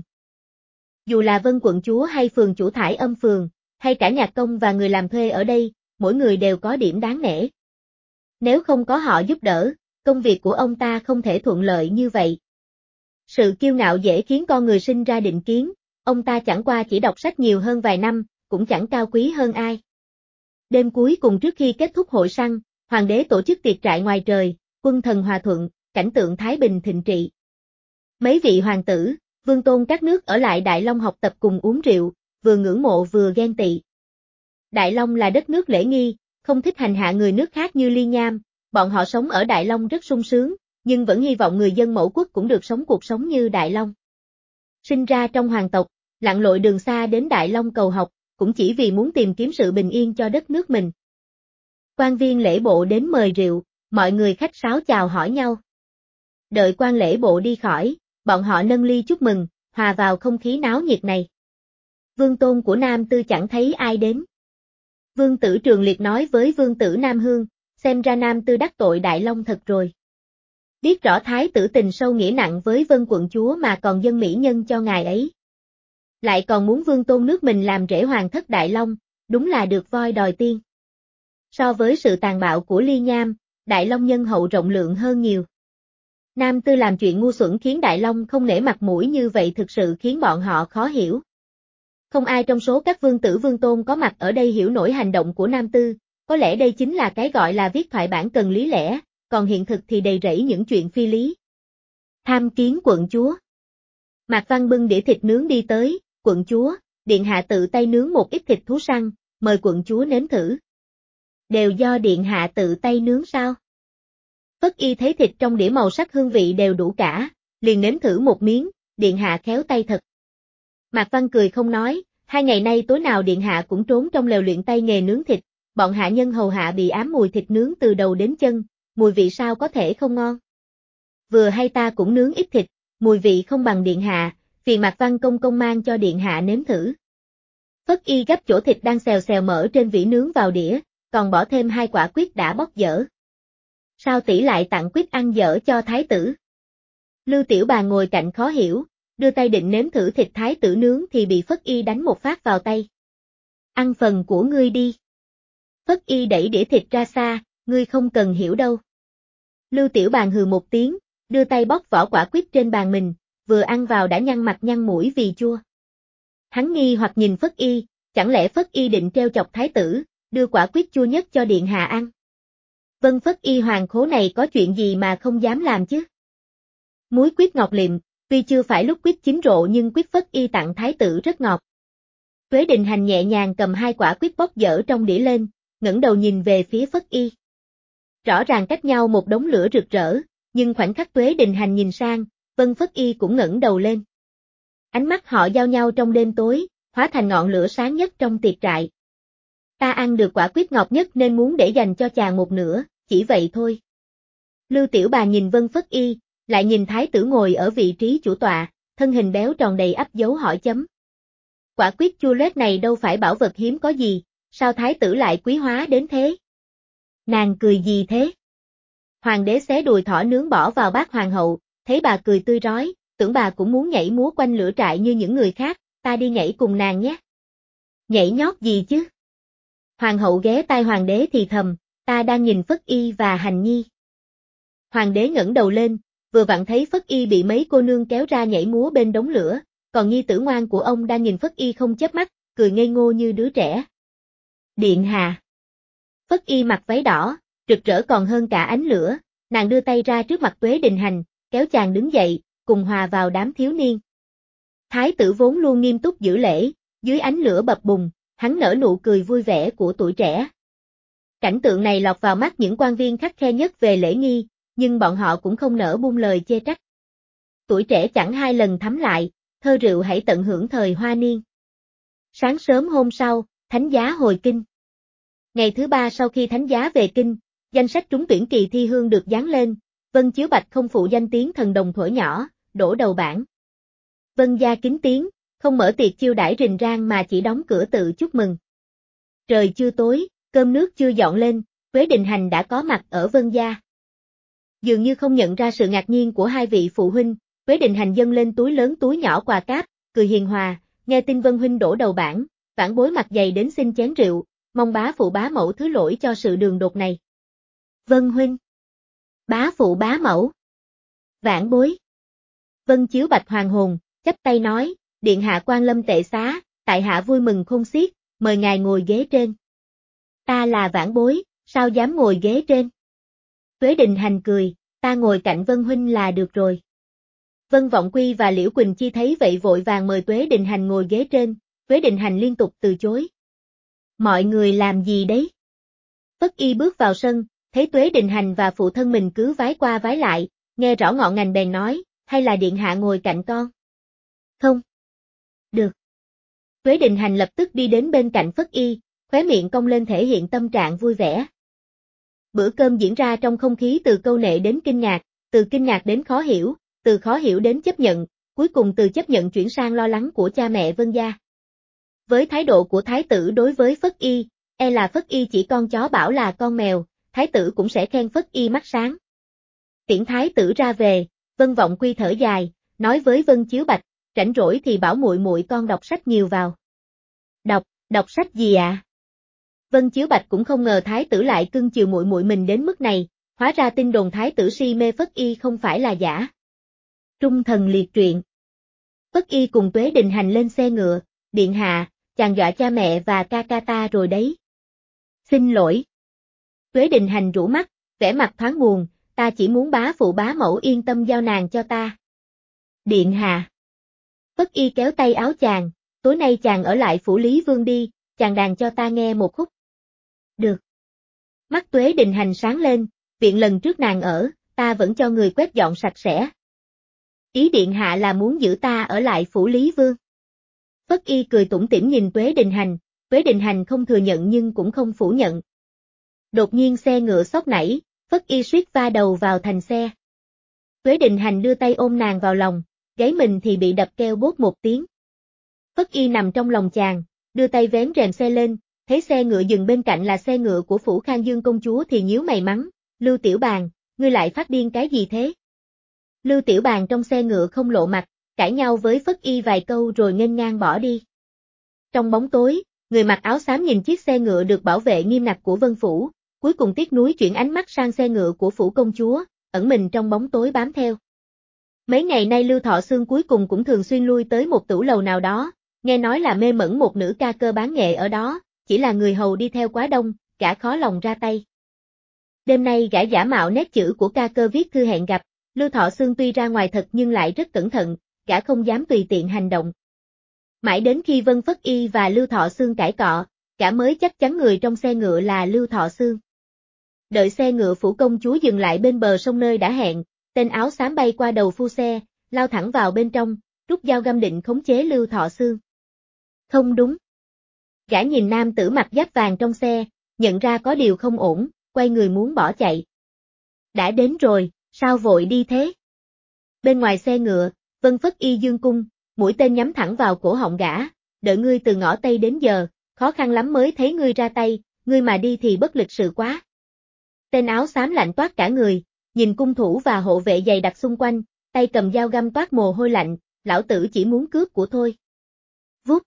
Dù là Vân quận chúa hay phường chủ Thải Âm phường, hay cả nhạc công và người làm thuê ở đây, mỗi người đều có điểm đáng nể. Nếu không có họ giúp đỡ, công việc của ông ta không thể thuận lợi như vậy. Sự kiêu ngạo dễ khiến con người sinh ra định kiến, ông ta chẳng qua chỉ đọc sách nhiều hơn vài năm, cũng chẳng cao quý hơn ai. Đêm cuối cùng trước khi kết thúc hội săn, hoàng đế tổ chức tiệc trại ngoài trời, quân thần hòa thuận, cảnh tượng thái bình thịnh trị. Mấy vị hoàng tử, vương tôn các nước ở lại Đại Long học tập cùng uống rượu, vừa ngưỡng mộ vừa ghen tị. Đại Long là đất nước lễ nghi, không thích hành hạ người nước khác như Ly Nham, bọn họ sống ở Đại Long rất sung sướng, nhưng vẫn hy vọng người dân mẫu quốc cũng được sống cuộc sống như Đại Long. Sinh ra trong hoàng tộc, lặn lội đường xa đến Đại Long cầu học, cũng chỉ vì muốn tìm kiếm sự bình yên cho đất nước mình. Quan viên lễ bộ đến mời rượu, mọi người khách sáo chào hỏi nhau. Đợi quan lễ bộ đi khỏi, bọn họ nâng ly chúc mừng, hòa vào không khí náo nhiệt này. Vương tôn của Nam Tư chẳng thấy ai đến. Vương tử Trường Liệt nói với vương tử Nam Hương, xem ra Nam Tư đắc tội Đại Long thật rồi. Biết rõ thái tử tình sâu nghĩa nặng với Vân quận chúa mà còn dâng mỹ nhân cho ngài ấy. Lại còn muốn vương tôn nước mình làm rễ hoàng thất Đại Long, đúng là được voi đòi tiên. So với sự tàn bạo của Ly Nham, Đại Long nhân hậu rộng lượng hơn nhiều. Nam Tư làm chuyện ngu xuẩn khiến Đại Long không nể mặt mũi như vậy thực sự khiến bọn họ khó hiểu. Không ai trong số các vương tử vương tôn có mặt ở đây hiểu nổi hành động của Nam Tư, có lẽ đây chính là cái gọi là viết thoại bản cần lý lẽ, còn hiện thực thì đầy rẫy những chuyện phi lý. Tham kiến quận chúa. Mạc Văn bưng đĩa thịt nướng đi tới, quận chúa, điện hạ tự tay nướng một ít thịt thú săn, mời quận chúa nếm thử. Đều do điện hạ tự tay nướng sao? Phất Y thấy thịt trong đĩa màu sắc hương vị đều đủ cả, liền nếm thử một miếng, điện hạ khéo tay thật. Mạc Văn cười không nói, hai ngày nay tối nào điện hạ cũng trốn trong lều luyện tay nghề nướng thịt, bọn hạ nhân hầu hạ bị ám mùi thịt nướng từ đầu đến chân, mùi vị sao có thể không ngon. Vừa hay ta cũng nướng ít thịt, mùi vị không bằng điện hạ, phiền Mạc Văn công công mang cho điện hạ nếm thử. Phất Y gấp chỗ thịt đang xèo xèo mỡ trên vỉ nướng vào đĩa, còn bỏ thêm hai quả quýt đã bóc dở. Sao tỷ lại tặng quýt ăn dở cho thái tử? Lưu Tiểu Bà ngồi cạnh khó hiểu, đưa tay định nếm thử thịt thái tử nướng thì bị Phất Y đánh một phát vào tay. Ăn phần của ngươi đi. Phất Y đẩy đĩa thịt ra xa, ngươi không cần hiểu đâu. Lưu Tiểu Bàn hừ một tiếng, đưa tay bóc vỏ quả quýt trên bàn mình, vừa ăn vào đã nhăn mặt nhăn mũi vì chua. Hắn nghi hoặc nhìn Phất Y, chẳng lẽ Phất Y định treo chọc thái tử, đưa quả quýt chua nhất cho điện hạ ăn. Vân Phất Y hoàng khố này có chuyện gì mà không dám làm chứ? Muối quýt ngọt liệm, tuy chưa phải lúc quýt chín rộ nhưng quýt Phất Y tặng thái tử rất ngọt. Tuế Đình Hành nhẹ nhàng cầm hai quả quýt bóc dở trong đĩa lên, ngẩng đầu nhìn về phía Phất Y. Rõ ràng cách nhau một đống lửa rực rỡ, nhưng khoảnh khắc Tuế Đình Hành nhìn sang, Vân Phất Y cũng ngẩng đầu lên. Ánh mắt họ giao nhau trong đêm tối, hóa thành ngọn lửa sáng nhất trong tiệc trại. Ta ăn được quả quýt ngọt nhất nên muốn để dành cho chàng một nửa, chỉ vậy thôi. Lưu Tiểu Bà nhìn Vân Phất Y, lại nhìn thái tử ngồi ở vị trí chủ tọa, thân hình béo tròn đầy ắp dấu hỏi chấm. Quả quýt chua loét này đâu phải bảo vật hiếm có gì, sao thái tử lại quý hóa đến thế? Nàng cười gì thế? Hoàng đế xé đùi thỏ nướng bỏ vào bát hoàng hậu, thấy bà cười tươi rói, tưởng bà cũng muốn nhảy múa quanh lửa trại như những người khác, ta đi nhảy cùng nàng nhé. Nhảy nhót gì chứ? Hoàng hậu ghé tai hoàng đế thì thầm, ta đang nhìn Phất Y và Hành Nhi. Hoàng đế ngẩng đầu lên, vừa vặn thấy Phất Y bị mấy cô nương kéo ra nhảy múa bên đống lửa, còn nhi tử ngoan của ông đang nhìn Phất Y không chớp mắt, cười ngây ngô như đứa trẻ. Điện hạ. Phất Y mặc váy đỏ, rực rỡ còn hơn cả ánh lửa, nàng đưa tay ra trước mặt Tuế Đình Hành, kéo chàng đứng dậy, cùng hòa vào đám thiếu niên. Thái tử vốn luôn nghiêm túc giữ lễ, dưới ánh lửa bập bùng, hắn nở nụ cười vui vẻ của tuổi trẻ. Cảnh tượng này lọt vào mắt những quan viên khắt khe nhất về lễ nghi, nhưng bọn họ cũng không nỡ buông lời chê trách. Tuổi trẻ chẳng hai lần thắm lại, thơ rượu hãy tận hưởng thời hoa niên. Sáng sớm hôm sau, thánh giá hồi kinh. Ngày thứ ba sau khi thánh giá về kinh, danh sách trúng tuyển kỳ thi hương được dán lên, Vân Chiếu Bạch không phụ danh tiếng thần đồng thổi nhỏ, đổ đầu bảng. Vân gia kính tiếng, không mở tiệc chiêu đãi rình rang mà chỉ đóng cửa tự chúc mừng. Trời chưa tối, cơm nước chưa dọn lên, Tuế Đình Hành đã có mặt ở Vân gia. Dường như không nhận ra sự ngạc nhiên của hai vị phụ huynh, Tuế Đình Hành dâng lên túi lớn túi nhỏ quà cáp, cười hiền hòa, nghe tin Vân huynh đổ đầu bảng, vãn bối mặt dày đến xin chén rượu, mong bá phụ bá mẫu thứ lỗi cho sự đường đột này. Vân huynh. Bá phụ bá mẫu. Vãn bối. Vân Chiếu Bạch hoàng hồn, chắp tay nói, điện hạ quan lâm tệ xá, tại hạ vui mừng khôn xiết, mời ngài ngồi ghế trên. Ta là vãn bối, sao dám ngồi ghế trên? Tuế Đình Hành cười, ta ngồi cạnh Vân huynh là được rồi. Vân Vọng Quy và Liễu Quỳnh Chi thấy vậy vội vàng mời Tuế Đình Hành ngồi ghế trên, Tuế Đình Hành liên tục từ chối. Mọi người làm gì đấy? Phất Y bước vào sân, thấy Tuế Đình Hành và phụ thân mình cứ vái qua vái lại, nghe rõ ngọn ngành bèn nói, hay là điện hạ ngồi cạnh con? Không. Được. Tuế Định Hành lập tức đi đến bên cạnh Phất Y, khóe miệng cong lên thể hiện tâm trạng vui vẻ. Bữa cơm diễn ra trong không khí từ câu nệ đến kinh ngạc, từ kinh ngạc đến khó hiểu, từ khó hiểu đến chấp nhận, cuối cùng từ chấp nhận chuyển sang lo lắng của cha mẹ Vân gia. Với thái độ của thái tử đối với Phất Y, e là Phất Y chỉ con chó bảo là con mèo, thái tử cũng sẽ khen Phất Y mắt sáng. Tiễn thái tử ra về, Vân Vọng Quy thở dài, nói với Vân Chiếu Bạch, rảnh rỗi thì bảo muội muội con đọc sách nhiều vào. Đọc, đọc sách gì ạ? À? Vân Chiếu Bạch cũng không ngờ thái tử lại cưng chiều muội muội mình đến mức này, hóa ra tin đồn thái tử si mê Phất Y không phải là giả. Trung thần liệt truyện. Phất Y cùng Tuế Định Hành lên xe ngựa, điện hạ, chàng dọa cha mẹ và ca ca ta rồi đấy. Xin lỗi. Tuế Định Hành rũ mắt, vẻ mặt thoáng buồn, ta chỉ muốn bá phụ bá mẫu yên tâm giao nàng cho ta. Điện hạ. Phất Y kéo tay áo chàng, tối nay chàng ở lại phủ Lý Vương đi, chàng đàn cho ta nghe một khúc. Được. Mắt Tuế Định Hành sáng lên, viện lần trước nàng ở, ta vẫn cho người quét dọn sạch sẽ. Ý điện hạ là muốn giữ ta ở lại phủ Lý Vương. Phất Y cười tủm tỉm nhìn Tuế Định Hành, Tuế Định Hành không thừa nhận nhưng cũng không phủ nhận. Đột nhiên xe ngựa xốc nảy, Phất Y suýt va đầu vào thành xe. Tuế Định Hành đưa tay ôm nàng vào lòng, gáy mình thì bị đập keo bốt một tiếng. Phất Y nằm trong lòng chàng, đưa tay vén rèm xe lên, thấy xe ngựa dừng bên cạnh là xe ngựa của phủ Khang Dương công chúa thì nhíu mày mắng, Lưu Tiểu Bàn, ngươi lại phát điên cái gì thế? Lưu Tiểu Bàn trong xe ngựa không lộ mặt, cãi nhau với Phất Y vài câu rồi nghênh ngang bỏ đi. Trong bóng tối, người mặc áo xám nhìn chiếc xe ngựa được bảo vệ nghiêm ngặt của Vân Phủ, cuối cùng tiếc nuối chuyển ánh mắt sang xe ngựa của phủ công chúa, ẩn mình trong bóng tối bám theo. Mấy ngày nay Lưu Thọ Sương cuối cùng cũng thường xuyên lui tới một tửu lầu nào đó, nghe nói là mê mẩn một nữ ca cơ bán nghệ ở đó, chỉ là người hầu đi theo quá đông, gã khó lòng ra tay. Đêm nay gã giả mạo nét chữ của ca cơ viết thư hẹn gặp, Lưu Thọ Sương tuy ra ngoài thật nhưng lại rất cẩn thận, gã không dám tùy tiện hành động. Mãi đến khi Vân Phất Y và Lưu Thọ Sương cãi cọ, gã mới chắc chắn người trong xe ngựa là Lưu Thọ Sương. Đợi xe ngựa phủ công chúa dừng lại bên bờ sông nơi đã hẹn, tên áo xám bay qua đầu phu xe, lao thẳng vào bên trong, rút dao găm định khống chế Lưu Thọ Sương. Không đúng. Gã nhìn nam tử mặc giáp vàng trong xe, nhận ra có điều không ổn, quay người muốn bỏ chạy. Đã đến rồi, sao vội đi thế? Bên ngoài xe ngựa, Vân Phất Y dương cung, mũi tên nhắm thẳng vào cổ họng gã, đợi ngươi từ ngõ Tây đến giờ, khó khăn lắm mới thấy ngươi ra tay, ngươi mà đi thì bất lịch sự quá. Tên áo xám lạnh toát cả người, nhìn cung thủ và hộ vệ dày đặc xung quanh, tay cầm dao găm toát mồ hôi lạnh, lão tử chỉ muốn cướp của thôi. Vút.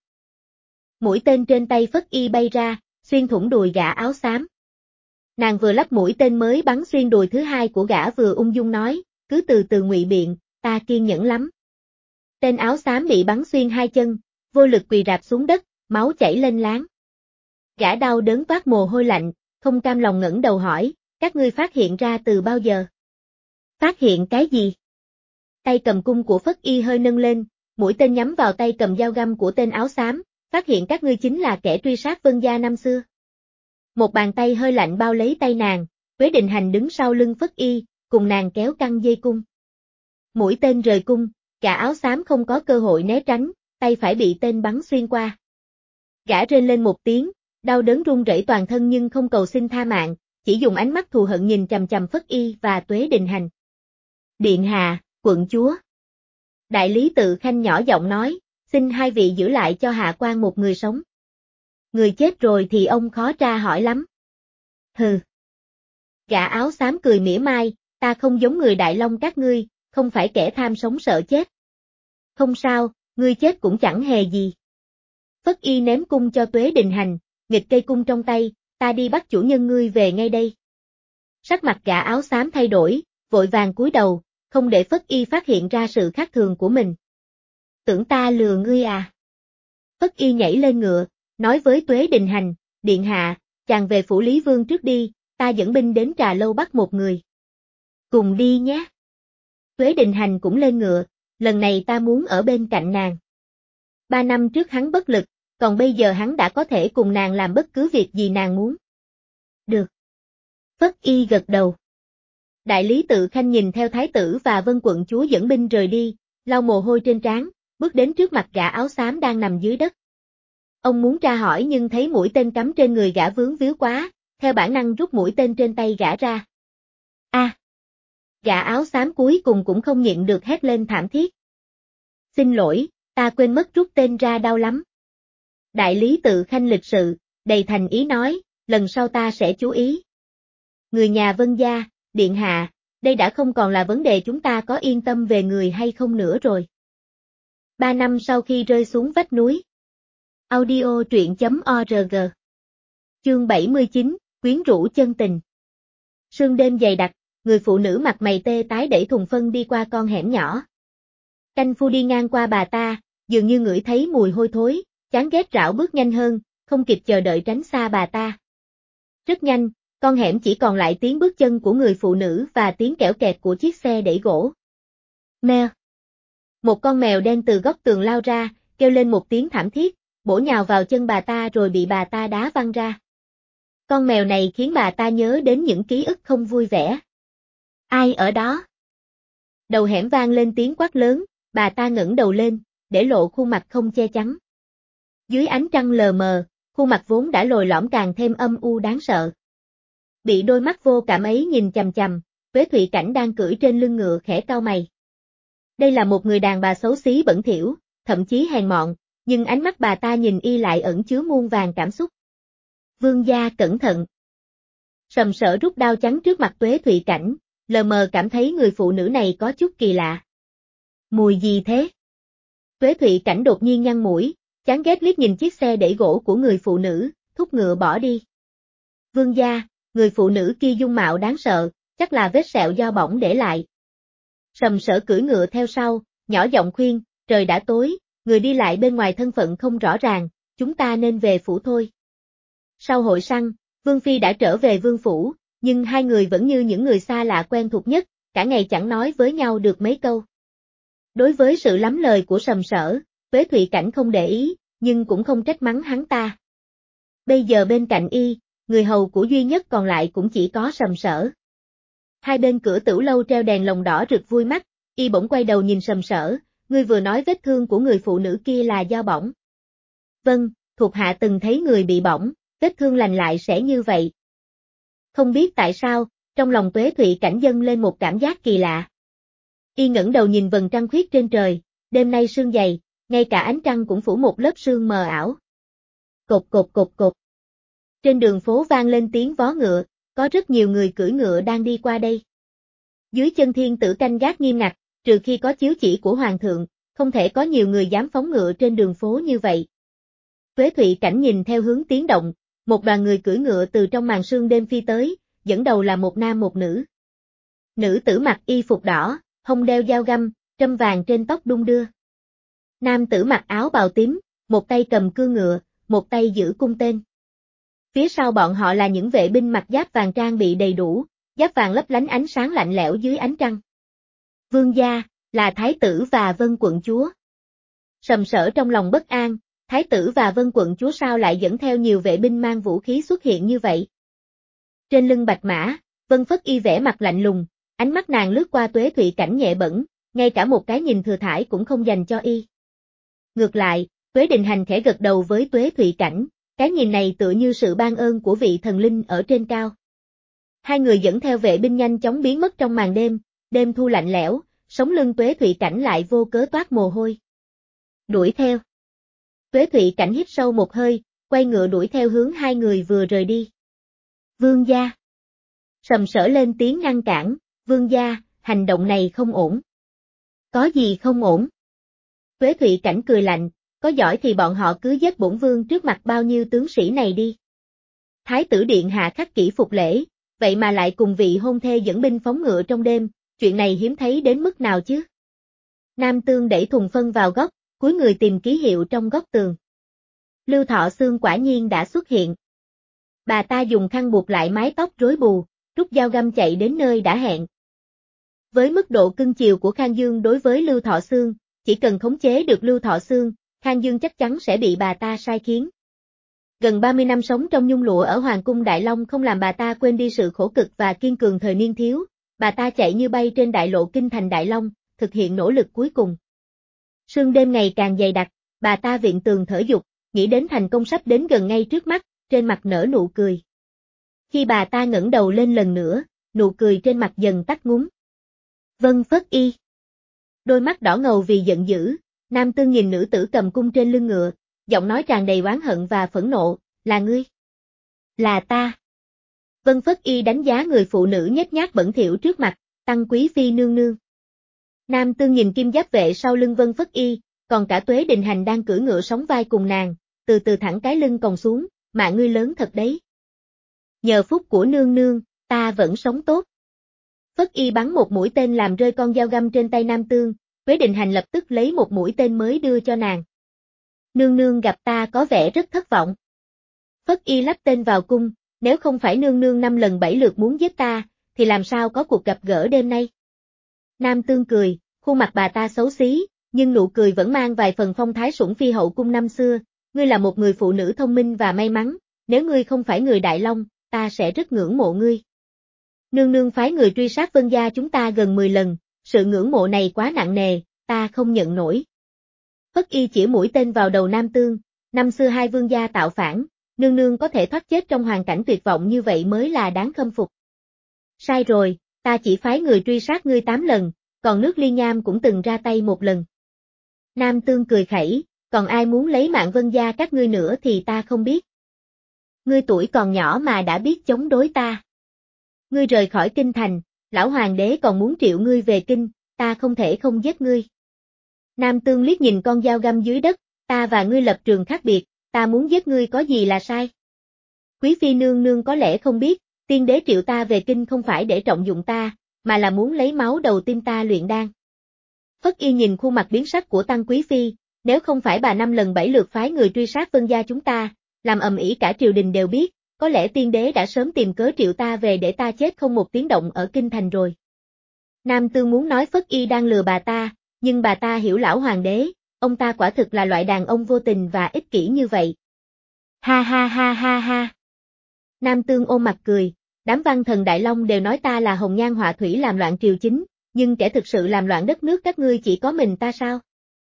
Mũi tên trên tay Phất Y bay ra, xuyên thủng đùi gã áo xám. Nàng vừa lắp mũi tên mới bắn xuyên đùi thứ hai của gã vừa ung dung nói, cứ từ từ ngụy biện, ta kiên nhẫn lắm. Tên áo xám bị bắn xuyên hai chân, vô lực quỳ rạp xuống đất, máu chảy lênh láng. Gã đau đớn toát mồ hôi lạnh, không cam lòng ngẩng đầu hỏi, các ngươi phát hiện ra từ bao giờ? Phát hiện cái gì? Tay cầm cung của Phất Y hơi nâng lên, mũi tên nhắm vào tay cầm dao găm của tên áo xám, phát hiện các ngươi chính là kẻ truy sát Vân gia năm xưa. Một bàn tay hơi lạnh bao lấy tay nàng, Tuế Định Hành đứng sau lưng Phất Y, cùng nàng kéo căng dây cung. Mũi tên rời cung, gã áo xám không có cơ hội né tránh, tay phải bị tên bắn xuyên qua. Gã rên lên một tiếng, đau đớn run rẩy toàn thân nhưng không cầu xin tha mạng, chỉ dùng ánh mắt thù hận nhìn chằm chằm Phất Y và Tuế Định Hành. Điện hạ, quận chúa. Đại lý Tự Khanh nhỏ giọng nói, xin hai vị giữ lại cho hạ quan một người sống. Người chết rồi thì ông khó tra hỏi lắm. Hừ. Gã áo xám cười mỉa mai, ta không giống người Đại Long các ngươi, không phải kẻ tham sống sợ chết. Không sao, ngươi chết cũng chẳng hề gì. Phất Y ném cung cho Tuế Định Hành, nghịch cây cung trong tay, ta đi bắt chủ nhân ngươi về ngay đây. Sắc mặt gã áo xám thay đổi, vội vàng cúi đầu, không để Phất Y phát hiện ra sự khác thường của mình. Tưởng ta lừa ngươi à? Phất Y nhảy lên ngựa, nói với Tuế Định Hành, điện hạ, chàng về phủ Lý Vương trước đi, ta dẫn binh đến Trà Lâu bắt một người. Cùng đi nhé. Tuế Định Hành cũng lên ngựa, lần này ta muốn ở bên cạnh nàng. Ba năm trước hắn bất lực, còn bây giờ hắn đã có thể cùng nàng làm bất cứ việc gì nàng muốn. Được. Phất Y gật đầu. Đại lý Tự Khanh nhìn theo thái tử và Vân quận chúa dẫn binh rời đi, lau mồ hôi trên trán, bước đến trước mặt gã áo xám đang nằm dưới đất. Ông muốn tra hỏi nhưng thấy mũi tên cắm trên người gã vướng víu quá, theo bản năng rút mũi tên trên tay gã ra. A! À, gã áo xám cuối cùng cũng không nhịn được hét lên thảm thiết. Xin lỗi, ta quên mất rút tên ra đau lắm. Đại lý Tự Khanh lịch sự, đầy thành ý nói, lần sau ta sẽ chú ý. Người nhà Vân gia, điện hạ, đây đã không còn là vấn đề chúng ta có yên tâm về người hay không nữa rồi. Ba năm sau khi rơi xuống vách núi. Audio truyện chấm org. Chương bảy mươi chín, quyến rũ chân tình. Sương đêm dày đặc, người phụ nữ mặt mày tê tái đẩy thùng phân đi qua con hẻm nhỏ. Canh phu đi ngang qua bà ta, dường như ngửi thấy mùi hôi thối, chán ghét rảo bước nhanh hơn, không kịp chờ đợi tránh xa bà ta. Rất nhanh, con hẻm chỉ còn lại tiếng bước chân của người phụ nữ và tiếng kẽo kẹt của chiếc xe đẩy gỗ. Mèo. Một con mèo đen từ góc tường lao ra, kêu lên một tiếng thảm thiết, bổ nhào vào chân bà ta rồi bị bà ta đá văng ra. Con mèo này khiến bà ta nhớ đến những ký ức không vui vẻ. Ai ở đó? Đầu hẻm vang lên tiếng quát lớn, bà ta ngẩng đầu lên, để lộ khuôn mặt không che chắn. Dưới ánh trăng lờ mờ, khuôn mặt vốn đã lồi lõm càng thêm âm u đáng sợ. Bị đôi mắt vô cảm ấy nhìn chằm chằm, Tuế Thụy Cảnh đang cưỡi trên lưng ngựa khẽ cau mày. Đây là một người đàn bà xấu xí bẩn thỉu, thậm chí hèn mọn, nhưng ánh mắt bà ta nhìn y lại ẩn chứa muôn vàn cảm xúc. Vương gia cẩn thận. Sầm Sỡ rút đao chắn trước mặt Tuế Thụy Cảnh, lờ mờ cảm thấy người phụ nữ này có chút kỳ lạ. Mùi gì thế? Tuế Thụy Cảnh đột nhiên nhăn mũi, chán ghét liếc nhìn chiếc xe đẩy gỗ của người phụ nữ, thúc ngựa bỏ đi. Vương gia, người phụ nữ kia dung mạo đáng sợ, chắc là vết sẹo do bỏng để lại. Sầm Sỡ cưỡi ngựa theo sau, nhỏ giọng khuyên, trời đã tối, người đi lại bên ngoài thân phận không rõ ràng, chúng ta nên về phủ thôi. Sau hội săn, Vương Phi đã trở về vương phủ, nhưng hai người vẫn như những người xa lạ quen thuộc nhất, cả ngày chẳng nói với nhau được mấy câu. Đối với sự lắm lời của Sầm Sỡ, Tuế Thụy Cảnh không để ý, nhưng cũng không trách mắng hắn ta. Bây giờ bên cạnh y, người hầu của duy nhất còn lại cũng chỉ có Sầm Sỡ. Hai bên cửa tửu lâu treo đèn lồng đỏ rực vui mắt, y bỗng quay đầu nhìn Sầm Sỡ, ngươi vừa nói vết thương của người phụ nữ kia là do bỏng. Vâng, thuộc hạ từng thấy người bị bỏng, vết thương lành lại sẽ như vậy. Không biết tại sao, trong lòng Tuế Thụy Cảnh dâng lên một cảm giác kỳ lạ. Y ngẩng đầu nhìn vầng trăng khuyết trên trời, đêm nay sương dày, ngay cả ánh trăng cũng phủ một lớp sương mờ ảo. Cột cột cột cột. Trên đường phố vang lên tiếng vó ngựa, có rất nhiều người cưỡi ngựa đang đi qua đây. Dưới chân thiên tử canh gác nghiêm ngặt, trừ khi có chiếu chỉ của hoàng thượng, không thể có nhiều người dám phóng ngựa trên đường phố như vậy. Tuế Thụy Cảnh nhìn theo hướng tiếng động, một đoàn người cưỡi ngựa từ trong màn sương đêm phi tới, dẫn đầu là một nam một nữ. Nữ tử mặc y phục đỏ, hông đeo dao găm, trâm vàng trên tóc đung đưa. Nam tử mặc áo bào tím, một tay cầm cương ngựa, một tay giữ cung tên. Phía sau bọn họ là những vệ binh mặc giáp vàng trang bị đầy đủ, giáp vàng lấp lánh ánh sáng lạnh lẽo dưới ánh trăng. Vương gia, là thái tử và Vân quận chúa. Sầm Sỡ trong lòng bất an, thái tử và Vân quận chúa sao lại dẫn theo nhiều vệ binh mang vũ khí xuất hiện như vậy? Trên lưng bạch mã, Vân Phất Y vẻ mặt lạnh lùng, ánh mắt nàng lướt qua Tuế Thụy Cảnh nhẹ bẫng, ngay cả một cái nhìn thừa thãi cũng không dành cho y. Ngược lại, Tuế Định Hành khẽ gật đầu với Tuế Thụy Cảnh, cái nhìn này tựa như sự ban ơn của vị thần linh ở trên cao. Hai người dẫn theo vệ binh nhanh chóng biến mất trong màn đêm, đêm thu lạnh lẽo, sống lưng Tuế Thụy Cảnh lại vô cớ toát mồ hôi. Đuổi theo. Tuế Thụy Cảnh hít sâu một hơi, quay ngựa đuổi theo hướng hai người vừa rời đi. Vương gia. Sầm Sỡ lên tiếng ngăn cản, vương gia, hành động này không ổn. Có gì không ổn? Tuế Thụy Cảnh cười lạnh, có giỏi thì bọn họ cứ giết bổn vương trước mặt bao nhiêu tướng sĩ này đi. Thái tử điện hạ khắc kỷ phục lễ, vậy mà lại cùng vị hôn thê dẫn binh phóng ngựa trong đêm, chuyện này hiếm thấy đến mức nào chứ? Nam Tương đẩy thùng phân vào góc, cúi người tìm ký hiệu trong góc tường. Lưu Thọ Xương quả nhiên đã xuất hiện. Bà ta dùng khăn buộc lại mái tóc rối bù, rút dao găm chạy đến nơi đã hẹn. Với mức độ cưng chiều của Khang Dương đối với Lưu Thọ Xương, chỉ cần khống chế được Lưu Thọ Xương, Khang Dương chắc chắn sẽ bị bà ta sai khiến. Gần ba mươi năm sống trong nhung lụa ở Hoàng cung Đại Long không làm bà ta quên đi sự khổ cực và kiên cường thời niên thiếu, bà ta chạy như bay trên đại lộ kinh thành Đại Long, thực hiện nỗ lực cuối cùng. Sương đêm ngày càng dày đặc, bà ta viện tường thở dục, nghĩ đến thành công sắp đến gần ngay trước mắt, trên mặt nở nụ cười. Khi bà ta ngẩng đầu lên lần nữa, nụ cười trên mặt dần tắt ngúm. Vân Phất Y. Đôi mắt đỏ ngầu vì giận dữ, Nam Tương nhìn nữ tử cầm cung trên lưng ngựa, giọng nói tràn đầy oán hận và phẫn nộ, là ngươi. Là ta. Vân Phất Y đánh giá người phụ nữ nhếch nhác bẩn thỉu trước mặt, Tăng Quý Phi nương nương. Nam Tương nhìn kim giáp vệ sau lưng Vân Phất Y, còn cả Tuế Đình Hành đang cưỡi ngựa sóng vai cùng nàng, từ từ thẳng cái lưng còng xuống, mạng ngươi lớn thật đấy. Nhờ phúc của nương nương, ta vẫn sống tốt. Phất Y bắn một mũi tên làm rơi con dao găm trên tay Nam Tương, Tuế Đình Hành lập tức lấy một mũi tên mới đưa cho nàng. Nương nương gặp ta có vẻ rất thất vọng. Phất Y lắp tên vào cung, nếu không phải nương nương năm lần bảy lượt muốn giết ta, thì làm sao có cuộc gặp gỡ đêm nay. Nam Tương cười, khuôn mặt bà ta xấu xí, nhưng nụ cười vẫn mang vài phần phong thái sủng phi hậu cung năm xưa, ngươi là một người phụ nữ thông minh và may mắn, nếu ngươi không phải người Đại Long, ta sẽ rất ngưỡng mộ ngươi. Nương nương phái người truy sát Vân gia chúng ta gần mười lần, sự ngưỡng mộ này quá nặng nề, ta không nhận nổi. Phất Y chỉ mũi tên vào đầu Nam Tương, năm xưa hai vương gia tạo phản, nương nương có thể thoát chết trong hoàn cảnh tuyệt vọng như vậy mới là đáng khâm phục. Sai rồi, ta chỉ phái người truy sát ngươi tám lần, còn nước Ly Nham cũng từng ra tay một lần. Nam Tương cười khẩy, còn ai muốn lấy mạng Vân gia các ngươi nữa thì ta không biết. Ngươi tuổi còn nhỏ mà đã biết chống đối ta. Ngươi rời khỏi kinh thành, lão hoàng đế còn muốn triệu ngươi về kinh, ta không thể không giết ngươi. Nam Tương liếc nhìn con dao găm dưới đất, ta và ngươi lập trường khác biệt, ta muốn giết ngươi có gì là sai. Quý phi nương nương có lẽ không biết, tiên đế triệu ta về kinh không phải để trọng dụng ta, mà là muốn lấy máu đầu tim ta luyện đan. Phất Y nhìn khuôn mặt biến sắc của Tăng Quý phi, nếu không phải bà năm lần bảy lượt phái người truy sát Vân gia chúng ta, làm ầm ĩ cả triều đình đều biết, có lẽ tiên đế đã sớm tìm cớ triệu ta về để ta chết không một tiếng động ở kinh thành rồi. Nam Tương muốn nói Phất Y đang lừa bà ta, nhưng bà ta hiểu lão hoàng đế, ông ta quả thực là loại đàn ông vô tình và ích kỷ như vậy. Ha ha ha ha ha. Nam Tương ôm mặt cười, đám văn thần Đại Long đều nói ta là hồng nhan họa thủy làm loạn triều chính, nhưng kẻ thực sự làm loạn đất nước các ngươi chỉ có mình ta sao?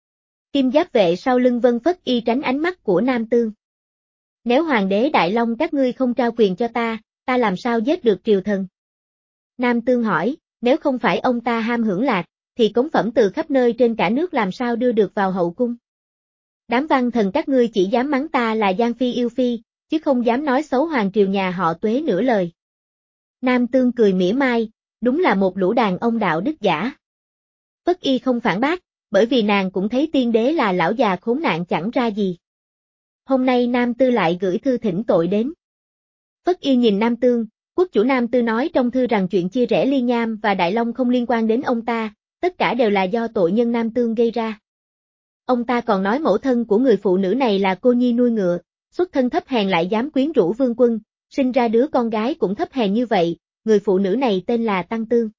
Kim giáp vệ sau lưng Vân Phất Y tránh ánh mắt của Nam Tương. Nếu hoàng đế Đại Long các ngươi không trao quyền cho ta, ta làm sao giết được triều thần? Nam Tương hỏi, nếu không phải ông ta ham hưởng lạc, thì cống phẩm từ khắp nơi trên cả nước làm sao đưa được vào hậu cung? Đám văn thần các ngươi chỉ dám mắng ta là Giang Phi yêu phi, chứ không dám nói xấu hoàng triều nhà họ Tuế nửa lời. Nam Tương cười mỉa mai, đúng là một lũ đàn ông đạo đức giả. Phất Y không phản bác, bởi vì nàng cũng thấy tiên đế là lão già khốn nạn chẳng ra gì. Hôm nay Nam Tư lại gửi thư thỉnh tội đến. Phất Y nhìn Nam Tương, quốc chủ Nam Tư nói trong thư rằng chuyện chia rẽ Ly Nham và Đại Long không liên quan đến ông ta, tất cả đều là do tội nhân Nam Tương gây ra. Ông ta còn nói mẫu thân của người phụ nữ này là cô nhi nuôi ngựa, xuất thân thấp hèn lại dám quyến rũ vương quân, sinh ra đứa con gái cũng thấp hèn như vậy, người phụ nữ này tên là Tăng Tương.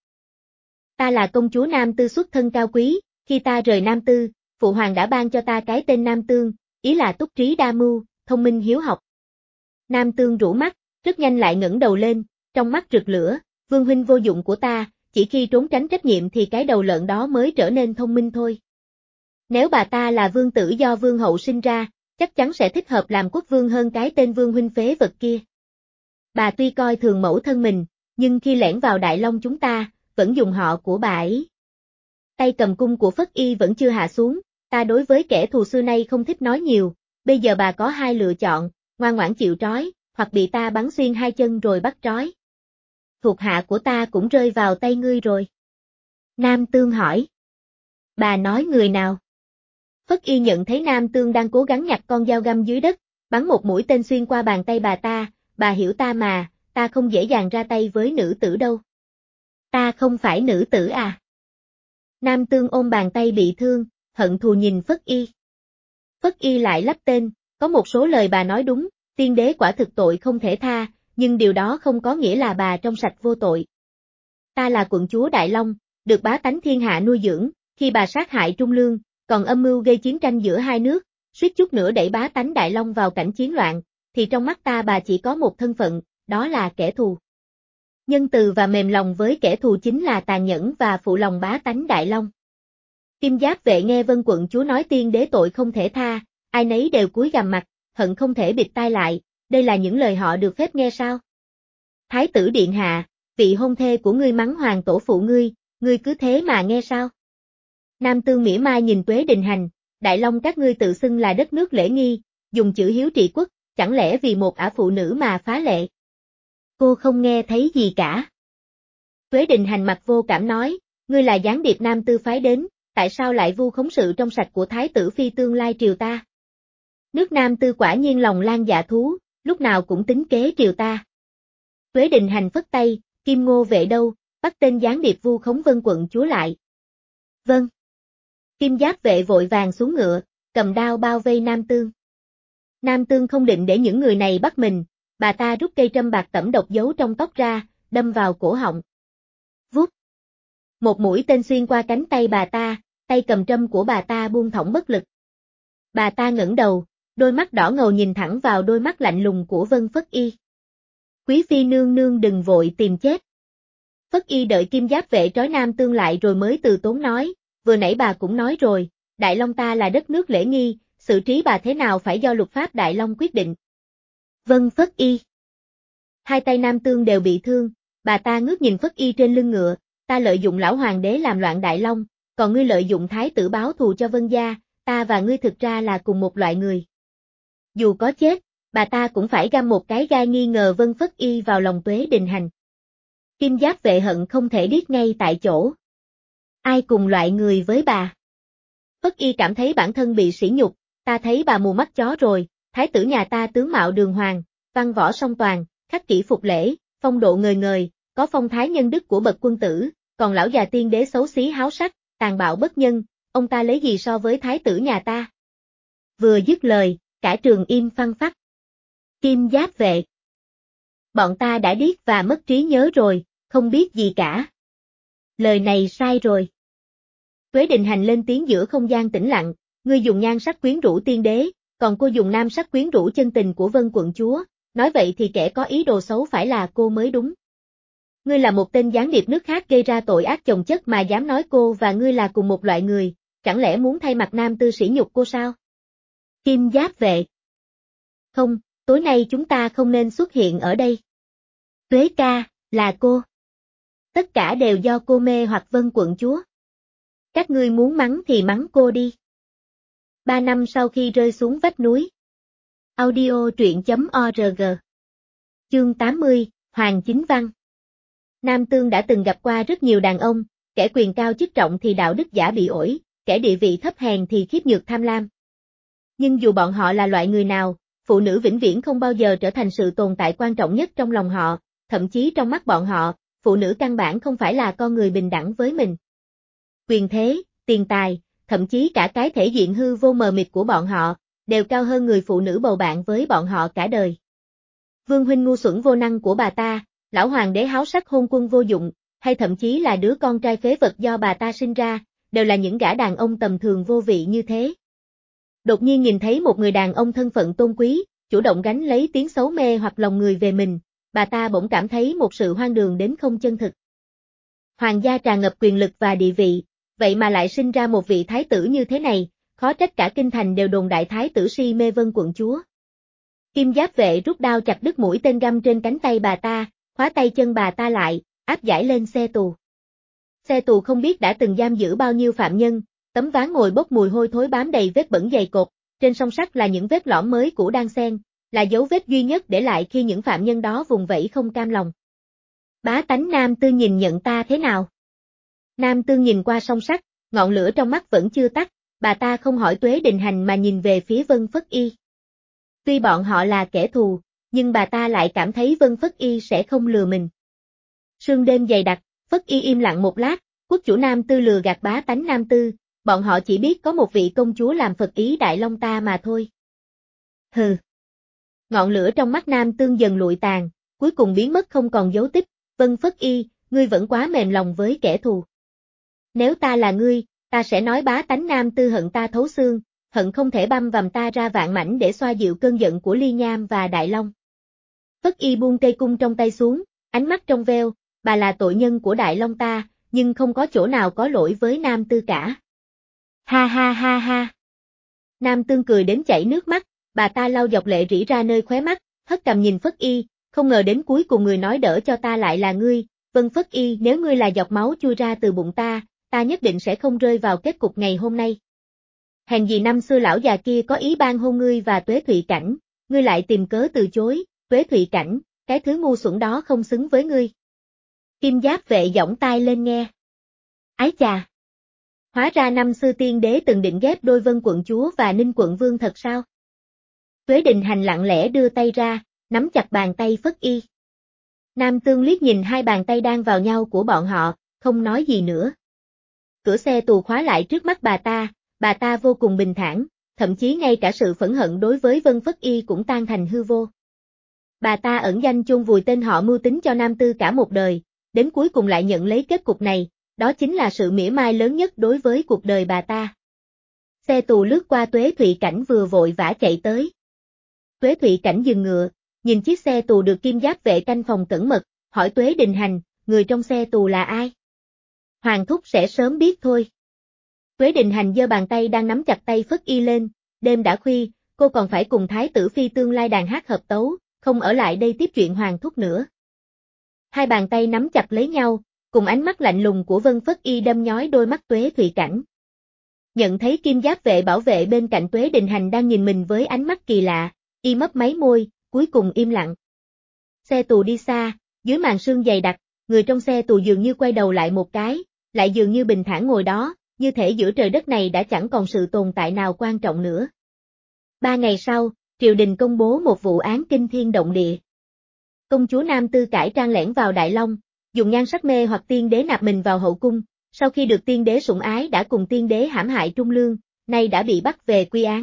Ta là công chúa Nam Tư xuất thân cao quý, khi ta rời Nam Tư, phụ hoàng đã ban cho ta cái tên Nam Tương, ý là túc trí đa mưu, thông minh hiếu học. Nam Tương rũ mắt, rất nhanh lại ngẩng đầu lên, trong mắt rực lửa, vương huynh vô dụng của ta, chỉ khi trốn tránh trách nhiệm thì cái đầu lợn đó mới trở nên thông minh thôi. Nếu bà ta là vương tử do vương hậu sinh ra, chắc chắn sẽ thích hợp làm quốc vương hơn cái tên vương huynh phế vật kia. Bà tuy coi thường mẫu thân mình, nhưng khi lẻn vào Đại Long chúng ta, vẫn dùng họ của bà ấy. Tay cầm cung của Phất Y vẫn chưa hạ xuống, ta đối với kẻ thù xưa nay không thích nói nhiều, bây giờ bà có hai lựa chọn, ngoan ngoãn chịu trói, hoặc bị ta bắn xuyên hai chân rồi bắt trói. Thuộc hạ của ta cũng rơi vào tay ngươi rồi. Nam Tương hỏi. Bà nói người nào? Phất Y nhận thấy Nam Tương đang cố gắng nhặt con dao găm dưới đất, bắn một mũi tên xuyên qua bàn tay bà ta, bà hiểu ta mà, ta không dễ dàng ra tay với nữ tử đâu. Ta không phải nữ tử à? Nam Tương ôm bàn tay bị thương, hận thù nhìn Phất Y. Phất Y lại lắp tên, có một số lời bà nói đúng, tiên đế quả thực tội không thể tha, nhưng điều đó không có nghĩa là bà trong sạch vô tội. Ta là quận chúa Đại Long, được bá tánh thiên hạ nuôi dưỡng, khi bà sát hại Trung Lương, còn âm mưu gây chiến tranh giữa hai nước, suýt chút nữa đẩy bá tánh Đại Long vào cảnh chiến loạn, thì trong mắt ta bà chỉ có một thân phận, đó là kẻ thù. Nhân từ và mềm lòng với kẻ thù chính là tàn nhẫn và phụ lòng bá tánh Đại Long. Kim Giáp Vệ nghe Vân quận chúa nói tiên đế tội không thể tha, ai nấy đều cúi gằm mặt, hận không thể bịt tai lại, đây là những lời họ được phép nghe sao? Thái tử điện hạ, vị hôn thê của ngươi mắng hoàng tổ phụ ngươi, ngươi cứ thế mà nghe sao? Nam Tương mỉa mai nhìn Tuế Đình Hành, Đại Long các ngươi tự xưng là đất nước lễ nghi, dùng chữ hiếu trị quốc, chẳng lẽ vì một ả phụ nữ mà phá lệ? Cô không nghe thấy gì cả. Tuế Đình Hành mặt vô cảm nói, ngươi là gián điệp Nam Tư phái đến, tại sao lại vu khống sự trong sạch của Thái tử phi tương lai triều ta? Nước Nam Tư quả nhiên lòng lan dạ thú, lúc nào cũng tính kế triều ta. Tuế Đình Hành phất tay, Kim Ngô Vệ đâu, bắt tên gián điệp vu khống Vân quận chúa lại. Vâng. Kim Giáp Vệ vội vàng xuống ngựa, cầm đao bao vây Nam Tương. Nam Tương không định để những người này bắt mình, bà ta rút cây trâm bạc tẩm độc giấu trong tóc ra, đâm vào cổ họng. Vút. Một mũi tên xuyên qua cánh tay bà ta, tay cầm trâm của bà ta buông thõng bất lực. Bà ta ngẩng đầu, đôi mắt đỏ ngầu nhìn thẳng vào đôi mắt lạnh lùng của Vân Phất Y. Quý phi nương nương đừng vội tìm chết. Phất Y đợi Kim Giáp Vệ trói Nam Tương lại rồi mới từ tốn nói, vừa nãy bà cũng nói rồi, Đại Long ta là đất nước lễ nghi, xử trí bà thế nào phải do luật pháp Đại Long quyết định. Vân Phất Y. Hai tay Nam Tương đều bị thương, bà ta ngước nhìn Phất Y trên lưng ngựa, ta lợi dụng lão hoàng đế làm loạn Đại Long, còn ngươi lợi dụng thái tử báo thù cho Vân gia, ta và ngươi thực ra là cùng một loại người. Dù có chết, bà ta cũng phải găm một cái gai nghi ngờ Vân Phất Y vào lòng Tuế Đình Hành. Kim Giáp Vệ hận không thể điếc ngay tại chỗ. Ai cùng loại người với bà? Phất Y cảm thấy bản thân bị sỉ nhục, ta thấy bà mù mắt chó rồi, thái tử nhà ta tướng mạo đường hoàng, văn võ song toàn, khắc kỷ phục lễ, phong độ ngời ngời, có phong thái nhân đức của bậc quân tử, còn lão già tiên đế xấu xí háo sắc, tàn bạo bất nhân, ông ta lấy gì so với thái tử nhà ta? Vừa dứt lời, cả trường im phăng phắc. Kim Giáp Vệ. Bọn ta đã điếc và mất trí nhớ rồi, không biết gì cả. Lời này sai rồi. Tuế Đình Hành lên tiếng giữa không gian tĩnh lặng, ngươi dùng nhan sắc quyến rũ tiên đế, còn cô dùng nam sắc quyến rũ chân tình của Vân quận chúa, nói vậy thì kẻ có ý đồ xấu phải là cô mới đúng. Ngươi là một tên gián điệp nước khác gây ra tội ác chồng chất mà dám nói cô và ngươi là cùng một loại người, chẳng lẽ muốn thay mặt Nam Tư sỉ nhục cô sao? Kim Giáp Vệ. Không, tối nay chúng ta không nên xuất hiện ở đây. Tuế ca, là cô. Tất cả đều do cô mê hoặc Vân quận chúa. Các ngươi muốn mắng thì mắng cô đi. Ba năm sau khi rơi xuống vách núi. Audio truyện chấm org. Chương tám mươi, Hoàng Chính Văn. Nam Tương đã từng gặp qua rất nhiều đàn ông, kẻ quyền cao chức trọng thì đạo đức giả bị ổi, kẻ địa vị thấp hèn thì khiếp nhược tham lam. Nhưng dù bọn họ là loại người nào, phụ nữ vĩnh viễn không bao giờ trở thành sự tồn tại quan trọng nhất trong lòng họ, thậm chí trong mắt bọn họ, phụ nữ căn bản không phải là con người bình đẳng với mình. Quyền thế, tiền tài, thậm chí cả cái thể diện hư vô mờ mịt của bọn họ, đều cao hơn người phụ nữ bầu bạn với bọn họ cả đời. Vương huynh ngu xuẩn vô năng của bà ta, lão hoàng đế háo sắc hôn quân vô dụng, hay thậm chí là đứa con trai phế vật do bà ta sinh ra, đều là những gã đàn ông tầm thường vô vị như thế. Đột nhiên nhìn thấy một người đàn ông thân phận tôn quý, chủ động gánh lấy tiếng xấu mê hoặc lòng người về mình, bà ta bỗng cảm thấy một sự hoang đường đến không chân thực. Hoàng gia tràn ngập quyền lực và địa vị, vậy mà lại sinh ra một vị thái tử như thế này, khó trách cả kinh thành đều đồn đại thái tử si mê Vân quận chúa. Kim Giáp Vệ rút đao chặt đứt mũi tên găm trên cánh tay bà ta, khóa tay chân bà ta lại, áp giải lên xe tù. Xe tù không biết đã từng giam giữ bao nhiêu phạm nhân, tấm ván ngồi bốc mùi hôi thối bám đầy vết bẩn dày cộp, trên song sắt là những vết lõm mới cũ đan xen, là dấu vết duy nhất để lại khi những phạm nhân đó vùng vẫy không cam lòng. Bá tánh Nam Tương nhìn nhận ta thế nào? Nam Tương nhìn qua song sắt, ngọn lửa trong mắt vẫn chưa tắt, bà ta không hỏi Tuế Đình Hành mà nhìn về phía Vân Phất Y. Tuy bọn họ là kẻ thù, nhưng bà ta lại cảm thấy Vân Phất Y sẽ không lừa mình. Sương đêm dày đặc, Phất Y im lặng một lát, quốc chủ Nam Tư lừa gạt bá tánh Nam Tư, bọn họ chỉ biết có một vị công chúa làm phật ý Đại Long ta mà thôi. Hừ. Ngọn lửa trong mắt Nam Tương dần lụi tàn, cuối cùng biến mất không còn dấu tích, Vân Phất Y, ngươi vẫn quá mềm lòng với kẻ thù. Nếu ta là ngươi, ta sẽ nói bá tánh Nam Tư hận ta thấu xương, hận không thể băm vằm ta ra vạn mảnh để xoa dịu cơn giận của Ly Nham và Đại Long. Phất Y buông cây cung trong tay xuống, ánh mắt trong veo, bà là tội nhân của Đại Long ta, nhưng không có chỗ nào có lỗi với Nam Tư cả. Ha ha ha ha. Nam Tương cười đến chảy nước mắt, bà ta lau dọc lệ rỉ ra nơi khóe mắt, hất cằm nhìn Phất Y, không ngờ đến cuối cùng người nói đỡ cho ta lại là ngươi. Vâng Phất Y, nếu ngươi là giọt máu chui ra từ bụng ta, ta nhất định sẽ không rơi vào kết cục ngày hôm nay. Hèn gì năm xưa lão già kia có ý ban hôn ngươi và Tuế Thụy Cảnh, ngươi lại tìm cớ từ chối. Tuế Thụy Cảnh, cái thứ ngu xuẩn đó không xứng với ngươi. Kim Giáp Vệ giỏng tai lên nghe. Ái chà! Hóa ra năm xưa tiên đế từng định ghép đôi Vân quận chúa và Ninh quận vương thật sao? Tuế Đình Hành lặng lẽ đưa tay ra, nắm chặt bàn tay Phất Y. Nam Tương liếc nhìn hai bàn tay đang vào nhau của bọn họ, không nói gì nữa. Cửa xe tù khóa lại trước mắt bà ta, bà ta vô cùng bình thản, thậm chí ngay cả sự phẫn hận đối với Vân Phất Y cũng tan thành hư vô. Bà ta ẩn danh chôn vùi tên họ mưu tính cho Nam Tư cả một đời, đến cuối cùng lại nhận lấy kết cục này, đó chính là sự mỉa mai lớn nhất đối với cuộc đời bà ta. Xe tù lướt qua Tuế Thụy Cảnh vừa vội vã chạy tới. Tuế Thụy Cảnh dừng ngựa, nhìn chiếc xe tù được Kim Giáp Vệ canh phòng cẩn mật, hỏi Tuế Đình Hành, người trong xe tù là ai? Hoàng thúc sẽ sớm biết thôi. Tuế Đình Hành giơ bàn tay đang nắm chặt tay Phất Y lên, đêm đã khuya, cô còn phải cùng Thái tử Phi tương lai đàn hát hợp tấu, không ở lại đây tiếp chuyện Hoàng thúc nữa. Hai bàn tay nắm chặt lấy nhau, cùng ánh mắt lạnh lùng của Vân Phất Y đâm nhói đôi mắt Tuế Thụy Cảnh. Nhận thấy Kim Giáp Vệ bảo vệ bên cạnh Tuế Đình Hành đang nhìn mình với ánh mắt kỳ lạ, y mấp máy môi, cuối cùng im lặng. Xe tù đi xa, dưới màn sương dày đặc, người trong xe tù dường như quay đầu lại một cái, lại dường như bình thản ngồi đó, như thể giữa trời đất này đã chẳng còn sự tồn tại nào quan trọng nữa. Ba ngày sau, triều đình công bố một vụ án kinh thiên động địa. Công chúa Nam Tư cải trang lẻn vào Đại Long, dùng nhan sắc mê hoặc tiên đế nạp mình vào hậu cung, sau khi được tiên đế sủng ái đã cùng tiên đế hãm hại Trung Lương, nay đã bị bắt về quy án.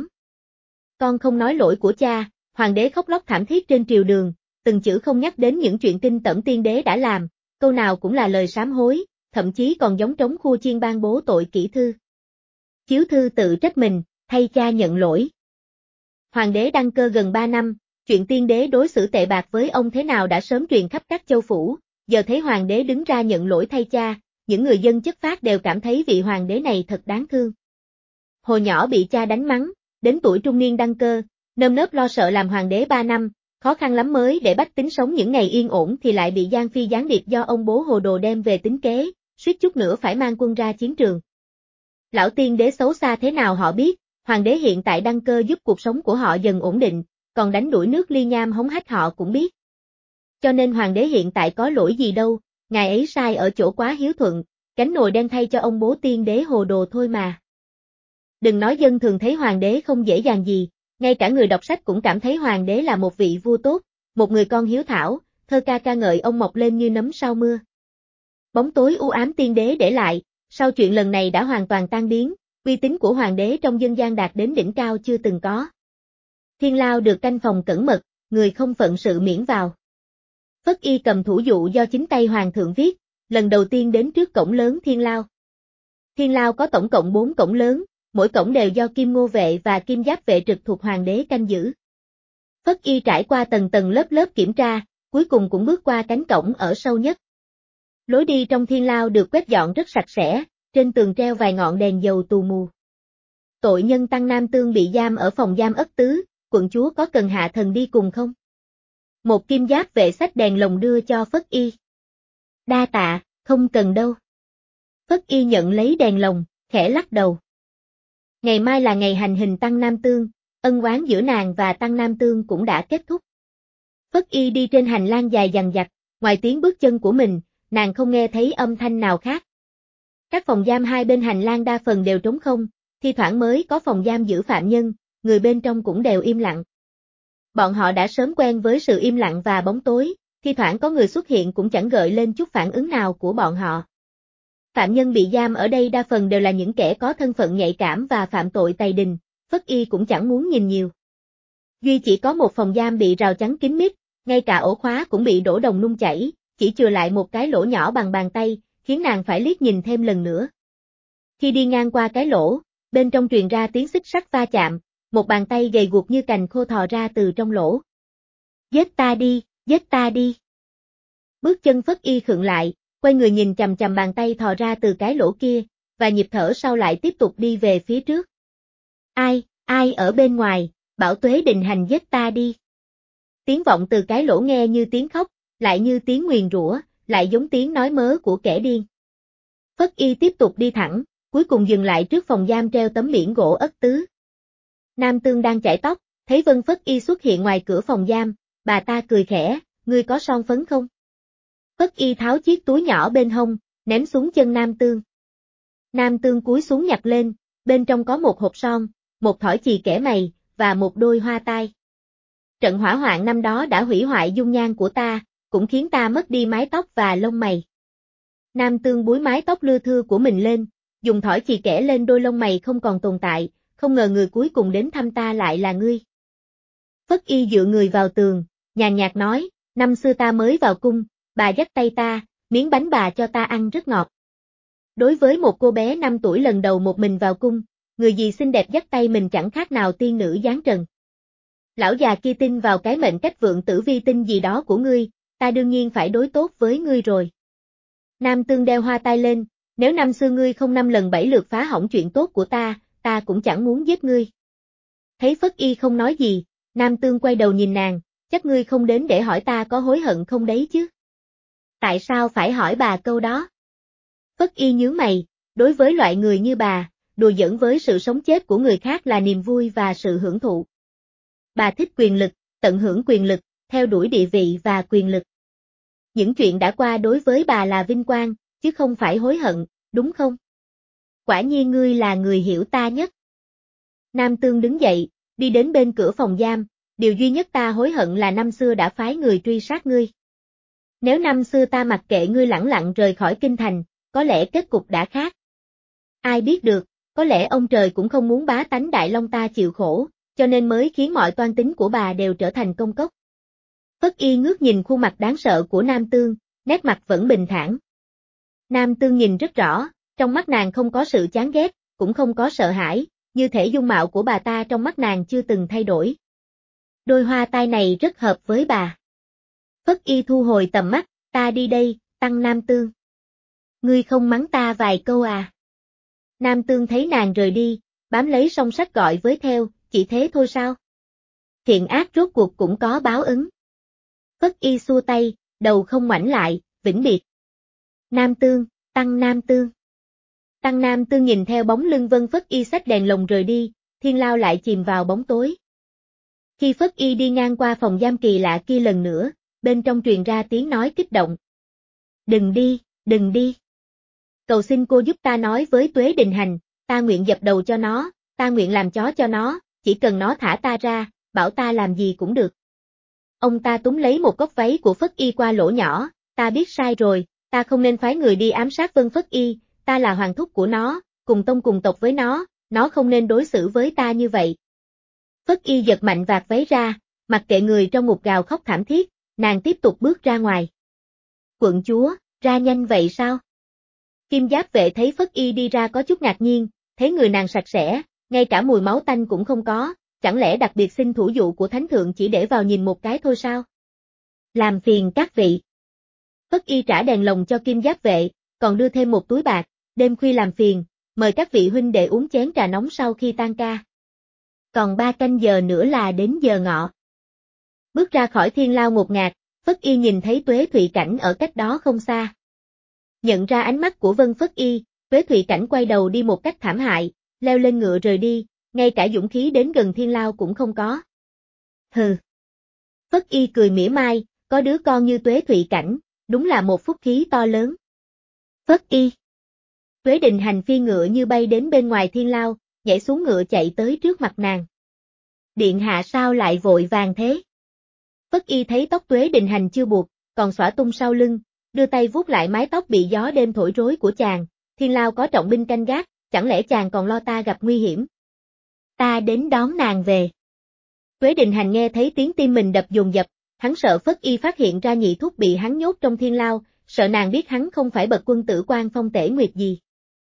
Con không nói lỗi của cha, hoàng đế khóc lóc thảm thiết trên triều đường, từng chữ không nhắc đến những chuyện kinh tởm tiên đế đã làm, câu nào cũng là lời sám hối, thậm chí còn giống trống khua chiên ban bố tội kỷ thư. Chiếu thư tự trách mình, thay cha nhận lỗi. Hoàng đế đăng cơ gần ba năm, chuyện tiên đế đối xử tệ bạc với ông thế nào đã sớm truyền khắp các châu phủ, giờ thấy hoàng đế đứng ra nhận lỗi thay cha, những người dân chất phác đều cảm thấy vị hoàng đế này thật đáng thương. Hồi nhỏ bị cha đánh mắng, đến tuổi trung niên đăng cơ, nơm nớp lo sợ làm hoàng đế ba năm, khó khăn lắm mới để bách tính sống những ngày yên ổn thì lại bị Giang Phi gián điệp do ông bố hồ đồ đem về tính kế, suýt chút nữa phải mang quân ra chiến trường. Lão tiên đế xấu xa thế nào họ biết, hoàng đế hiện tại đăng cơ giúp cuộc sống của họ dần ổn định, còn đánh đuổi nước ly nham hống hách họ cũng biết. Cho nên hoàng đế hiện tại có lỗi gì đâu, ngài ấy sai ở chỗ quá hiếu thuận, cánh nồi đen thay cho ông bố tiên đế hồ đồ thôi mà. Đừng nói dân thường thấy hoàng đế không dễ dàng gì, ngay cả người đọc sách cũng cảm thấy hoàng đế là một vị vua tốt, một người con hiếu thảo, thơ ca ca ngợi ông mọc lên như nấm sau mưa. Bóng tối u ám tiên đế để lại, sau chuyện lần này đã hoàn toàn tan biến, uy tín của hoàng đế trong dân gian đạt đến đỉnh cao chưa từng có. Thiên lao được canh phòng cẩn mật, người không phận sự miễn vào. Phất Y cầm thủ dụ do chính tay hoàng thượng viết, lần đầu tiên đến trước cổng lớn Thiên lao. Thiên lao có tổng cộng bốn cổng lớn, mỗi cổng đều do Kim Ngô Vệ và Kim Giáp Vệ trực thuộc hoàng đế canh giữ. Phất Y trải qua tầng tầng lớp lớp kiểm tra, cuối cùng cũng bước qua cánh cổng ở sâu nhất. Lối đi trong Thiên lao được quét dọn rất sạch sẽ, trên tường treo vài ngọn đèn dầu tù mù. Tội nhân Tăng Nam Tương bị giam ở phòng giam Ất Tứ, quận chúa có cần hạ thần đi cùng không? Một Kim Giáp Vệ xách đèn lồng đưa cho Phất Y. Đa tạ, không cần đâu. Phất Y nhận lấy đèn lồng, khẽ lắc đầu. Ngày mai là ngày hành hình Tăng Nam Tương, ân oán giữa nàng và Tăng Nam Tương cũng đã kết thúc. Phất Y đi trên hành lang dài dằng dặc, ngoài tiếng bước chân của mình, nàng không nghe thấy âm thanh nào khác. Các phòng giam hai bên hành lang đa phần đều trống không, thi thoảng mới có phòng giam giữ phạm nhân, người bên trong cũng đều im lặng. Bọn họ đã sớm quen với sự im lặng và bóng tối, thi thoảng có người xuất hiện cũng chẳng gợi lên chút phản ứng nào của bọn họ. Phạm nhân bị giam ở đây đa phần đều là những kẻ có thân phận nhạy cảm và phạm tội tày đình, Phất Y cũng chẳng muốn nhìn nhiều. Duy chỉ có một phòng giam bị rào chắn kín mít, ngay cả ổ khóa cũng bị đổ đồng nung chảy, chỉ chừa lại một cái lỗ nhỏ bằng bàn tay, khiến nàng phải liếc nhìn thêm lần nữa. Khi đi ngang qua cái lỗ, bên trong truyền ra tiếng xích sắt va chạm, một bàn tay gầy guộc như cành khô thò ra từ trong lỗ. Giết ta đi, giết ta đi. Bước chân Phất Y khựng lại, quay người nhìn chằm chằm bàn tay thò ra từ cái lỗ kia, và nhịp thở sau lại tiếp tục đi về phía trước. Ai, ai ở bên ngoài, bảo Tuế Đình Hành giết ta đi. Tiếng vọng từ cái lỗ nghe như tiếng khóc, lại như tiếng nguyền rủa, lại giống tiếng nói mớ của kẻ điên. Phất Y tiếp tục đi thẳng, cuối cùng dừng lại trước phòng giam treo tấm biển gỗ ất tứ. Nam Tương đang chải tóc, thấy Vân Phất Y xuất hiện ngoài cửa phòng giam, bà ta cười khẽ, ngươi có son phấn không? Phất Y tháo chiếc túi nhỏ bên hông, ném xuống chân Nam Tương. Nam Tương cúi xuống nhặt lên, bên trong có một hộp son, một thỏi chì kẻ mày, và một đôi hoa tai. Trận hỏa hoạn năm đó đã hủy hoại dung nhan của ta, cũng khiến ta mất đi mái tóc và lông mày. Nam Tương búi mái tóc lưa thưa của mình lên, dùng thỏi chì kẻ lên đôi lông mày không còn tồn tại, không ngờ người cuối cùng đến thăm ta lại là ngươi. Phất Y dựa người vào tường, nhàn nhạt nói, năm xưa ta mới vào cung, bà dắt tay ta, miếng bánh bà cho ta ăn rất ngọt. Đối với một cô bé năm tuổi lần đầu một mình vào cung, người gì xinh đẹp dắt tay mình chẳng khác nào tiên nữ giáng trần. Lão già kia tin vào cái mệnh cách vượng tử vi tinh gì đó của ngươi, ta đương nhiên phải đối tốt với ngươi rồi. Nam Tương đeo hoa tai lên, nếu năm xưa ngươi không năm lần bảy lượt phá hỏng chuyện tốt của ta, ta cũng chẳng muốn giết ngươi. Thấy Phất Y không nói gì, Nam Tương quay đầu nhìn nàng, chắc ngươi không đến để hỏi ta có hối hận không đấy chứ? Tại sao phải hỏi bà câu đó? Phất Y nhướng mày, đối với loại người như bà, đùa giỡn với sự sống chết của người khác là niềm vui và sự hưởng thụ. Bà thích quyền lực, tận hưởng quyền lực, theo đuổi địa vị và quyền lực. Những chuyện đã qua đối với bà là vinh quang, chứ không phải hối hận, đúng không? Quả nhiên ngươi là người hiểu ta nhất. Nam Tương đứng dậy, đi đến bên cửa phòng giam, điều duy nhất ta hối hận là năm xưa đã phái người truy sát ngươi. Nếu năm xưa ta mặc kệ ngươi lẳng lặng rời khỏi kinh thành, có lẽ kết cục đã khác. Ai biết được, có lẽ ông trời cũng không muốn bá tánh Đại Long ta chịu khổ, cho nên mới khiến mọi toan tính của bà đều trở thành công cốc. Phất Y ngước nhìn khuôn mặt đáng sợ của Nam Tương, nét mặt vẫn bình thản. Nam Tương nhìn rất rõ, trong mắt nàng không có sự chán ghét, cũng không có sợ hãi, như thể dung mạo của bà ta trong mắt nàng chưa từng thay đổi. Đôi hoa tai này rất hợp với bà. Phất Y thu hồi tầm mắt, ta đi đây, Tăng Nam Tương. Ngươi không mắng ta vài câu à? Nam Tương thấy nàng rời đi, bám lấy song sách gọi với theo, chỉ thế thôi sao? Thiện ác rốt cuộc cũng có báo ứng. Phất Y xua tay, đầu không ngoảnh lại, vĩnh biệt. Nam Tương, Tăng Nam Tương. Tăng Nam Tương nhìn theo bóng lưng Vân Phất Y xách đèn lồng rời đi, thiên lao lại chìm vào bóng tối. Khi Phất Y đi ngang qua phòng giam kỳ lạ kia lần nữa, bên trong truyền ra tiếng nói kích động. Đừng đi, đừng đi. Cầu xin cô giúp ta nói với Tuế Đình Hành, ta nguyện dập đầu cho nó, ta nguyện làm chó cho nó, chỉ cần nó thả ta ra, bảo ta làm gì cũng được. Ông ta túm lấy một góc váy của Phất Y qua lỗ nhỏ, ta biết sai rồi, ta không nên phái người đi ám sát Vân Phất Y, ta là hoàng thúc của nó, cùng tông cùng tộc với nó, nó không nên đối xử với ta như vậy. Phất Y giật mạnh vạt váy ra, mặc kệ người trong ngục gào khóc thảm thiết, nàng tiếp tục bước ra ngoài. Quận chúa, ra nhanh vậy sao? Kim Giáp vệ thấy Phất Y đi ra có chút ngạc nhiên, thấy người nàng sạch sẽ, ngay cả mùi máu tanh cũng không có, chẳng lẽ đặc biệt xin thủ dụ của thánh thượng chỉ để vào nhìn một cái thôi sao? Làm phiền các vị. Phất Y trả đèn lồng cho Kim Giáp vệ, còn đưa thêm một túi bạc, đêm khuya làm phiền, mời các vị huynh đệ uống chén trà nóng sau khi tan ca. Còn ba canh giờ nữa là đến giờ ngọ. Bước ra khỏi thiên lao ngột ngạt, Phất Y nhìn thấy Tuế Thụy Cảnh ở cách đó không xa. Nhận ra ánh mắt của Vân Phất Y, Tuế Thụy Cảnh quay đầu đi một cách thảm hại, leo lên ngựa rời đi, ngay cả dũng khí đến gần thiên lao cũng không có. Hừ. Phất Y cười mỉa mai, có đứa con như Tuế Thụy Cảnh, đúng là một phúc khí to lớn. Phất Y. Tuế Đình Hành phi ngựa như bay đến bên ngoài thiên lao, nhảy xuống ngựa chạy tới trước mặt nàng. Điện hạ sao lại vội vàng thế? Phất Y thấy tóc Tuế Đình Hành chưa buộc, còn xõa tung sau lưng, đưa tay vuốt lại mái tóc bị gió đêm thổi rối của chàng, thiên lao có trọng binh canh gác, chẳng lẽ chàng còn lo ta gặp nguy hiểm? Ta đến đón nàng về. Tuế Đình Hành nghe thấy tiếng tim mình đập dồn dập, hắn sợ Phất Y phát hiện ra nhị thúc bị hắn nhốt trong thiên lao, sợ nàng biết hắn không phải bậc quân tử quan phong tể nguyệt gì.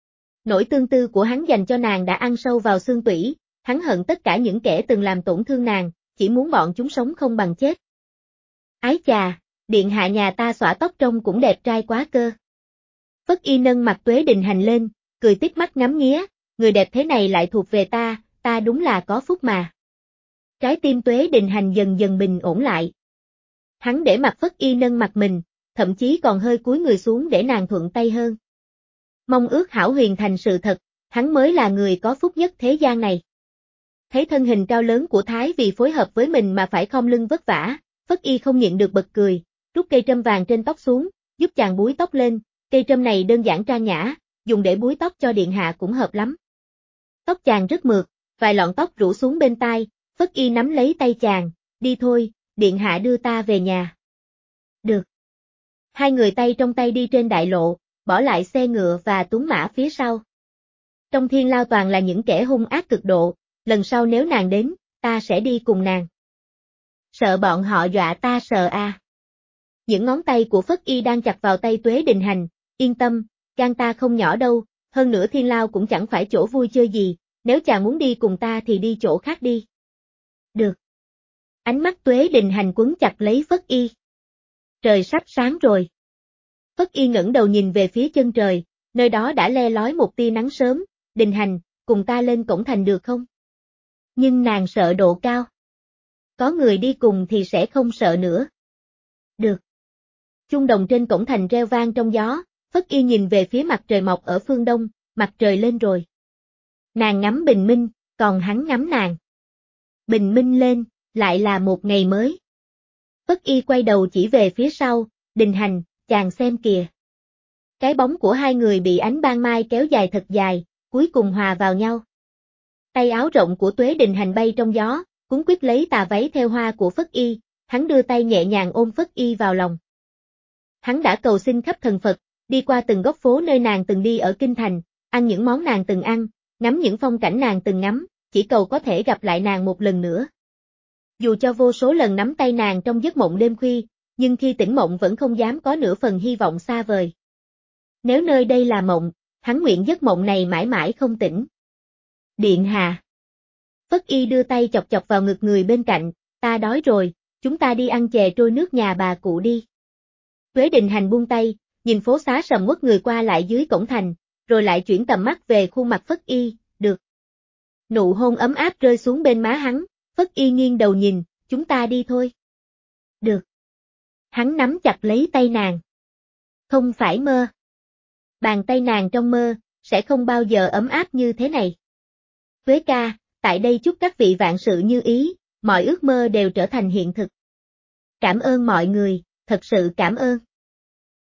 Nỗi tương tư của hắn dành cho nàng đã ăn sâu vào xương tủy, hắn hận tất cả những kẻ từng làm tổn thương nàng, chỉ muốn bọn chúng sống không bằng chết. Ái chà, Điện hạ nhà ta xõa tóc trông cũng đẹp trai quá cơ. Phất Y nâng mặt Tuế Đình Hành lên, cười tít mắt ngắm nghía, người đẹp thế này lại thuộc về ta, ta đúng là có phúc mà. Trái tim Tuế Đình Hành dần dần bình ổn lại. Hắn để mặt Phất Y nâng mặt mình, thậm chí còn hơi cúi người xuống để nàng thuận tay hơn. Mong ước hảo huyền thành sự thật, hắn mới là người có phúc nhất thế gian này. Thấy thân hình cao lớn của Thái vì phối hợp với mình mà phải khom lưng vất vả, Phất Y không nhịn được bật cười, rút cây trâm vàng trên tóc xuống, giúp chàng búi tóc lên, cây trâm này đơn giản trang nhã, dùng để búi tóc cho điện hạ cũng hợp lắm. Tóc chàng rất mượt, vài lọn tóc rủ xuống bên tai, Phất Y nắm lấy tay chàng, đi thôi, điện hạ đưa ta về nhà. Được. Hai người tay trong tay đi trên đại lộ, bỏ lại xe ngựa và tuấn mã phía sau. Trong thiên lao toàn là những kẻ hung ác cực độ, lần sau nếu nàng đến, ta sẽ đi cùng nàng. Sợ bọn họ dọa ta sợ à. Những ngón tay của Phất Y đang chặt vào tay Tuế Đình Hành, yên tâm, gan ta không nhỏ đâu, hơn nữa thiên lao cũng chẳng phải chỗ vui chơi gì, nếu chàng muốn đi cùng ta thì đi chỗ khác đi. Được. Ánh mắt Tuế Đình Hành quấn chặt lấy Phất Y. Trời sắp sáng rồi. Phất Y ngẩng đầu nhìn về phía chân trời, nơi đó đã le lói một tia nắng sớm, Đình Hành, cùng ta lên cổng thành được không? Nhưng nàng sợ độ cao. Có người đi cùng thì sẽ không sợ nữa. Được. Chuông đồng trên cổng thành reo vang trong gió, Phất Y nhìn về phía mặt trời mọc ở phương đông, mặt trời lên rồi. Nàng ngắm bình minh, còn hắn ngắm nàng. Bình minh lên, lại là một ngày mới. Phất Y quay đầu chỉ về phía sau, Đình Hành, chàng xem kìa. Cái bóng của hai người bị ánh ban mai kéo dài thật dài, cuối cùng hòa vào nhau. Tay áo rộng của Tuế Đình Hành bay trong gió, cuốn quýt lấy tà váy theo hoa của Phất Y, hắn đưa tay nhẹ nhàng ôm Phất Y vào lòng. Hắn đã cầu xin khắp thần Phật, đi qua từng góc phố nơi nàng từng đi ở Kinh Thành, ăn những món nàng từng ăn, ngắm những phong cảnh nàng từng ngắm, chỉ cầu có thể gặp lại nàng một lần nữa. Dù cho vô số lần nắm tay nàng trong giấc mộng đêm khuya, nhưng khi tỉnh mộng vẫn không dám có nửa phần hy vọng xa vời. Nếu nơi đây là mộng, hắn nguyện giấc mộng này mãi mãi không tỉnh. Điện hạ. Phất Y đưa tay chọc chọc vào ngực người bên cạnh, ta đói rồi, chúng ta đi ăn chè trôi nước nhà bà cụ đi. Tuế Đình Hành buông tay, nhìn phố xá sầm uất người qua lại dưới cổng thành, rồi lại chuyển tầm mắt về khuôn mặt Phất Y, được. Nụ hôn ấm áp rơi xuống bên má hắn, Phất Y nghiêng đầu nhìn, chúng ta đi thôi. Được. Hắn nắm chặt lấy tay nàng. Không phải mơ. Bàn tay nàng trong mơ, sẽ không bao giờ ấm áp như thế này. Tuế ca, tại đây chúc các vị vạn sự như ý, mọi ước mơ đều trở thành hiện thực. Cảm ơn mọi người, thật sự cảm ơn.